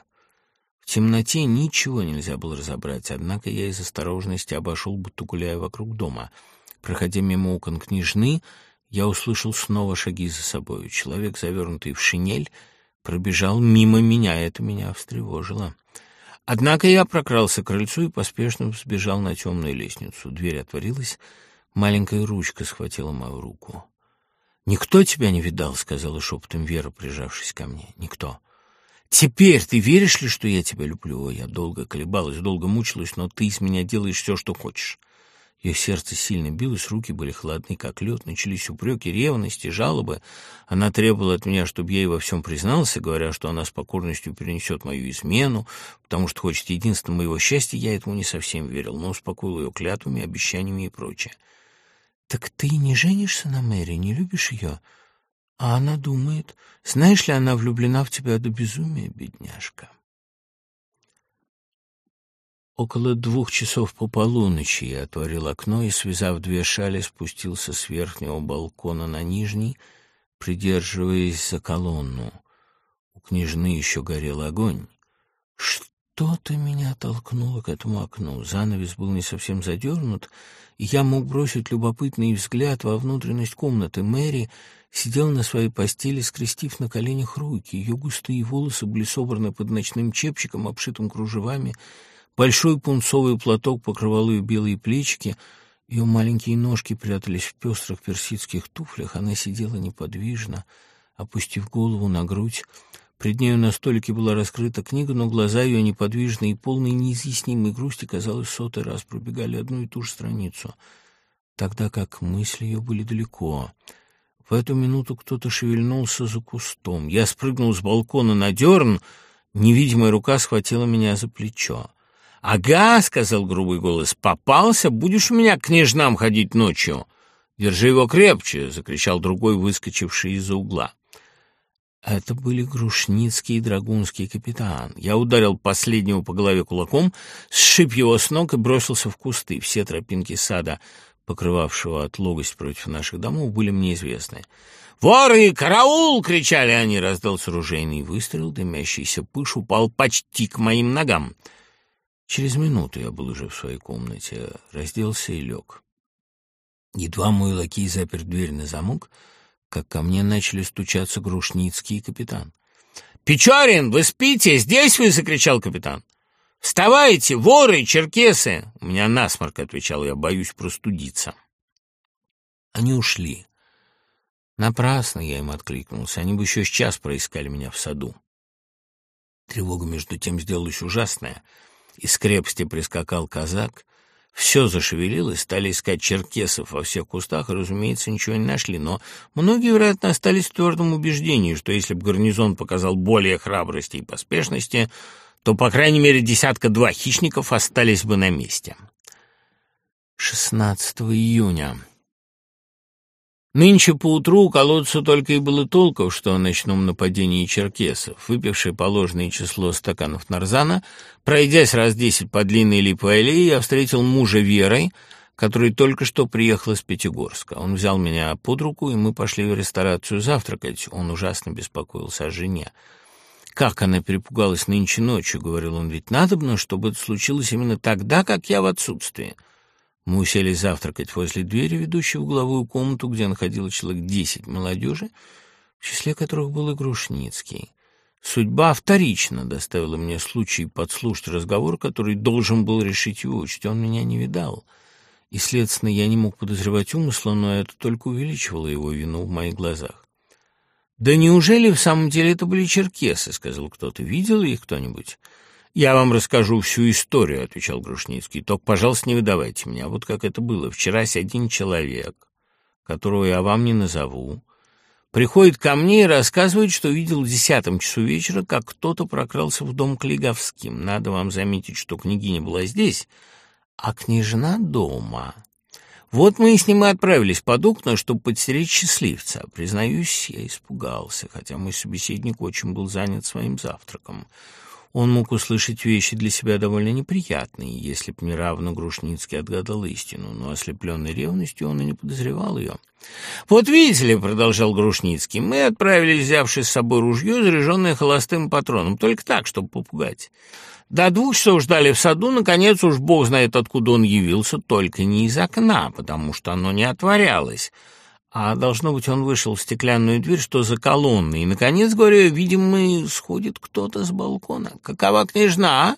В темноте ничего нельзя было разобрать, однако я из осторожности обошел, будто гуляя вокруг дома. Проходя мимо окон княжны, я услышал снова шаги за собой. Человек, завернутый в шинель, пробежал мимо меня, это меня встревожило. Однако я прокрался к крыльцу и поспешно взбежал на темную лестницу. Дверь отворилась. Маленькая ручка схватила мою руку. «Никто тебя не видал», — сказала шепотом Вера, прижавшись ко мне. «Никто. Теперь ты веришь ли, что я тебя люблю?» О, я долго колебалась, долго мучилась, но ты из меня делаешь все, что хочешь. Ее сердце сильно билось, руки были холодны, как лед, начались упреки, ревности, жалобы. Она требовала от меня, чтобы я ей во всем признался, говоря, что она с покорностью перенесет мою измену, потому что хочет единственного моего счастья. Я этому не совсем верил, но успокоил ее клятвами, обещаниями и прочее. «Так ты не женишься на Мэри, не любишь ее?» А она думает, знаешь ли, она влюблена в тебя до безумия, бедняжка. Около 2 часов по полуночи я отворил окно и, связав 2 шали, спустился с верхнего балкона на нижний, придерживаясь за колонну. У княжны еще горел огонь. Что-то меня толкнуло к этому окну. Занавес был не совсем задернут, и я мог бросить любопытный взгляд во внутренность комнаты. Мэри сидела на своей постели, скрестив на коленях руки. Ее густые волосы были собраны под ночным чепчиком, обшитым кружевами. Большой пунцовый платок покрывал ее белые плечики. Ее маленькие ножки прятались в пестрых персидских туфлях. Она сидела неподвижно, опустив голову на грудь. Пред нею на столике была раскрыта книга, но глаза ее, неподвижные и полные неизъяснимой грусти, казалось, в сотый раз пробегали одну и ту же страницу, тогда как мысли ее были далеко. В эту минуту кто-то шевельнулся за кустом. Я спрыгнул с балкона на дерн, невидимая рука схватила меня за плечо. «Ага», — сказал грубый голос, — «попался? Будешь у меня к княжнам ходить ночью?» «Держи его крепче», — закричал другой, выскочивший из-за угла. Это были Грушницкий и Драгунский капитан. Я ударил последнего по голове кулаком, сшиб его с ног и бросился в кусты. Все тропинки сада, покрывавшего отлогость против наших домов, были мне известны. «Воры! Караул!» — кричали они. Раздался ружейный выстрел, дымящийся пыш упал почти к моим ногам. Через минуту я был уже в своей комнате, разделся и лег. Едва мой лакей запер дверь на замок, как ко мне начали стучаться Грушницкий и капитан. «Печорин, вы спите? Здесь вы!» — закричал капитан. «Вставайте, воры, черкесы!» «У меня насморк», — отвечал я, — «боюсь простудиться». Они ушли. Напрасно я им откликнулся, они бы еще с час проискали меня в саду. Тревога между тем сделалась ужасная. Из крепости прискакал казак. Все зашевелилось, стали искать черкесов во всех кустах и, разумеется, ничего не нашли. Но многие, вероятно, остались в твердом убеждении, что если бы гарнизон показал более храбрости и поспешности, то, по крайней мере, 10-2 хищников остались бы на месте. 16 июня. Нынче поутру у колодца только и было толков, что о ночном нападении черкесов. Выпивший положенное число стаканов нарзана, пройдясь раз 10 по длинной липовой аллее, я встретил мужа Верой, который только что приехал из Пятигорска. Он взял меня под руку, и мы пошли в ресторацию завтракать. Он ужасно беспокоился о жене. «Как она перепугалась нынче ночью», — говорил он, — «ведь надобно, чтобы это случилось именно тогда, как я в отсутствии». Мы уселись завтракать возле двери, ведущей в угловую комнату, где находилось человек 10 молодежи, в числе которых был и Грушницкий. Судьба вторично доставила мне случай подслушать разговор, который должен был решить его участь. Он меня не видал, и, следственно, я не мог подозревать умысла, но это только увеличивало его вину в моих глазах. «Да неужели в самом деле это были черкесы?» — сказал кто-то. «Видел их кто-нибудь?» «Я вам расскажу всю историю», — отвечал Грушницкий. «Только, пожалуйста, не выдавайте меня. Вот как это было. Вчерась один человек, которого я вам не назову, приходит ко мне и рассказывает, что видел в 10 часу вечера, как кто-то прокрался в дом к Лиговским. Надо вам заметить, что княгиня была здесь, а княжна дома. Вот мы и с ним и отправились под окна, чтобы подстеречь счастливца. Признаюсь, я испугался, хотя мой собеседник очень был занят своим завтраком. Он мог услышать вещи для себя довольно неприятные, если б не равно Грушницкий отгадал истину, но ослепленный ревностью он и не подозревал ее. «Вот видите ли», — продолжал Грушницкий, — «мы отправились, взявши с собой ружье, заряженное холостым патроном, только так, чтобы попугать. До 2 часов ждали в саду, наконец уж бог знает, откуда он явился, только не из окна, потому что оно не отворялось». А, должно быть, он вышел в стеклянную дверь, что за колонной. И, наконец, говорю, видимо, сходит кто-то с балкона. Какова княжна, а?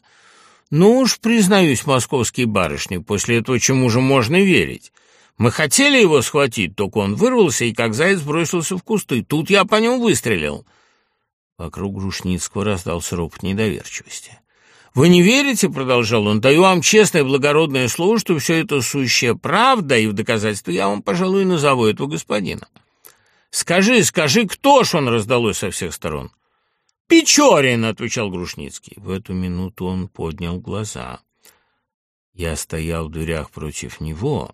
Ну уж, признаюсь, московские барышни, после этого чему же можно верить? Мы хотели его схватить, только он вырвался и, как заяц, бросился в кусты. Тут я по нему выстрелил. Вокруг Грушницкого раздался ропот недоверчивости. «Вы не верите?» — продолжал он. «Даю вам честное благородное слово, что все это сущая правда, и в доказательство я вам, пожалуй, назову этого господина». «Скажи, кто ж он?» — раздалось со всех сторон. «Печорин!» — отвечал Грушницкий. В эту минуту он поднял глаза. Я стоял в дверях против него.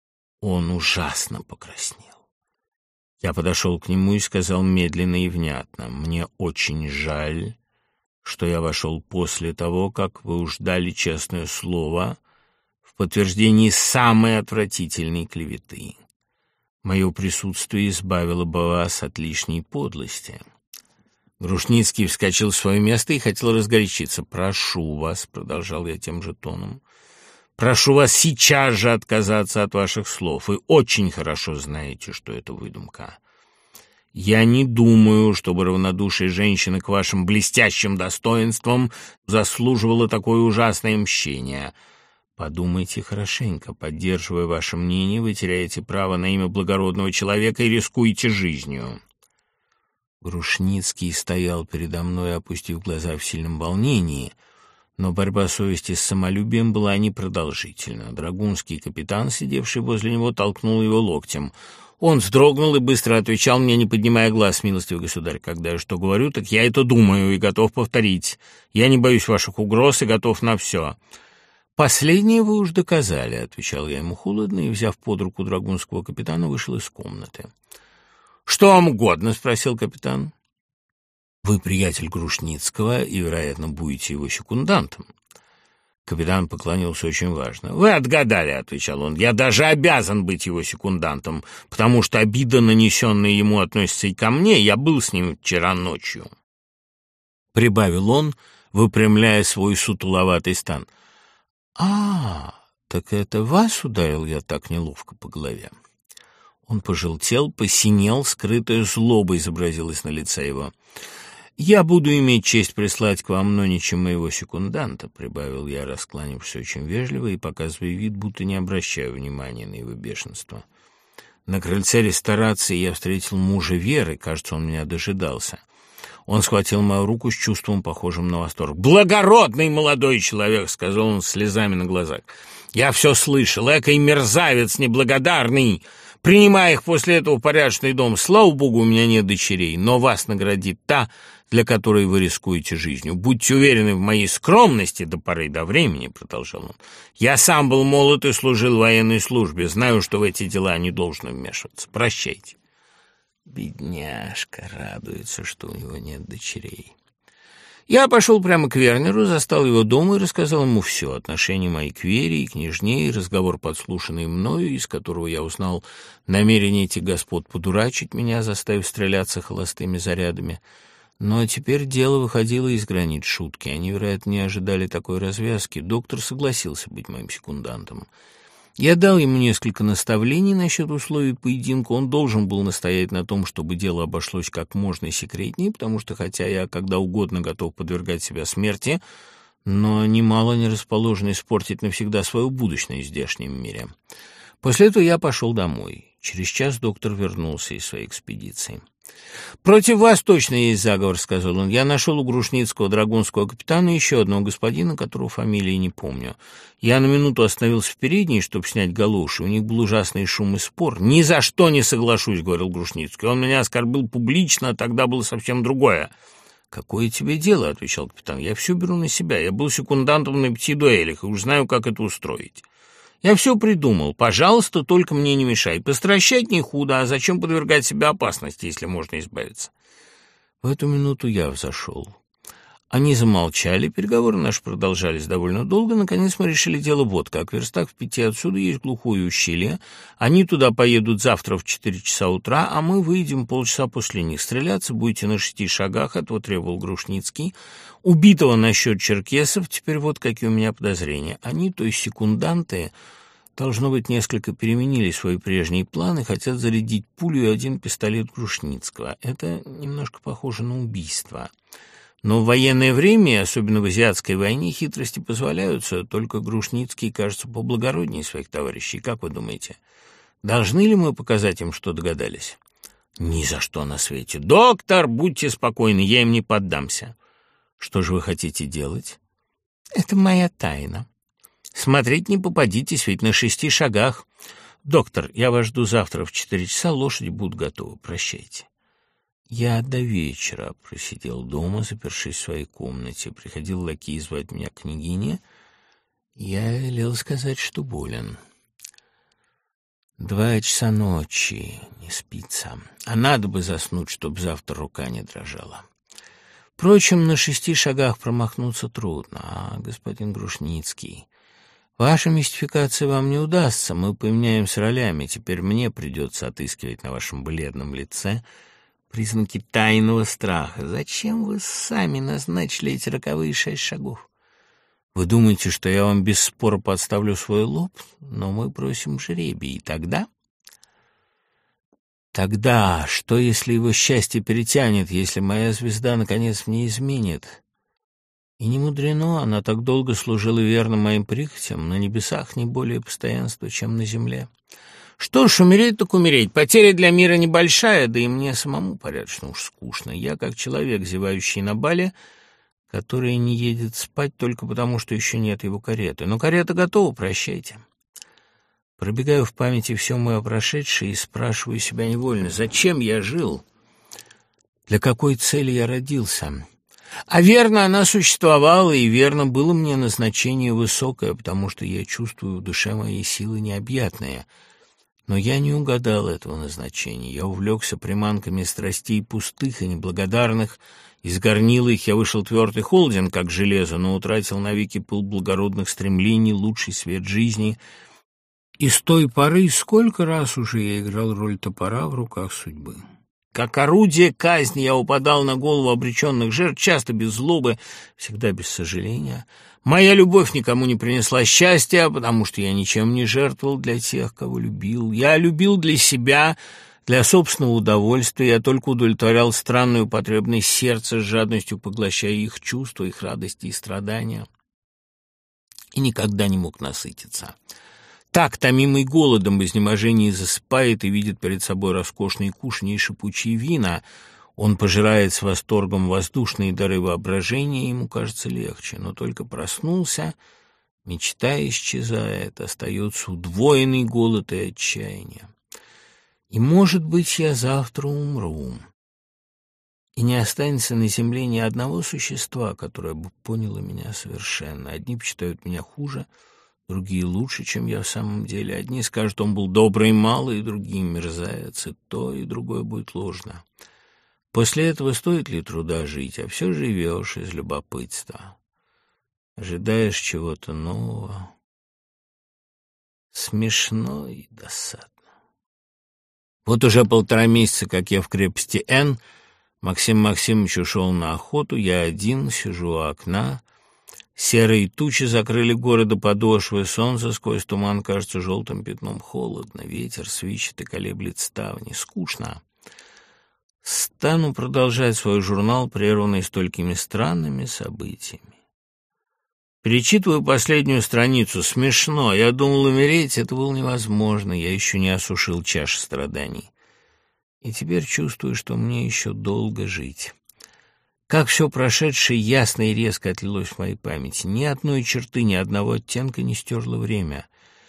Он ужасно покраснел. Я подошел к нему и сказал медленно и внятно: «Мне очень жаль, что я вошел после того, как вы уж дали честное слово в подтверждении самой отвратительной клеветы. Мое присутствие избавило бы вас от лишней подлости». Грушницкий вскочил в свое место и хотел разгорячиться. «Прошу вас», — продолжал я тем же тоном, — «прошу вас сейчас же отказаться от ваших слов. Вы очень хорошо знаете, что это выдумка. Я не думаю, чтобы равнодушие женщины к вашим блестящим достоинствам заслуживало такое ужасное мщение. Подумайте хорошенько. Поддерживая ваше мнение, вы теряете право на имя благородного человека и рискуете жизнью». Грушницкий стоял передо мной, опустив глаза в сильном волнении, но борьба совести с самолюбием была непродолжительна. Драгунский капитан, сидевший возле него, толкнул его локтем. Он вздрогнул и быстро отвечал мне, не поднимая глаз: «Милостивый государь, когда я что говорю, так я это думаю и готов повторить. Я не боюсь ваших угроз и готов на все». «Последнее вы уж доказали», — отвечал я ему холодно и, взяв под руку драгунского капитана, вышел из комнаты. «Что вам угодно?» — спросил капитан. «Вы приятель Грушницкого и, вероятно, будете его секундантом». Капитан поклонился очень важно. «Вы отгадали», — отвечал он. «Я даже обязан быть его секундантом, потому что обида, нанесенная ему, относится и ко мне. Я был с ним вчера ночью», — прибавил он, выпрямляя свой сутуловатый стан. Так это вас ударил я так неловко по голове?» Он пожелтел, посинел, скрытая злоба изобразилась на лице его. «Я буду иметь честь прислать к вам ноничем моего секунданта», — прибавил я, раскланившись очень вежливо и показывая вид, будто не обращаю внимания на его бешенство. На крыльце ресторации я встретил мужа Веры, кажется, он меня дожидался. Он схватил мою руку с чувством, похожим на восторг. «Благородный молодой человек!» — сказал он с слезами на глазах. «Я все слышал, экой мерзавец неблагодарный! Принимая их после этого в порядочный дом, слава богу, у меня нет дочерей, но вас наградит та, для которой вы рискуете жизнью. Будьте уверены в моей скромности до поры до времени», — продолжал он. «Я сам был молод и служил в военной службе, знаю, что в эти дела не должно вмешиваться. Прощайте». Бедняжка радуется, что у него нет дочерей. Я пошел прямо к Вернеру, застал его дома и рассказал ему все: отношения мои к Вере и княжне, и разговор, подслушанный мною, из которого я узнал намерение этих господ подурачить меня, заставив стреляться холостыми зарядами. Но теперь дело выходило из границ шутки. Они, вероятно, не ожидали такой развязки. Доктор согласился быть моим секундантом. Я дал ему несколько наставлений насчет условий поединка. Он должен был настоять на том, чтобы дело обошлось как можно секретнее, потому что, хотя я когда угодно готов подвергать себя смерти, но немало не расположен испортить навсегда свою будущность в здешнем мире. После этого я пошел домой. Через час доктор вернулся из своей экспедиции. «Против вас точно есть заговор», — сказал он. «Я нашел у Грушницкого драгунского капитана еще одного господина, которого фамилии не помню. Я на минуту остановился в передней, чтобы снять галоши. У них был ужасный шум и спор. «Ни за что не соглашусь», — говорил Грушницкий. «Он меня оскорбил публично, а тогда было совсем другое». «Какое тебе дело?» — отвечал капитан. «Я все беру на себя. Я был секундантом на 5 дуэлях и уж знаю, как это устроить. Я все придумал. Пожалуйста, только мне не мешай. Постращать не худо, а зачем подвергать себя опасности, если можно избавиться?» В эту минуту я взошел. Они замолчали, переговоры наши продолжались довольно долго. Наконец мы решили дело вот как. В верстах в 5 отсюда есть глухое ущелье. Они туда поедут завтра в 4 часа утра, а мы выйдем полчаса после них. Стреляться будете на 6 шагах, этого требовал Грушницкий. Убитого насчет черкесов, теперь вот какие у меня подозрения. Они, то есть секунданты, должно быть, несколько переменили свои прежние планы, хотят зарядить пулю и один пистолет Грушницкого. Это немножко похоже на убийство. Но в военное время, особенно в азиатской войне, хитрости позволяются, только Грушницкий кажется поблагороднее своих товарищей. Как вы думаете, должны ли мы показать им, что догадались? Ни за что на свете. Доктор, будьте спокойны, я им не поддамся. Что же вы хотите делать? Это моя тайна. Смотреть не попадитесь, ведь на 6 шагах. Доктор, я вас жду завтра в 4 часа, лошади будут готовы. Прощайте. Я до вечера просидел дома, запершись в своей комнате. Приходил лакей звать меня к княгине. Я велел сказать, что болен. 2 часа ночи, не спится. А надо бы заснуть, чтоб завтра рука не дрожала. Впрочем, на 6 шагах промахнуться трудно. А, господин Грушницкий, ваша мистификация вам не удастся. Мы поменяемся ролями. Теперь мне придется отыскивать на вашем бледном лице признаки тайного страха. Зачем вы сами назначили эти роковые 6 шагов? Вы думаете, что я вам без спора подставлю свой лоб? Но мы бросим жребий, и тогда... Тогда, что если его счастье перетянет, если моя звезда, наконец, мне изменит? И не мудрено, она так долго служила верно моим прихотям, на небесах не более постоянства, чем на земле. Что ж, умереть так умереть, потеря для мира небольшая, да и мне самому порядочно уж скучно. Я как человек, зевающий на бале, который не едет спать только потому, что еще нет его кареты. Но карета готова, прощайте. Пробегаю в памяти все мое прошедшее и спрашиваю себя невольно, зачем я жил, для какой цели я родился. А верно, она существовала, и верно было мне назначение высокое, потому что я чувствую в душе моей силы необъятные. Но я не угадал этого назначения. Я увлекся приманками страстей пустых и неблагодарных. Из горнила их я вышел твердый холоден, как железо, но утратил навеки пыл благородных стремлений, лучший свет жизни. И с той поры сколько раз уже я играл роль топора в руках судьбы. Как орудие казни я упадал на голову обреченных жертв, часто без злобы, всегда без сожаления. Моя любовь никому не принесла счастья, потому что я ничем не жертвовал для тех, кого любил. Я любил для себя, для собственного удовольствия. Я только удовлетворял странную потребность сердца, с жадностью поглощая их чувства, их радости и страдания. И никогда не мог насытиться. Так, томимый голодом, в изнеможении засыпает и видит перед собой роскошные кушанья и шипучие вина. Он пожирает с восторгом воздушные дары воображения, и ему кажется легче. Но только проснулся, мечта исчезает, остается удвоенный голод и отчаяние. И, может быть, я завтра умру, и не останется на земле ни одного существа, которое бы поняло меня совершенно. Одни почитают меня хуже, другие лучше, чем я в самом деле. Одни скажут, он был добрый и малый, другие мерзавец, и то, и другое будет ложно. После этого стоит ли труда жить, а все живешь из любопытства. Ожидаешь чего-то нового. Смешно и досадно. Вот уже 1,5 месяца, как я в крепости Н. Максим Максимович ушел на охоту, я один сижу у окна. Серые тучи закрыли города подошвы, солнце сквозь туман кажется желтым пятном. Холодно, ветер свищет и колеблет ставни. Скучно. Стану продолжать свой журнал, прерванный столькими странными событиями. Перечитываю последнюю страницу. Смешно. Я думал, умереть это было невозможно. Я еще не осушил чаши страданий. И теперь чувствую, что мне еще долго жить. Как все прошедшее ясно и резко отлилось в моей памяти. Ни одной черты, ни одного оттенка не стерло время.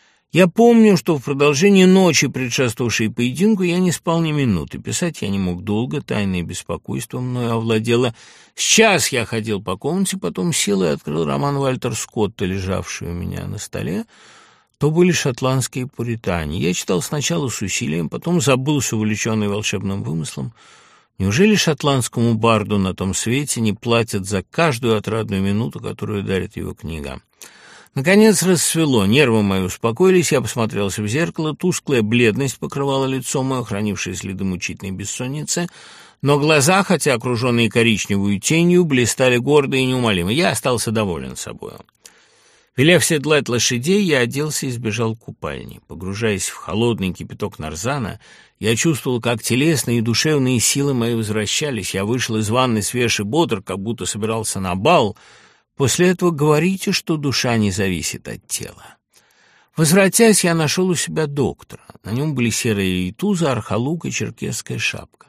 Я помню, что в продолжении ночи, предшествовавшей поединку, я не спал ни минуты. Писать я не мог долго, тайное беспокойство мною овладело. Сейчас я ходил по комнате, потом сел и открыл роман Вальтер Скотта, лежавший у меня на столе. То были шотландские пуритане. Я читал сначала с усилием, потом забылся, увлеченный волшебным вымыслом. Неужели шотландскому барду на том свете не платят за каждую отрадную минуту, которую дарит его книга? Наконец рассвело, нервы мои успокоились, я посмотрелся в зеркало, тусклая бледность покрывала лицо мое, хранившее следы мучительной бессонницы, но глаза, хотя окруженные коричневой тенью, блистали гордо и неумолимо. Я остался доволен собою. Велев седлать лошадей, я оделся и сбежал к купальне. Погружаясь в холодный кипяток нарзана, я чувствовал, как телесные и душевные силы мои возвращались. Я вышел из ванны свеж и бодр, как будто собирался на бал. После этого говорите, что душа не зависит от тела. Возвратясь, я нашел у себя доктора. На нем были серая рейтуза, архалук и черкесская шапка.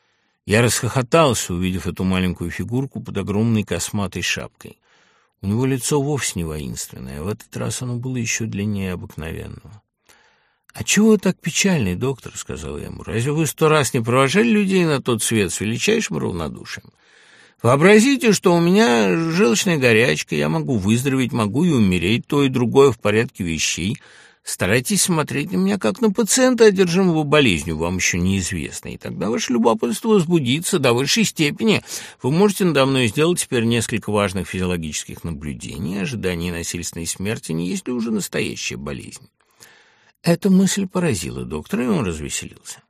Я расхохотался, увидев эту маленькую фигурку под огромной косматой шапкой. У него лицо вовсе не воинственное, в этот раз оно было еще длиннее обыкновенного. «А чего вы так печальный, доктор?» — сказал я ему. «Разве вы 100 раз не провожали людей на тот свет с величайшим равнодушием? Вообразите, что у меня желчная горячка, я могу выздороветь, могу и умереть, то и другое в порядке вещей. Старайтесь смотреть на меня как на пациента, одержимого болезнью, вам еще неизвестной, и тогда ваше любопытство возбудится до высшей степени. Вы можете надо мной сделать теперь несколько важных физиологических наблюдений. Ожидание насильственной смерти не есть ли уже настоящая болезнь?» Эта мысль поразила доктора, и он развеселился.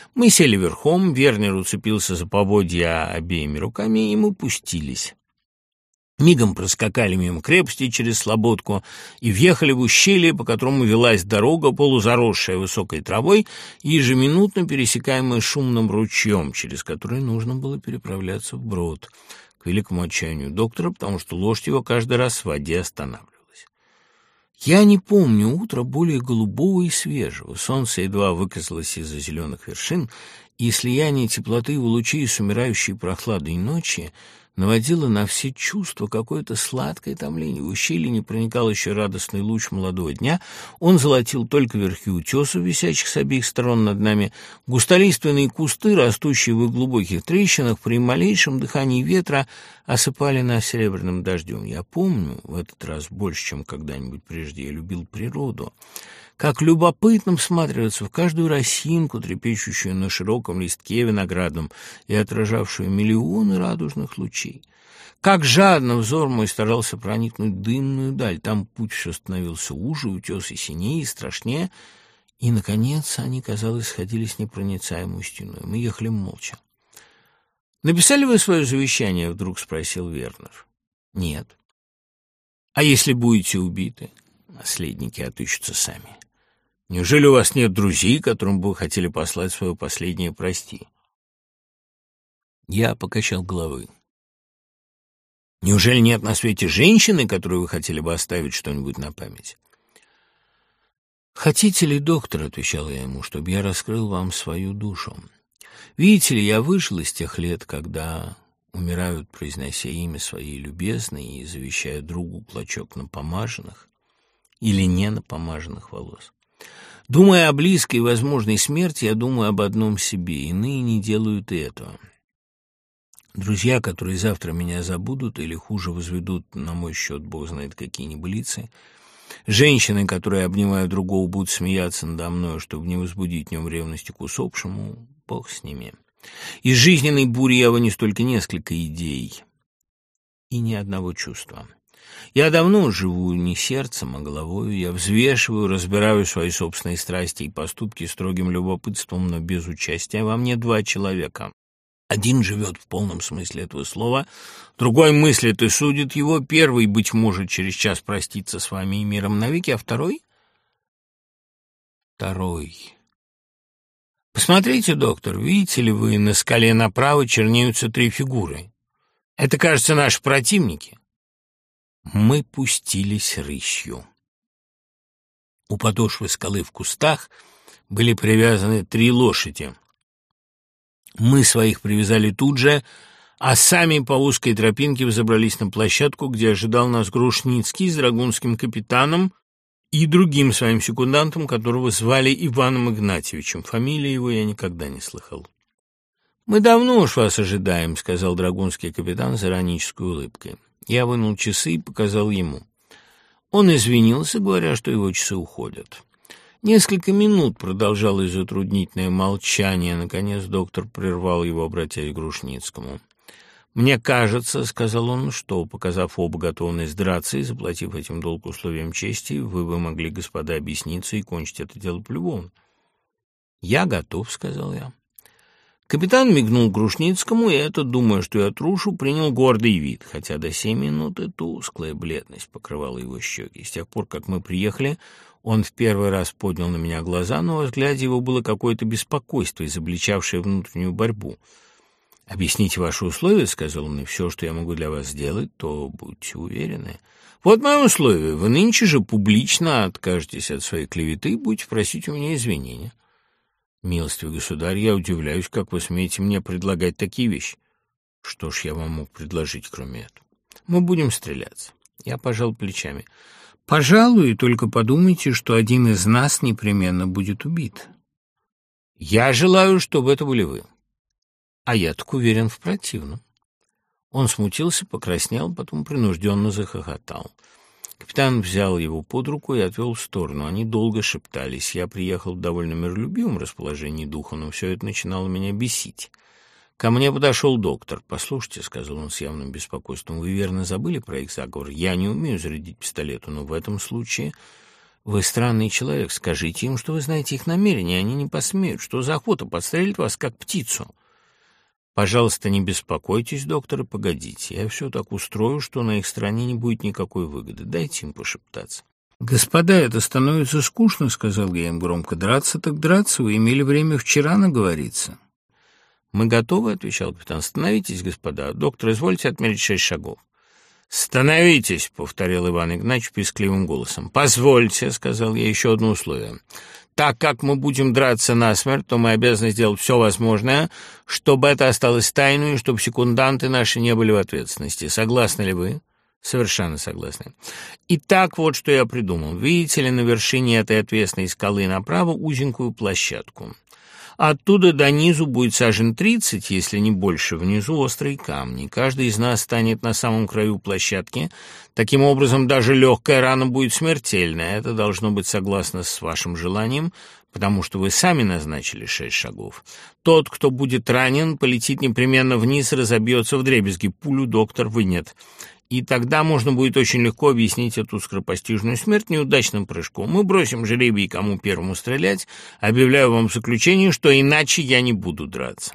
Мы сели верхом, Вернер уцепился за поводья обеими руками, и мы пустились. Мигом проскакали мимо крепости через слободку и въехали в ущелье, по которому велась дорога, полузаросшая высокой травой и ежеминутно пересекаемая шумным ручьем, через который нужно было переправляться вброд, к великому отчаянию доктора, потому что лошадь его каждый раз в воде останавливалась. Я не помню утра более голубого и свежего. Солнце едва выказалось из-за зеленых вершин, и слияние теплоты его лучей с умирающей прохладой ночи наводило на все чувства какое-то сладкое томление. В ущелье не проникал еще радостный луч молодого дня. Он золотил только верхи утесов, висящих с обеих сторон над нами. Густолиственные кусты, растущие в их глубоких трещинах, при малейшем дыхании ветра осыпали нас серебряным дождем. Я помню, в этот раз больше, чем когда-нибудь прежде, я любил природу. Как любопытно всматриваться в каждую росинку, трепещущую на широком листке виноградном и отражавшую миллионы радужных лучей. Как жадно взор мой старался проникнуть в дымную даль. Там путь все становился уже, утесы синее и страшнее, и, наконец, они, казалось, сходились непроницаемой стеной. Мы ехали молча. «Написали вы свое завещание?» — вдруг спросил Вернер. «Нет». «А если будете убиты?» «Наследники отыщутся сами». «Неужели у вас нет друзей, которым бы вы хотели послать свое последнее «прости»?» Я покачал головой. «Неужели нет на свете женщины, которой вы хотели бы оставить что-нибудь на память?» «Хотите ли, доктор, — отвечал я ему, — чтобы я раскрыл вам свою душу? Видите ли, я выжил из тех лет, когда умирают, произнося имя своей любезной и завещая другу клочок напомаженных или не напомаженных волос. Думая о близкой и возможной смерти, я думаю об одном себе. Иные не делают и этого. Друзья, которые завтра меня забудут или хуже возведут на мой счет бог знает какие небылицы, женщины, которые, обнимая другого, будут смеяться надо мною, чтобы не возбудить в нем ревности к усопшему, бог с ними. Из жизненной бури я вынес только несколько идей и ни одного чувства. Я давно живу не сердцем, а головою. Я взвешиваю, разбираю свои собственные страсти и поступки строгим любопытством, но без участия. Во мне два человека. Один живет в полном смысле этого слова, другой мыслит и судит его. Первый, быть может, через час простится с вами и миром навеки, а второй? Посмотрите, доктор, видите ли вы, на скале направо чернеются три фигуры. Это, кажется, наши противники. Мы пустились рысью. У подошвы скалы в кустах были привязаны три лошади. Мы своих привязали тут же, а сами по узкой тропинке взобрались на площадку, где ожидал нас Грушницкий с драгунским капитаном и другим своим секундантом, которого звали Иваном Игнатьевичем. Фамилии его я никогда не слыхал. «Мы давно уж вас ожидаем», — сказал драгунский капитан с иронической улыбкой. Я вынул часы и показал ему. Он извинился, говоря, что его часы уходят. Несколько минут продолжалось затруднительное молчание. Наконец доктор прервал его, обратясь к Грушницкому. «Мне кажется, — сказал он, — что, показав оба готовность драться и заплатив этим долг условиям чести, вы бы могли, господа, объясниться и кончить это дело полюбовно». «Я готов, — сказал я». Капитан мигнул Грушницкому, и этот, думая, что я трушу, принял гордый вид, хотя до сей минуты тусклая бледность покрывала его щеки. С тех пор, как мы приехали, он в первый раз поднял на меня глаза, но во взгляде его было какое-то беспокойство, изобличавшее внутреннюю борьбу. «Объясните ваши условия, — сказал он, — и все, что я могу для вас сделать, то будьте уверены. Вот мое условие. Вы нынче же публично откажетесь от своей клеветы и будете просить у меня извинения». «Милостивый государь, я удивляюсь, как вы смеете мне предлагать такие вещи». «Что ж я вам мог предложить, кроме этого?» «Мы будем стреляться». Я пожал плечами. «Пожалуй, только подумайте, что один из нас непременно будет убит». «Я желаю, чтобы это были вы». «А я так уверен в противном». Он смутился, покраснел, потом принужденно захохотал. Капитан взял его под руку и отвел в сторону. Они долго шептались. Я приехал в довольно миролюбивом расположении духа, но все это начинало меня бесить. Ко мне подошел доктор. «Послушайте, — сказал он с явным беспокойством, — вы верно забыли про их заговор? Я не умею зарядить пистолету, но в этом случае «Вы странный человек. Скажите им, что вы знаете их намерения. Они не посмеют. Что за охота подстрелить вас, как птицу?» «Пожалуйста, не беспокойтесь, доктор, и погодите. Я все так устрою, что на их стороне не будет никакой выгоды. Дайте им пошептаться». «Господа, это становится скучно», — сказал я им громко. «Драться так драться. Вы имели время вчера наговориться». «Мы готовы», — отвечал капитан. «Становитесь, господа. Доктор, извольте отмерить 6 шагов». «Становитесь», — повторил Иван Игнатьевич пискливым голосом. «Позвольте», — сказал я, — «еще одно условие. Так как мы будем драться насмерть, то мы обязаны сделать все возможное, чтобы это осталось тайной, и чтобы секунданты наши не были в ответственности. Согласны ли вы?» «Совершенно согласны. Итак, вот что я придумал. Видите ли на вершине этой отвесной скалы направо узенькую площадку? Оттуда до низу будет сажен 30, если не больше, внизу острые камни. Каждый из нас станет на самом краю площадки. Таким образом, даже легкая рана будет смертельная. Это должно быть согласно с вашим желанием, потому что вы сами назначили 6 шагов. Тот, кто будет ранен, полетит непременно вниз и разобьется вдребезги. Пулю доктор вынет. И тогда можно будет очень легко объяснить эту скоропостижную смерть неудачным прыжком. Мы бросим жребий, кому первому стрелять. Объявляю вам в заключение, что иначе я не буду драться».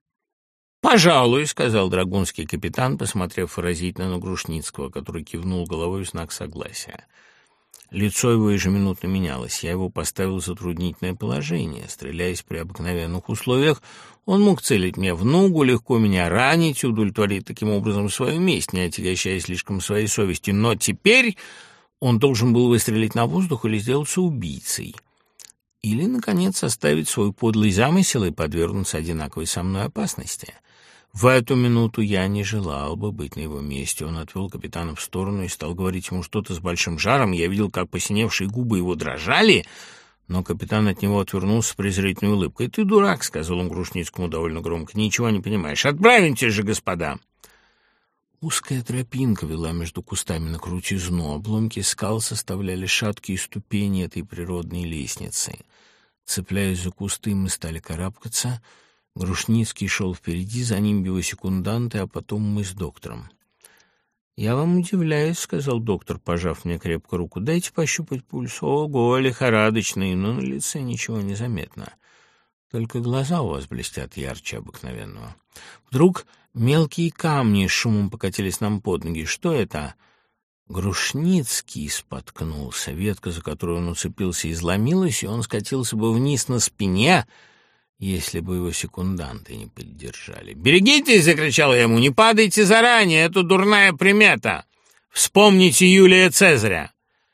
«Пожалуй», — сказал драгунский капитан, посмотрев выразительно на Грушницкого, который кивнул головой в знак согласия. Лицо его ежеминутно менялось. Я его поставил в затруднительное положение. Стреляясь при обыкновенных условиях, он мог целить мне в ногу, легко меня ранить и удовлетворить таким образом свою месть, не отягощая слишком своей совестью. Но теперь он должен был выстрелить на воздух или сделаться убийцей. Или, наконец, оставить свой подлый замысел и подвергнуться одинаковой со мной опасности. В эту минуту я не желал бы быть на его месте. Он отвел капитана в сторону и стал говорить ему что-то с большим жаром. Я видел, как посиневшие губы его дрожали, но капитан от него отвернулся с презрительной улыбкой. «Ты дурак», — сказал он Грушницкому довольно громко, — «ничего не понимаешь. Отправимте же, господа». Узкая тропинка вела между кустами на крутизну. Обломки скал составляли шаткие ступени этой природной лестницы. Цепляясь за кусты, мы стали карабкаться. Грушницкий шел впереди, за ним его секунданты, а потом мы с доктором. «Я вам удивляюсь», — сказал доктор, пожав мне крепко руку. «Дайте пощупать пульс. Ого, лихорадочный, но на лице ничего не заметно. Только глаза у вас блестят ярче обыкновенного». Вдруг мелкие камни с шумом покатились нам под ноги. «Что это?» Грушницкий споткнулся. Ветка, за которую он уцепился, изломилась, и он скатился бы вниз на спине, если бы его секунданты не поддержали. «Берегитесь!» — закричал я ему. «Не падайте заранее! Это дурная примета! Вспомните Юлия Цезаря!»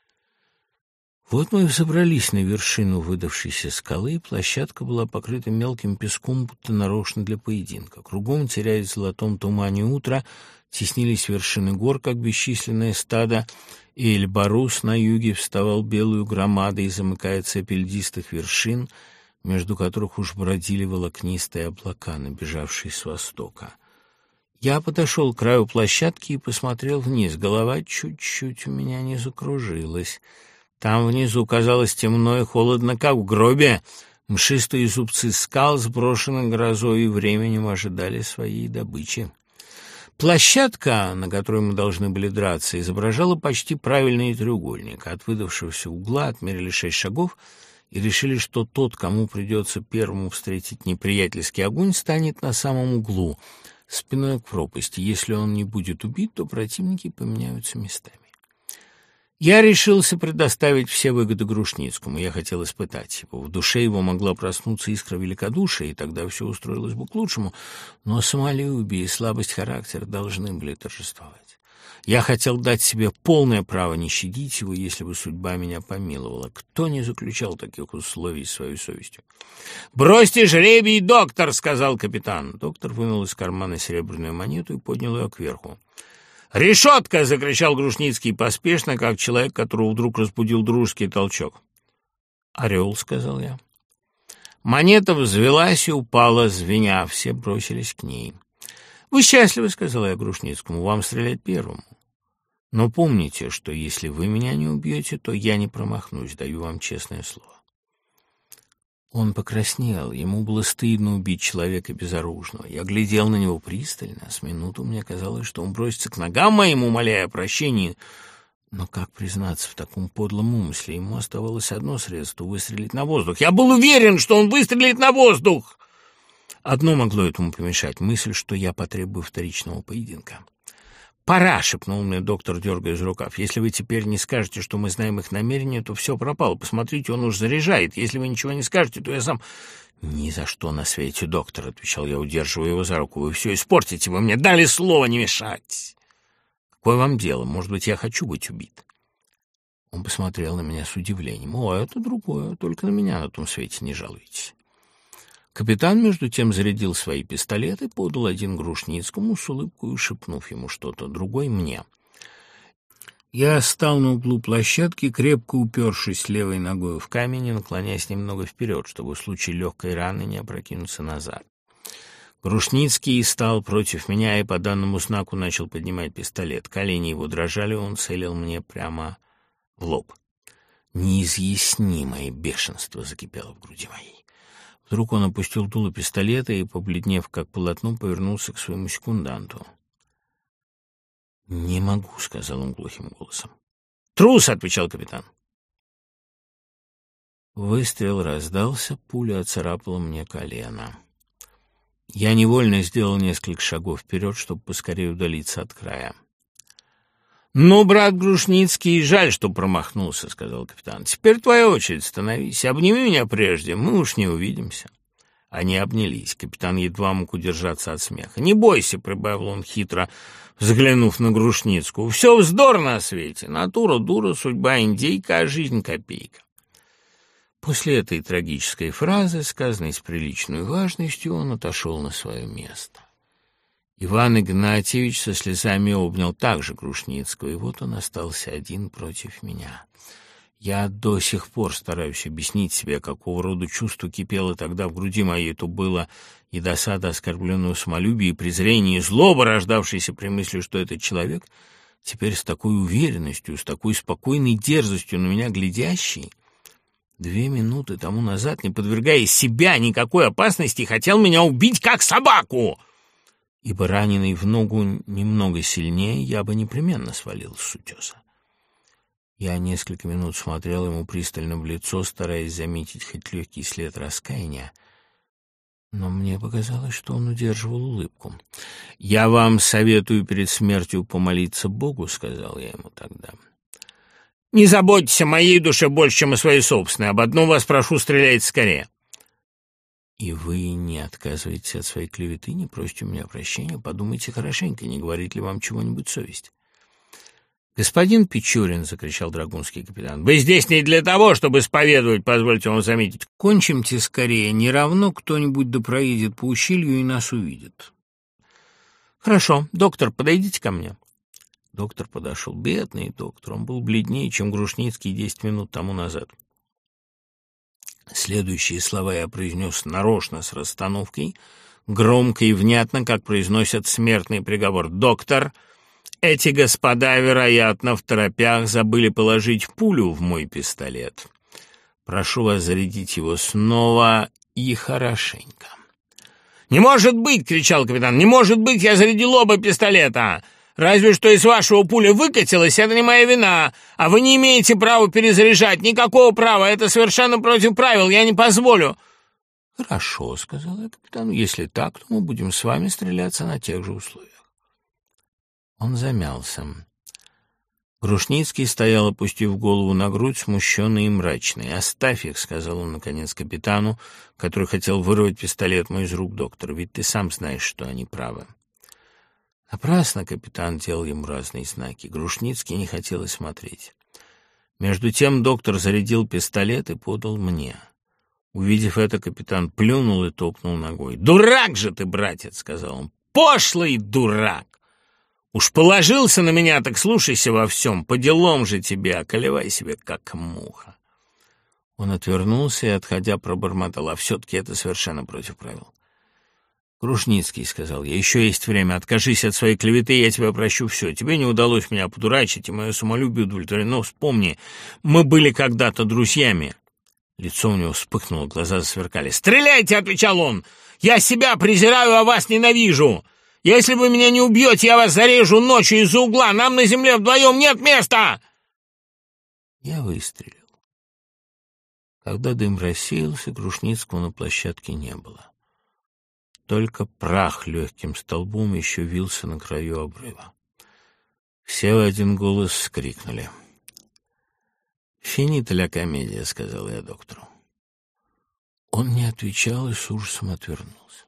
Вот мы взобрались на вершину выдавшейся скалы, и площадка была покрыта мелким песком, будто нарочно для поединка. Кругом, теряясь в золотом тумане утра, теснились вершины гор, как бесчисленное стадо, и Эльбарус на юге вставал белую громадой, замыкая цепь льдистых вершин, между которых уж бродили волокнистые облака, набежавшие с востока. Я подошел к краю площадки и посмотрел вниз. Голова чуть-чуть у меня не закружилась. Там внизу казалось темно и холодно, как в гробе. Мшистые зубцы скал, сброшенных грозой и временем, ожидали своей добычи. Площадка, на которой мы должны были драться, изображала почти правильный треугольник. От выдавшегося угла отмерили 6 шагов и решили, что тот, кому придется первому встретить неприятельский огонь, станет на самом углу, спиной к пропасти. Если он не будет убит, то противники поменяются местами. Я решился предоставить все выгоды Грушницкому. Я хотел испытать его. В душе его могла проснуться искра великодушия, и тогда все устроилось бы к лучшему. Но самолюбие и слабость характера должны были торжествовать. Я хотел дать себе полное право не щадить его, если бы судьба меня помиловала. Кто не заключал таких условий своей совестью? «Бросьте жребий, доктор!» — сказал капитан. Доктор вынул из кармана серебряную монету и поднял ее кверху. «Решетка!» — закричал Грушницкий поспешно, как человек, которого вдруг разбудил дружеский толчок. «Орел!» — сказал я. Монета взвелась и упала, звеня. Все бросились к ней. «Вы счастливы!» — сказал я Грушницкому. «Вам стрелять первому. Но помните, что если вы меня не убьете, то я не промахнусь, даю вам честное слово». Он покраснел, ему было стыдно убить человека безоружного. Я глядел на него пристально, с минуту мне казалось, что он бросится к ногам моим, умоляя о прощении, Но как признаться в таком подлом умысле? Ему оставалось одно средство — выстрелить на воздух. Я был уверен, что он выстрелит на воздух! Одно могло этому помешать — мысль, что я потребую вторичного поединка. «Пора!» — шепнул мне доктор, дергая из рукав. «Если вы теперь не скажете, что мы знаем их намерения, то все пропало. Посмотрите, он уж заряжает. Если вы ничего не скажете, то я сам...» «Ни за что на свете, доктор!» — отвечал я, удерживая его за руку. «Вы все испортите, вы мне дали слово не мешать!» «Какое вам дело? Может быть, я хочу быть убит?» Он посмотрел на меня с удивлением. «О, это другое. Только на меня на том свете не жалуйтесь». Капитан, между тем, зарядил свои пистолеты, подал один Грушницкому с улыбкой, шепнув ему что-то, другой мне. Я стал на углу площадки, крепко упершись левой ногой в камень и наклоняясь немного вперед, чтобы в случае легкой раны не опрокинуться назад. Грушницкий стал против меня и по данному знаку начал поднимать пистолет. Колени его дрожали, он целил мне прямо в лоб. Неизъяснимое бешенство закипело в груди моей. Вдруг он опустил дуло пистолета и, побледнев как полотно, повернулся к своему секунданту. «Не могу», — сказал он глухим голосом. «Трус!» — отвечал капитан. Выстрел раздался, пуля оцарапала мне колено. Я невольно сделал несколько шагов вперед, чтобы поскорее удалиться от края. «Ну, брат Грушницкий, жаль, что промахнулся», — сказал капитан. «Теперь твоя очередь, становись. Обними меня прежде, мы уж не увидимся». Они обнялись. Капитан едва мог удержаться от смеха. «Не бойся», — прибавил он хитро, взглянув на Грушницкую. «Все вздор на свете. Натура дура, судьба индейка, а жизнь копейка». После этой трагической фразы, сказанной с приличной важностью, он отошел на свое место. Иван Игнатьевич со слезами обнял также Грушницкого, и вот он остался один против меня. Я до сих пор стараюсь объяснить себе, какого рода чувство кипело тогда в груди моей. То было и досада оскорбленного самолюбия, и презрение, и злоба, рождавшаяся при мысли, что этот человек, теперь с такой уверенностью, с такой спокойной дерзостью на меня глядящий, 2 минуты тому назад, не подвергая себя никакой опасности, хотел меня убить как собаку. Ибо раненый в ногу немного сильнее, я бы непременно свалился с утеса. Я несколько минут смотрел ему пристально в лицо, стараясь заметить хоть легкий след раскаяния, но мне показалось, что он удерживал улыбку. «Я вам советую перед смертью помолиться Богу», — сказал я ему тогда. «Не заботьтесь о моей душе больше, чем о своей собственной. Об одном вас прошу, стреляйте скорее». «И вы не отказываетесь от своей клеветы, не просите у меня прощения? Подумайте хорошенько, не говорит ли вам чего-нибудь совесть?» «Господин Печорин», — закричал драгунский капитан, — «вы здесь не для того, чтобы исповедовать, позвольте вам заметить. Кончимте скорее, не равно кто-нибудь да проедет по ущелью и нас увидит». «Хорошо, доктор, подойдите ко мне». Доктор подошел. Бедный доктор, он был бледнее, чем Грушницкий 10 минут тому назад. Следующие слова я произнес нарочно с расстановкой, громко и внятно, как произносят смертный приговор. «Доктор, эти господа, вероятно, в торопях забыли положить пулю в мой пистолет. Прошу вас зарядить его снова и хорошенько». «Не может быть!» — кричал капитан. «Не может быть! Я зарядил оба пистолета! Разве что из вашего пуля выкатилась, это не моя вина, а вы не имеете права перезаряжать, никакого права, это совершенно против правил, я не позволю». «Хорошо», — сказал я капитану, — «если так, то мы будем с вами стреляться на тех же условиях». Он замялся. Грушницкий стоял, опустив голову на грудь, смущенный и мрачный. «Оставь их», — сказал он, наконец, капитану, который хотел вырвать пистолет мой из рук доктора, — «ведь ты сам знаешь, что они правы». Напрасно капитан делал ему разные знаки. Грушницкий не хотел смотреть. Между тем доктор зарядил пистолет и подал мне. Увидев это, капитан плюнул и топнул ногой. «Дурак же ты, братец!» — сказал он. «Пошлый дурак! Уж положился на меня, так слушайся во всем. По делам же тебе, околевай себе, как муха». Он отвернулся и, отходя, пробормотал. «А все-таки это совершенно против правил». «Грушницкий», — сказал я, — «еще есть время. Откажись от своей клеветы, я тебя прощу все. Тебе не удалось меня подурачить, и мое самолюбие удовлетворено. Вспомни, мы были когда-то друзьями». Лицо у него вспыхнуло, глаза засверкали. «Стреляйте!» — отвечал он. «Я себя презираю, а вас ненавижу. Если вы меня не убьете, я вас зарежу ночью из-за угла. Нам на земле вдвоем нет места!» Я выстрелил. Когда дым рассеялся, Грушницкого на площадке не было. Только прах легким столбом еще вился на краю обрыва. Все в один голос вскрикнули. «Финита ля комедия», — сказал я доктору. Он не отвечал и с ужасом отвернулся.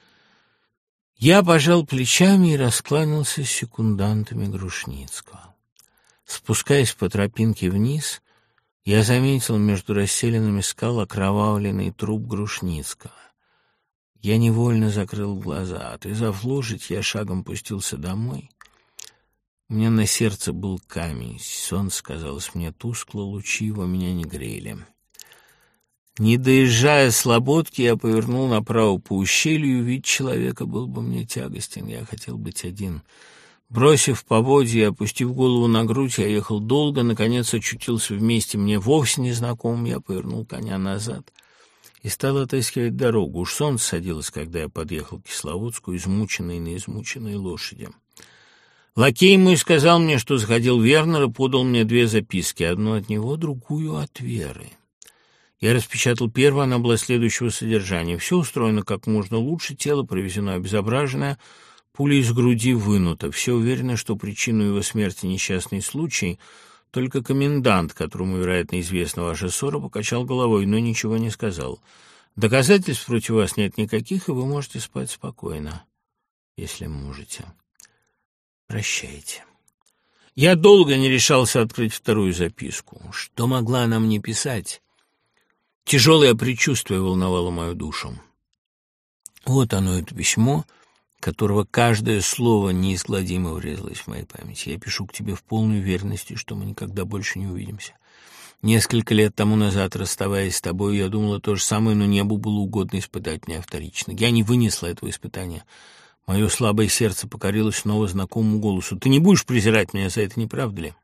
Я пожал плечами и раскланялся с секундантами Грушницкого. Спускаясь по тропинке вниз, я заметил между расселенными скал окровавленный труп Грушницкого. Я невольно закрыл глаза. Отвязав лошадь, я шагом пустился домой. У меня на сердце был камень. Солнце казалось мне тускло, лучи его меня не грели. Не доезжая слободки, я повернул направо по ущелью. Вид человека был бы мне тягостен. Я хотел быть один. Бросив поводья и опустив голову на грудь, я ехал долго. Наконец очутился в месте мне вовсе незнакомым. Я повернул коня назад и стал отыскивать дорогу. Уж солнце садилось, когда я подъехал к Кисловодску, измученный на измученной лошади. Лакей мой сказал мне, что заходил Вернер, и подал мне 2 записки. Одну от него, другую от Веры. Я распечатал первую, она была следующего содержания. Все устроено как можно лучше, тело провезено обезображенное, пуля из груди вынута. Все уверено, что причиной его смерти несчастный случай. Только комендант, которому, вероятно, известна ваша ссора, покачал головой, но ничего не сказал. Доказательств против вас нет никаких, и вы можете спать спокойно, если можете. Прощайте. Я долго не решался открыть вторую записку. Что могла она мне писать? Тяжелое предчувствие волновало мою душу. Вот оно, это письмо, которого каждое слово неизгладимо врезалось в мою память. Я пишу к тебе в полной уверенности, что мы никогда больше не увидимся. Несколько лет тому назад, расставаясь с тобой, я думала то же самое, но небу было угодно испытать меня вторично. Я не вынесла этого испытания. Мое слабое сердце покорилось снова знакомому голосу. Ты не будешь презирать меня за это, не правда ли?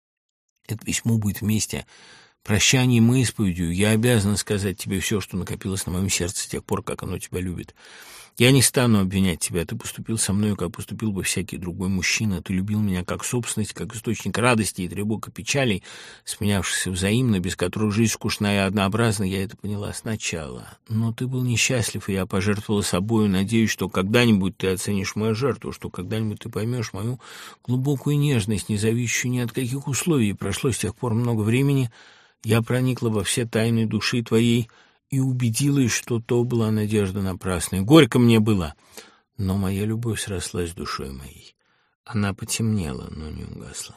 Это письмо будет вместе прощанием и исповедью. Я обязана сказать тебе все, что накопилось на моем сердце с тех пор, как оно тебя любит. Я не стану обвинять тебя. Ты поступил со мной, как поступил бы всякий другой мужчина. Ты любил меня как собственность, как источник радости и тревог и печалей, сменявшихся взаимно, без которых жизнь скучна и однообразна. Я это поняла сначала. Но ты был несчастлив, и я пожертвовала собою. Надеюсь, что когда-нибудь ты оценишь мою жертву, что когда-нибудь ты поймешь мою глубокую нежность, не зависящую ни от каких условий. Прошло с тех пор много времени. Я проникла во все тайны души твоей и убедилась, что то была надежда напрасная. Горько мне было, но моя любовь срослась с душой моей. Она потемнела, но не угасла.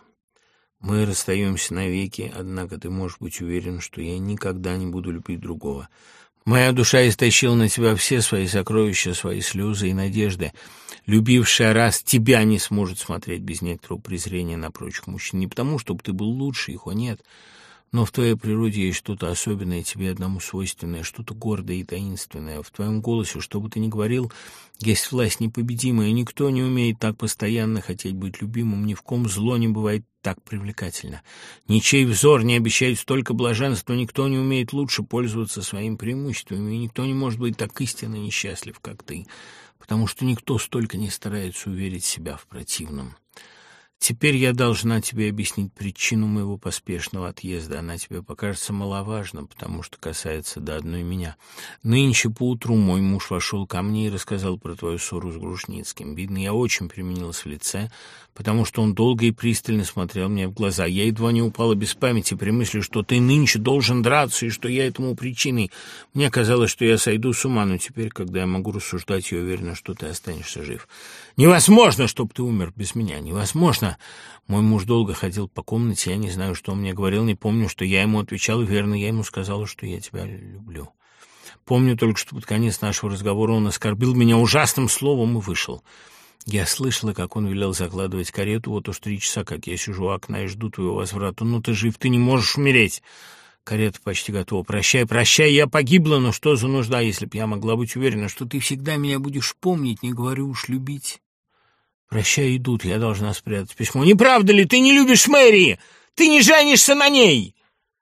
Мы расстаемся навеки, однако ты можешь быть уверен, что я никогда не буду любить другого. Моя душа истощила на тебя все свои сокровища, свои слезы и надежды. Любившая раз тебя не сможет смотреть без некоторого презрения на прочих мужчин. Не потому, чтобы ты был лучше их, нет, но в твоей природе есть что-то особенное, тебе одному свойственное, что-то гордое и таинственное. В твоем голосе, что бы ты ни говорил, есть власть непобедимая. Никто не умеет так постоянно хотеть быть любимым, ни в ком зло не бывает так привлекательно. Ничей взор не обещает столько блаженства, никто не умеет лучше пользоваться своим преимуществом, и никто не может быть так истинно несчастлив, как ты, потому что никто столько не старается уверить себя в противном. Теперь я должна тебе объяснить причину моего поспешного отъезда. Она тебе покажется маловажна, потому что касается до одной меня. Нынче поутру мой муж вошел ко мне и рассказал про твою ссору с Грушницким. Видно, я очень переменилась в лице, потому что он долго и пристально смотрел мне в глаза. Я едва не упала без памяти при мысли, что ты нынче должен драться, и что я этому причиной. Мне казалось, что я сойду с ума, но теперь, когда я могу рассуждать, я уверена, что ты останешься жив. Невозможно, чтобы ты умер без меня. Невозможно. Мой муж долго ходил по комнате, я не знаю, что он мне говорил, не помню, что я ему отвечал, верно, я ему сказала, что я тебя люблю. Помню только, что под конец нашего разговора он оскорбил меня ужасным словом и вышел. Я слышала, как он велел закладывать карету, вот уж 3 часа, как я сижу у окна и жду твоего возврата. Ну, ты жив, ты не можешь умереть. Карета почти готова. Прощай, прощай, я погибла, но что за нужда, если б я могла быть уверена, что ты всегда меня будешь помнить, не говорю уж любить. Прощай, идут, я должна спрятать письмо. Не правда ли, ты не любишь Мэри? Ты не женишься на ней?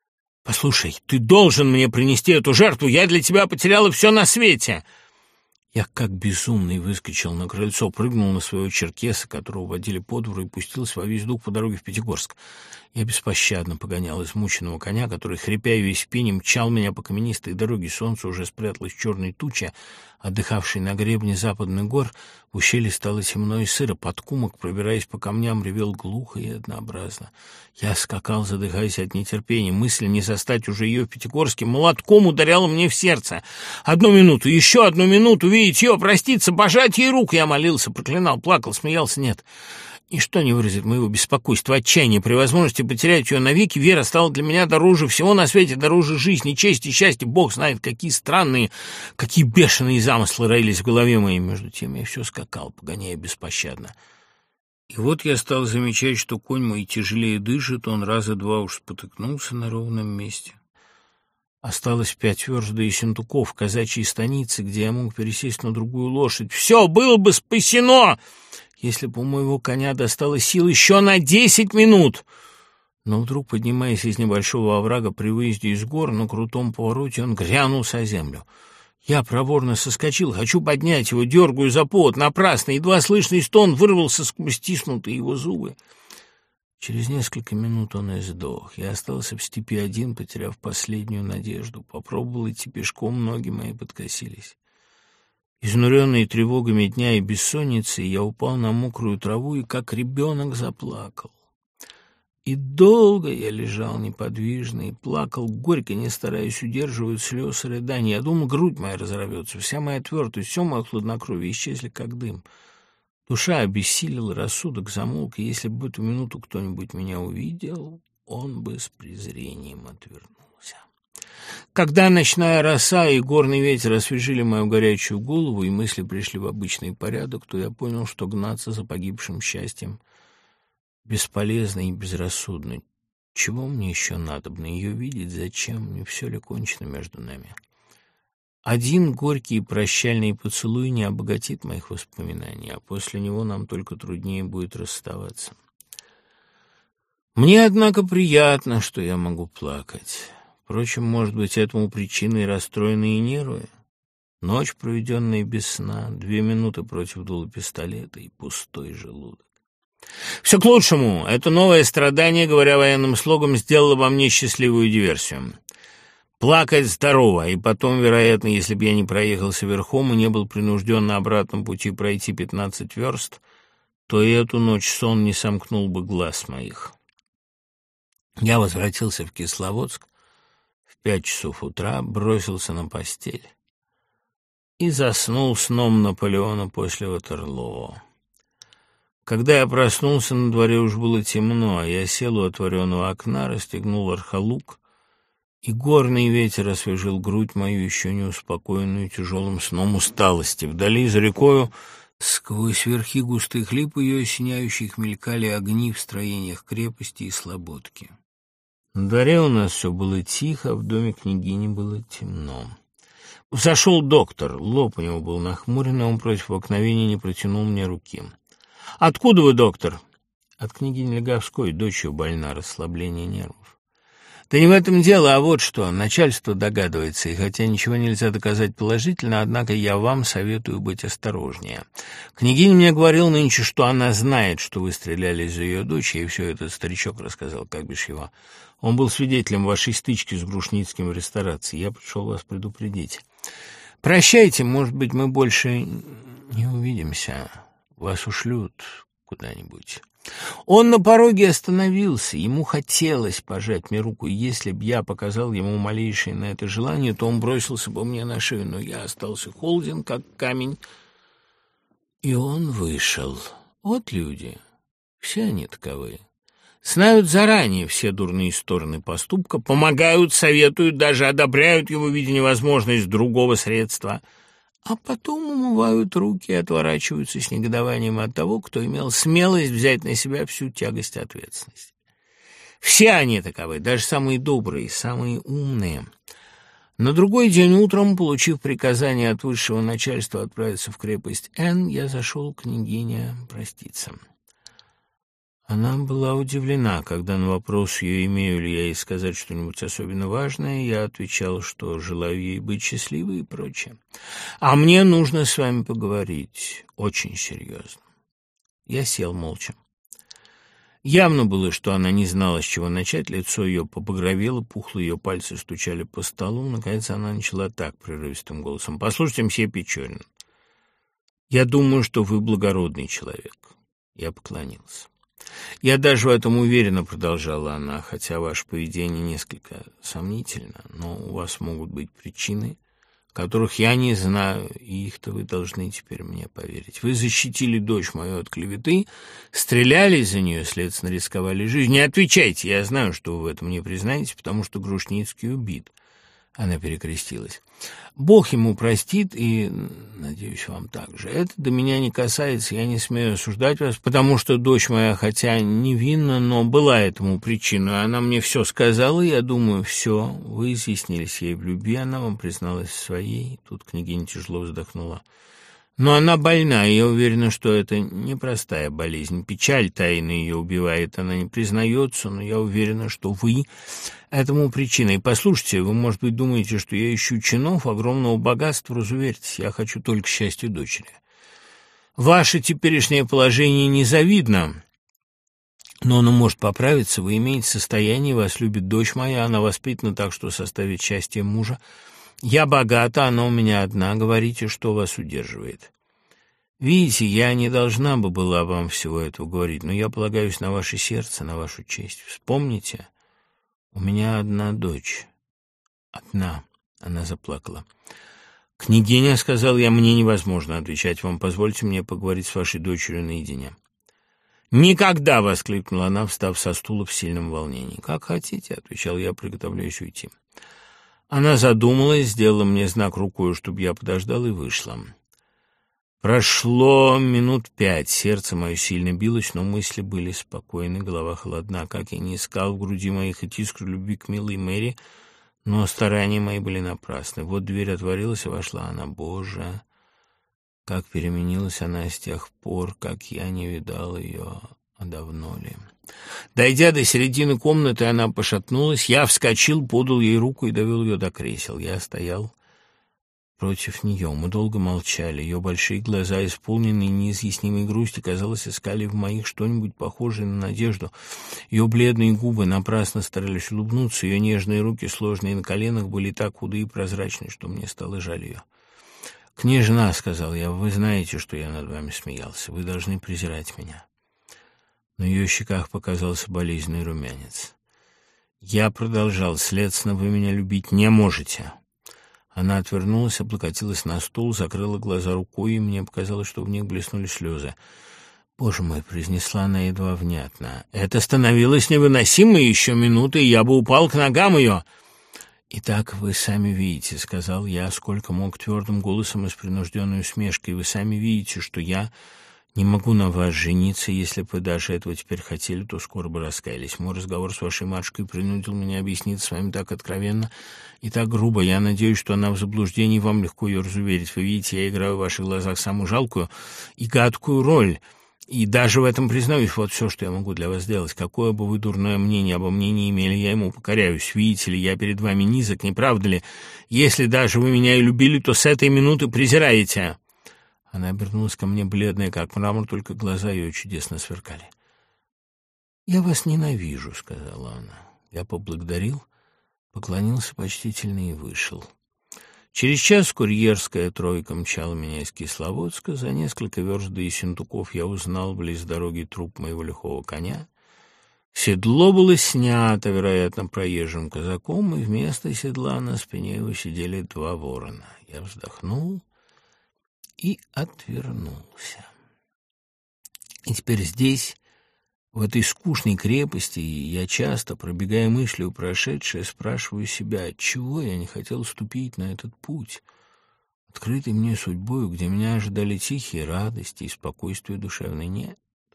Послушай, ты должен мне принести эту жертву, я для тебя потеряла все на свете. Я как безумный выскочил на крыльцо, прыгнул на своего черкеса, которого водили по двору, и пустился во весь дух по дороге в Пятигорск. Я беспощадно погонял измученного коня, который, хрипя и весь в пене, мчал меня по каменистой дороге. Солнце уже спряталось в черной туче, отдыхавшей на гребне западных гор. В ущелье стало темно и сыро. Подкумок, пробираясь по камням, ревел глухо и однообразно. Я скакал, задыхаясь от нетерпения. Мысль не застать уже ее в Пятигорске молотком ударяла мне в сердце. Одну минуту, еще одну минуту, видеть ее, проститься, пожать ей руку. Я молился, проклинал, плакал, смеялся. Нет, ничто не выразит моего беспокойства, отчаяния. При возможности потерять ее навеки вера стала для меня дороже всего на свете, дороже жизни, чести, счастья. Бог знает, какие странные, какие бешеные замыслы роились в голове моей. Между тем я все скакал, погоняя беспощадно. И вот я стал замечать, что конь мой тяжелее дышит, он раза два уж спотыкнулся на ровном месте. Осталось 5 верст до Ессентуков, казачьей станицы, где я мог пересесть на другую лошадь. Все было бы спасено, если бы у моего коня достало сил еще на 10 минут. Но вдруг, поднимаясь из небольшого оврага при выезде из гор, на крутом повороте он грянулся о землю. Я проворно соскочил, хочу поднять его, дергаю за повод, напрасно, едва слышный стон вырвался сквозь стиснутые его зубы. Через несколько минут он и сдох. Я остался в степи один, потеряв последнюю надежду. Попробовал идти пешком, ноги мои подкосились. Изнуренный тревогами дня и бессонницей, я упал на мокрую траву и, как ребенок, заплакал. И долго я лежал неподвижно и плакал, горько, не стараясь удерживать слез и рыданий. Я думал, грудь моя разорвется, вся моя твердость, все мое хладнокровие исчезли, как дым. Душа обессилила, рассудок замолк, и если бы в эту минуту кто-нибудь меня увидел, он бы с презрением отвернулся. Когда ночная роса и горный ветер освежили мою горячую голову, и мысли пришли в обычный порядок, то я понял, что гнаться за погибшим счастьем бесполезно и безрассудно. Чего мне еще надобно ее видеть? Зачем? Не все ли кончено между нами? Один горький и прощальный поцелуй не обогатит моих воспоминаний, а после него нам только труднее будет расставаться. Мне, однако, приятно, что я могу плакать. Впрочем, может быть, этому причиной расстроенные нервы? Ночь, проведенная без сна, 2 минуты против дула пистолета и пустой желудок. Все к лучшему. Это новое страдание, говоря военным слогом, сделало во мне счастливую диверсию. Плакать здорово, и потом, вероятно, если бы я не проехался верхом и не был принужден на обратном пути пройти 15 верст, то и эту ночь сон не сомкнул бы глаз моих. Я возвратился в Кисловодск в 5 часов утра, бросился на постель и заснул сном Наполеона после Ватерлоо. Когда я проснулся, на дворе уж было темно, а я сел у отворенного окна, расстегнул архалук, и горный ветер освежил грудь мою, еще не успокоенную тяжелым сном усталости. Вдали за рекою, сквозь верхи густых лип ее осеняющих, мелькали огни в строениях крепости и слободки. На дворе у нас все было тихо, а в доме княгини было темно. Зашел доктор, лоб у него был нахмурен, и он против обыкновения не протянул мне руки. «Откуда вы, доктор?» «От княгини Леговской, дочью больна, расслабление нервов». «Да не в этом дело, а вот что. Начальство догадывается, и хотя ничего нельзя доказать положительно, однако я вам советую быть осторожнее. Княгиня мне говорила нынче, что она знает, что вы стреляли за ее дочь, и все этот старичок рассказал, как бишь его. Он был свидетелем вашей стычки с Грушницким в ресторации. Я пришел вас предупредить. Прощайте, может быть, мы больше не увидимся». Вас ушлют куда-нибудь. Он на пороге остановился. Ему хотелось пожать мне руку. Если б я показал ему малейшее на это желание, то он бросился бы мне на шею. Но я остался холоден, как камень. И он вышел. Вот люди. Все они таковы. Знают заранее все дурные стороны поступка, помогают, советуют, даже одобряют его, видя невозможность другого средства, а потом умывают руки и отворачиваются с негодованием от того, кто имел смелость взять на себя всю тягость ответственности. Все они таковы, даже самые добрые, самые умные. На другой день утром, получив приказание от высшего начальства отправиться в крепость Н, я зашел к княгине проститься. Она была удивлена, когда на вопрос ее, имею ли я ей сказать что-нибудь особенно важное, я отвечал, что желаю ей быть счастливой и прочее. «А мне нужно с вами поговорить очень серьезно». Я сел молча. Явно было, что она не знала, с чего начать, лицо ее побагровело, пухлые ее пальцы стучали по столу. Наконец она начала так прерывистым голосом: «Послушайте, мсье Печорин, я думаю, что вы благородный человек». Я поклонился. «Я даже в этом уверена», — продолжала она, «хотя ваше поведение несколько сомнительно, но у вас могут быть причины, которых я не знаю, и их-то вы должны теперь мне поверить. Вы защитили дочь мою от клеветы, стреляли за нее, следственно, рисковали жизнью. Не отвечайте, я знаю, что вы в этом не признаете, потому что Грушницкий убит». Она перекрестилась. «Бог ему простит, и, надеюсь, вам также. Это до меня не касается, я не смею осуждать вас, потому что дочь моя, хотя невинна, но была этому причиной. Она мне все сказала, я думаю, все. Вы изъяснились ей в любви, она вам призналась в своей». Тут княгиня тяжело вздохнула. «Но она больна, и я уверена, что это непростая болезнь. Печаль тайно ее убивает, она не признается, но я уверена, что вы этому причиной. Послушайте, вы, может быть, думаете, что я ищу чинов, огромного богатства, разуверьтесь, я хочу только счастья дочери. Ваше теперешнее положение незавидно, но оно может поправиться, вы имеете состояние, вас любит дочь моя, она воспитана так, что составит счастье мужа. Я богата, она у меня одна, говорите, что вас удерживает. Видите, я не должна бы была вам всего этого говорить, но я полагаюсь на ваше сердце, на вашу честь. Вспомните, у меня одна дочь. Одна. Она заплакала. «Княгиня, — сказал я, — мне невозможно отвечать вам. Позвольте мне поговорить с вашей дочерью наедине». «Никогда!» — воскликнула она, встав со стула в сильном волнении. «Как хотите, — отвечал я, приготовляясь уйти». Она задумалась, сделала мне знак рукой, чтобы я подождал, и вышла. Прошло минут 5, сердце мое сильно билось, но мысли были спокойны, голова холодна. Как я не искал в груди моей хоть искру любви к милой Мэри, но старания мои были напрасны. Вот дверь отворилась, и вошла она. Боже, как переменилась она с тех пор, как я не видал ее, а давно ли. Дойдя до середины комнаты, она пошатнулась. Я вскочил, подал ей руку и довел ее до кресел. Я стоял против нее. Мы долго молчали. Ее большие глаза, исполненные неизъяснимой грусти, казалось, искали в моих что-нибудь похожее на надежду. Ее бледные губы напрасно старались улыбнуться. Ее нежные руки, сложные на коленах, были так худые и прозрачные, что мне стало жаль ее. «Княжна, — сказал я, — вы знаете, что я над вами смеялся. Вы должны презирать меня». На ее щеках показался болезненный румянец. Я продолжал: «Следственно, вы меня любить не можете». Она отвернулась, облокотилась на стул, закрыла глаза рукой, и мне показалось, что в них блеснули слезы. «Боже мой!» — произнесла она едва внятно. Это становилось невыносимо, еще минуты, и я бы упал к ногам ее. «Итак, вы сами видите, — сказал я, сколько мог, твердым голосом и с принужденной усмешкой, — вы сами видите, что я не могу на вас жениться. Если бы вы даже этого теперь хотели, то скоро бы раскаялись. Мой разговор с вашей матушкой принудил меня объясниться с вами так откровенно и так грубо. Я надеюсь, что она в заблуждении, вам легко ее разуверить. Вы видите, я играю в ваших глазах самую жалкую и гадкую роль. И даже в этом признаюсь, вот все, что я могу для вас сделать. Какое бы вы дурное мнение обо мне не имели, я ему покоряюсь. Видите ли, я перед вами низок, не правда ли? Если даже вы меня и любили, то с этой минуты презираете». Она обернулась ко мне, бледная, как мрамор, только глаза ее чудесно сверкали. «Я вас ненавижу», — сказала она. Я поблагодарил, поклонился почтительно и вышел. Через час курьерская тройка мчала меня из Кисловодска. За несколько верст до Ессентуков я узнал близ дороги труп моего лихого коня. Седло было снято, вероятно, проезжим казаком, и вместо седла на спине его сидели 2 ворона. Я вздохнул и отвернулся. И теперь здесь, в этой скучной крепости, я часто, пробегая мыслью прошедшее, спрашиваю себя, отчего я не хотел ступить на этот путь, открытый мне судьбою, где меня ожидали тихие радости и спокойствие душевное. Нет,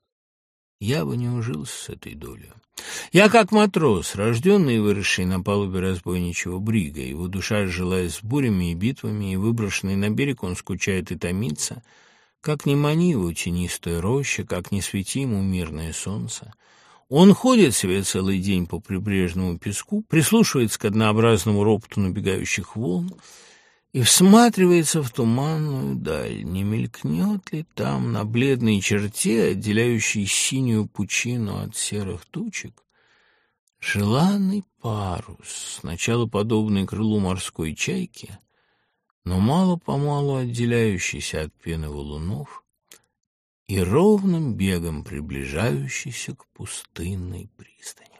я бы не ужился с этой долей. Я как матрос, рожденный и выросший на палубе разбойничьего брига. Его душа сжилась с бурями и битвами, и, выброшенный на берег, он скучает и томится. Как ни мани его тенистая роща, как ни свети ему мирное солнце, он ходит себе целый день по прибрежному песку, прислушивается к однообразному ропоту набегающих волн и всматривается в туманную даль. Не мелькнет ли там на бледной черте, отделяющей синюю пучину от серых тучек, желанный парус, сначала подобный крылу морской чайки, но мало-помалу отделяющийся от пены валунов и ровным бегом приближающийся к пустынной пристани.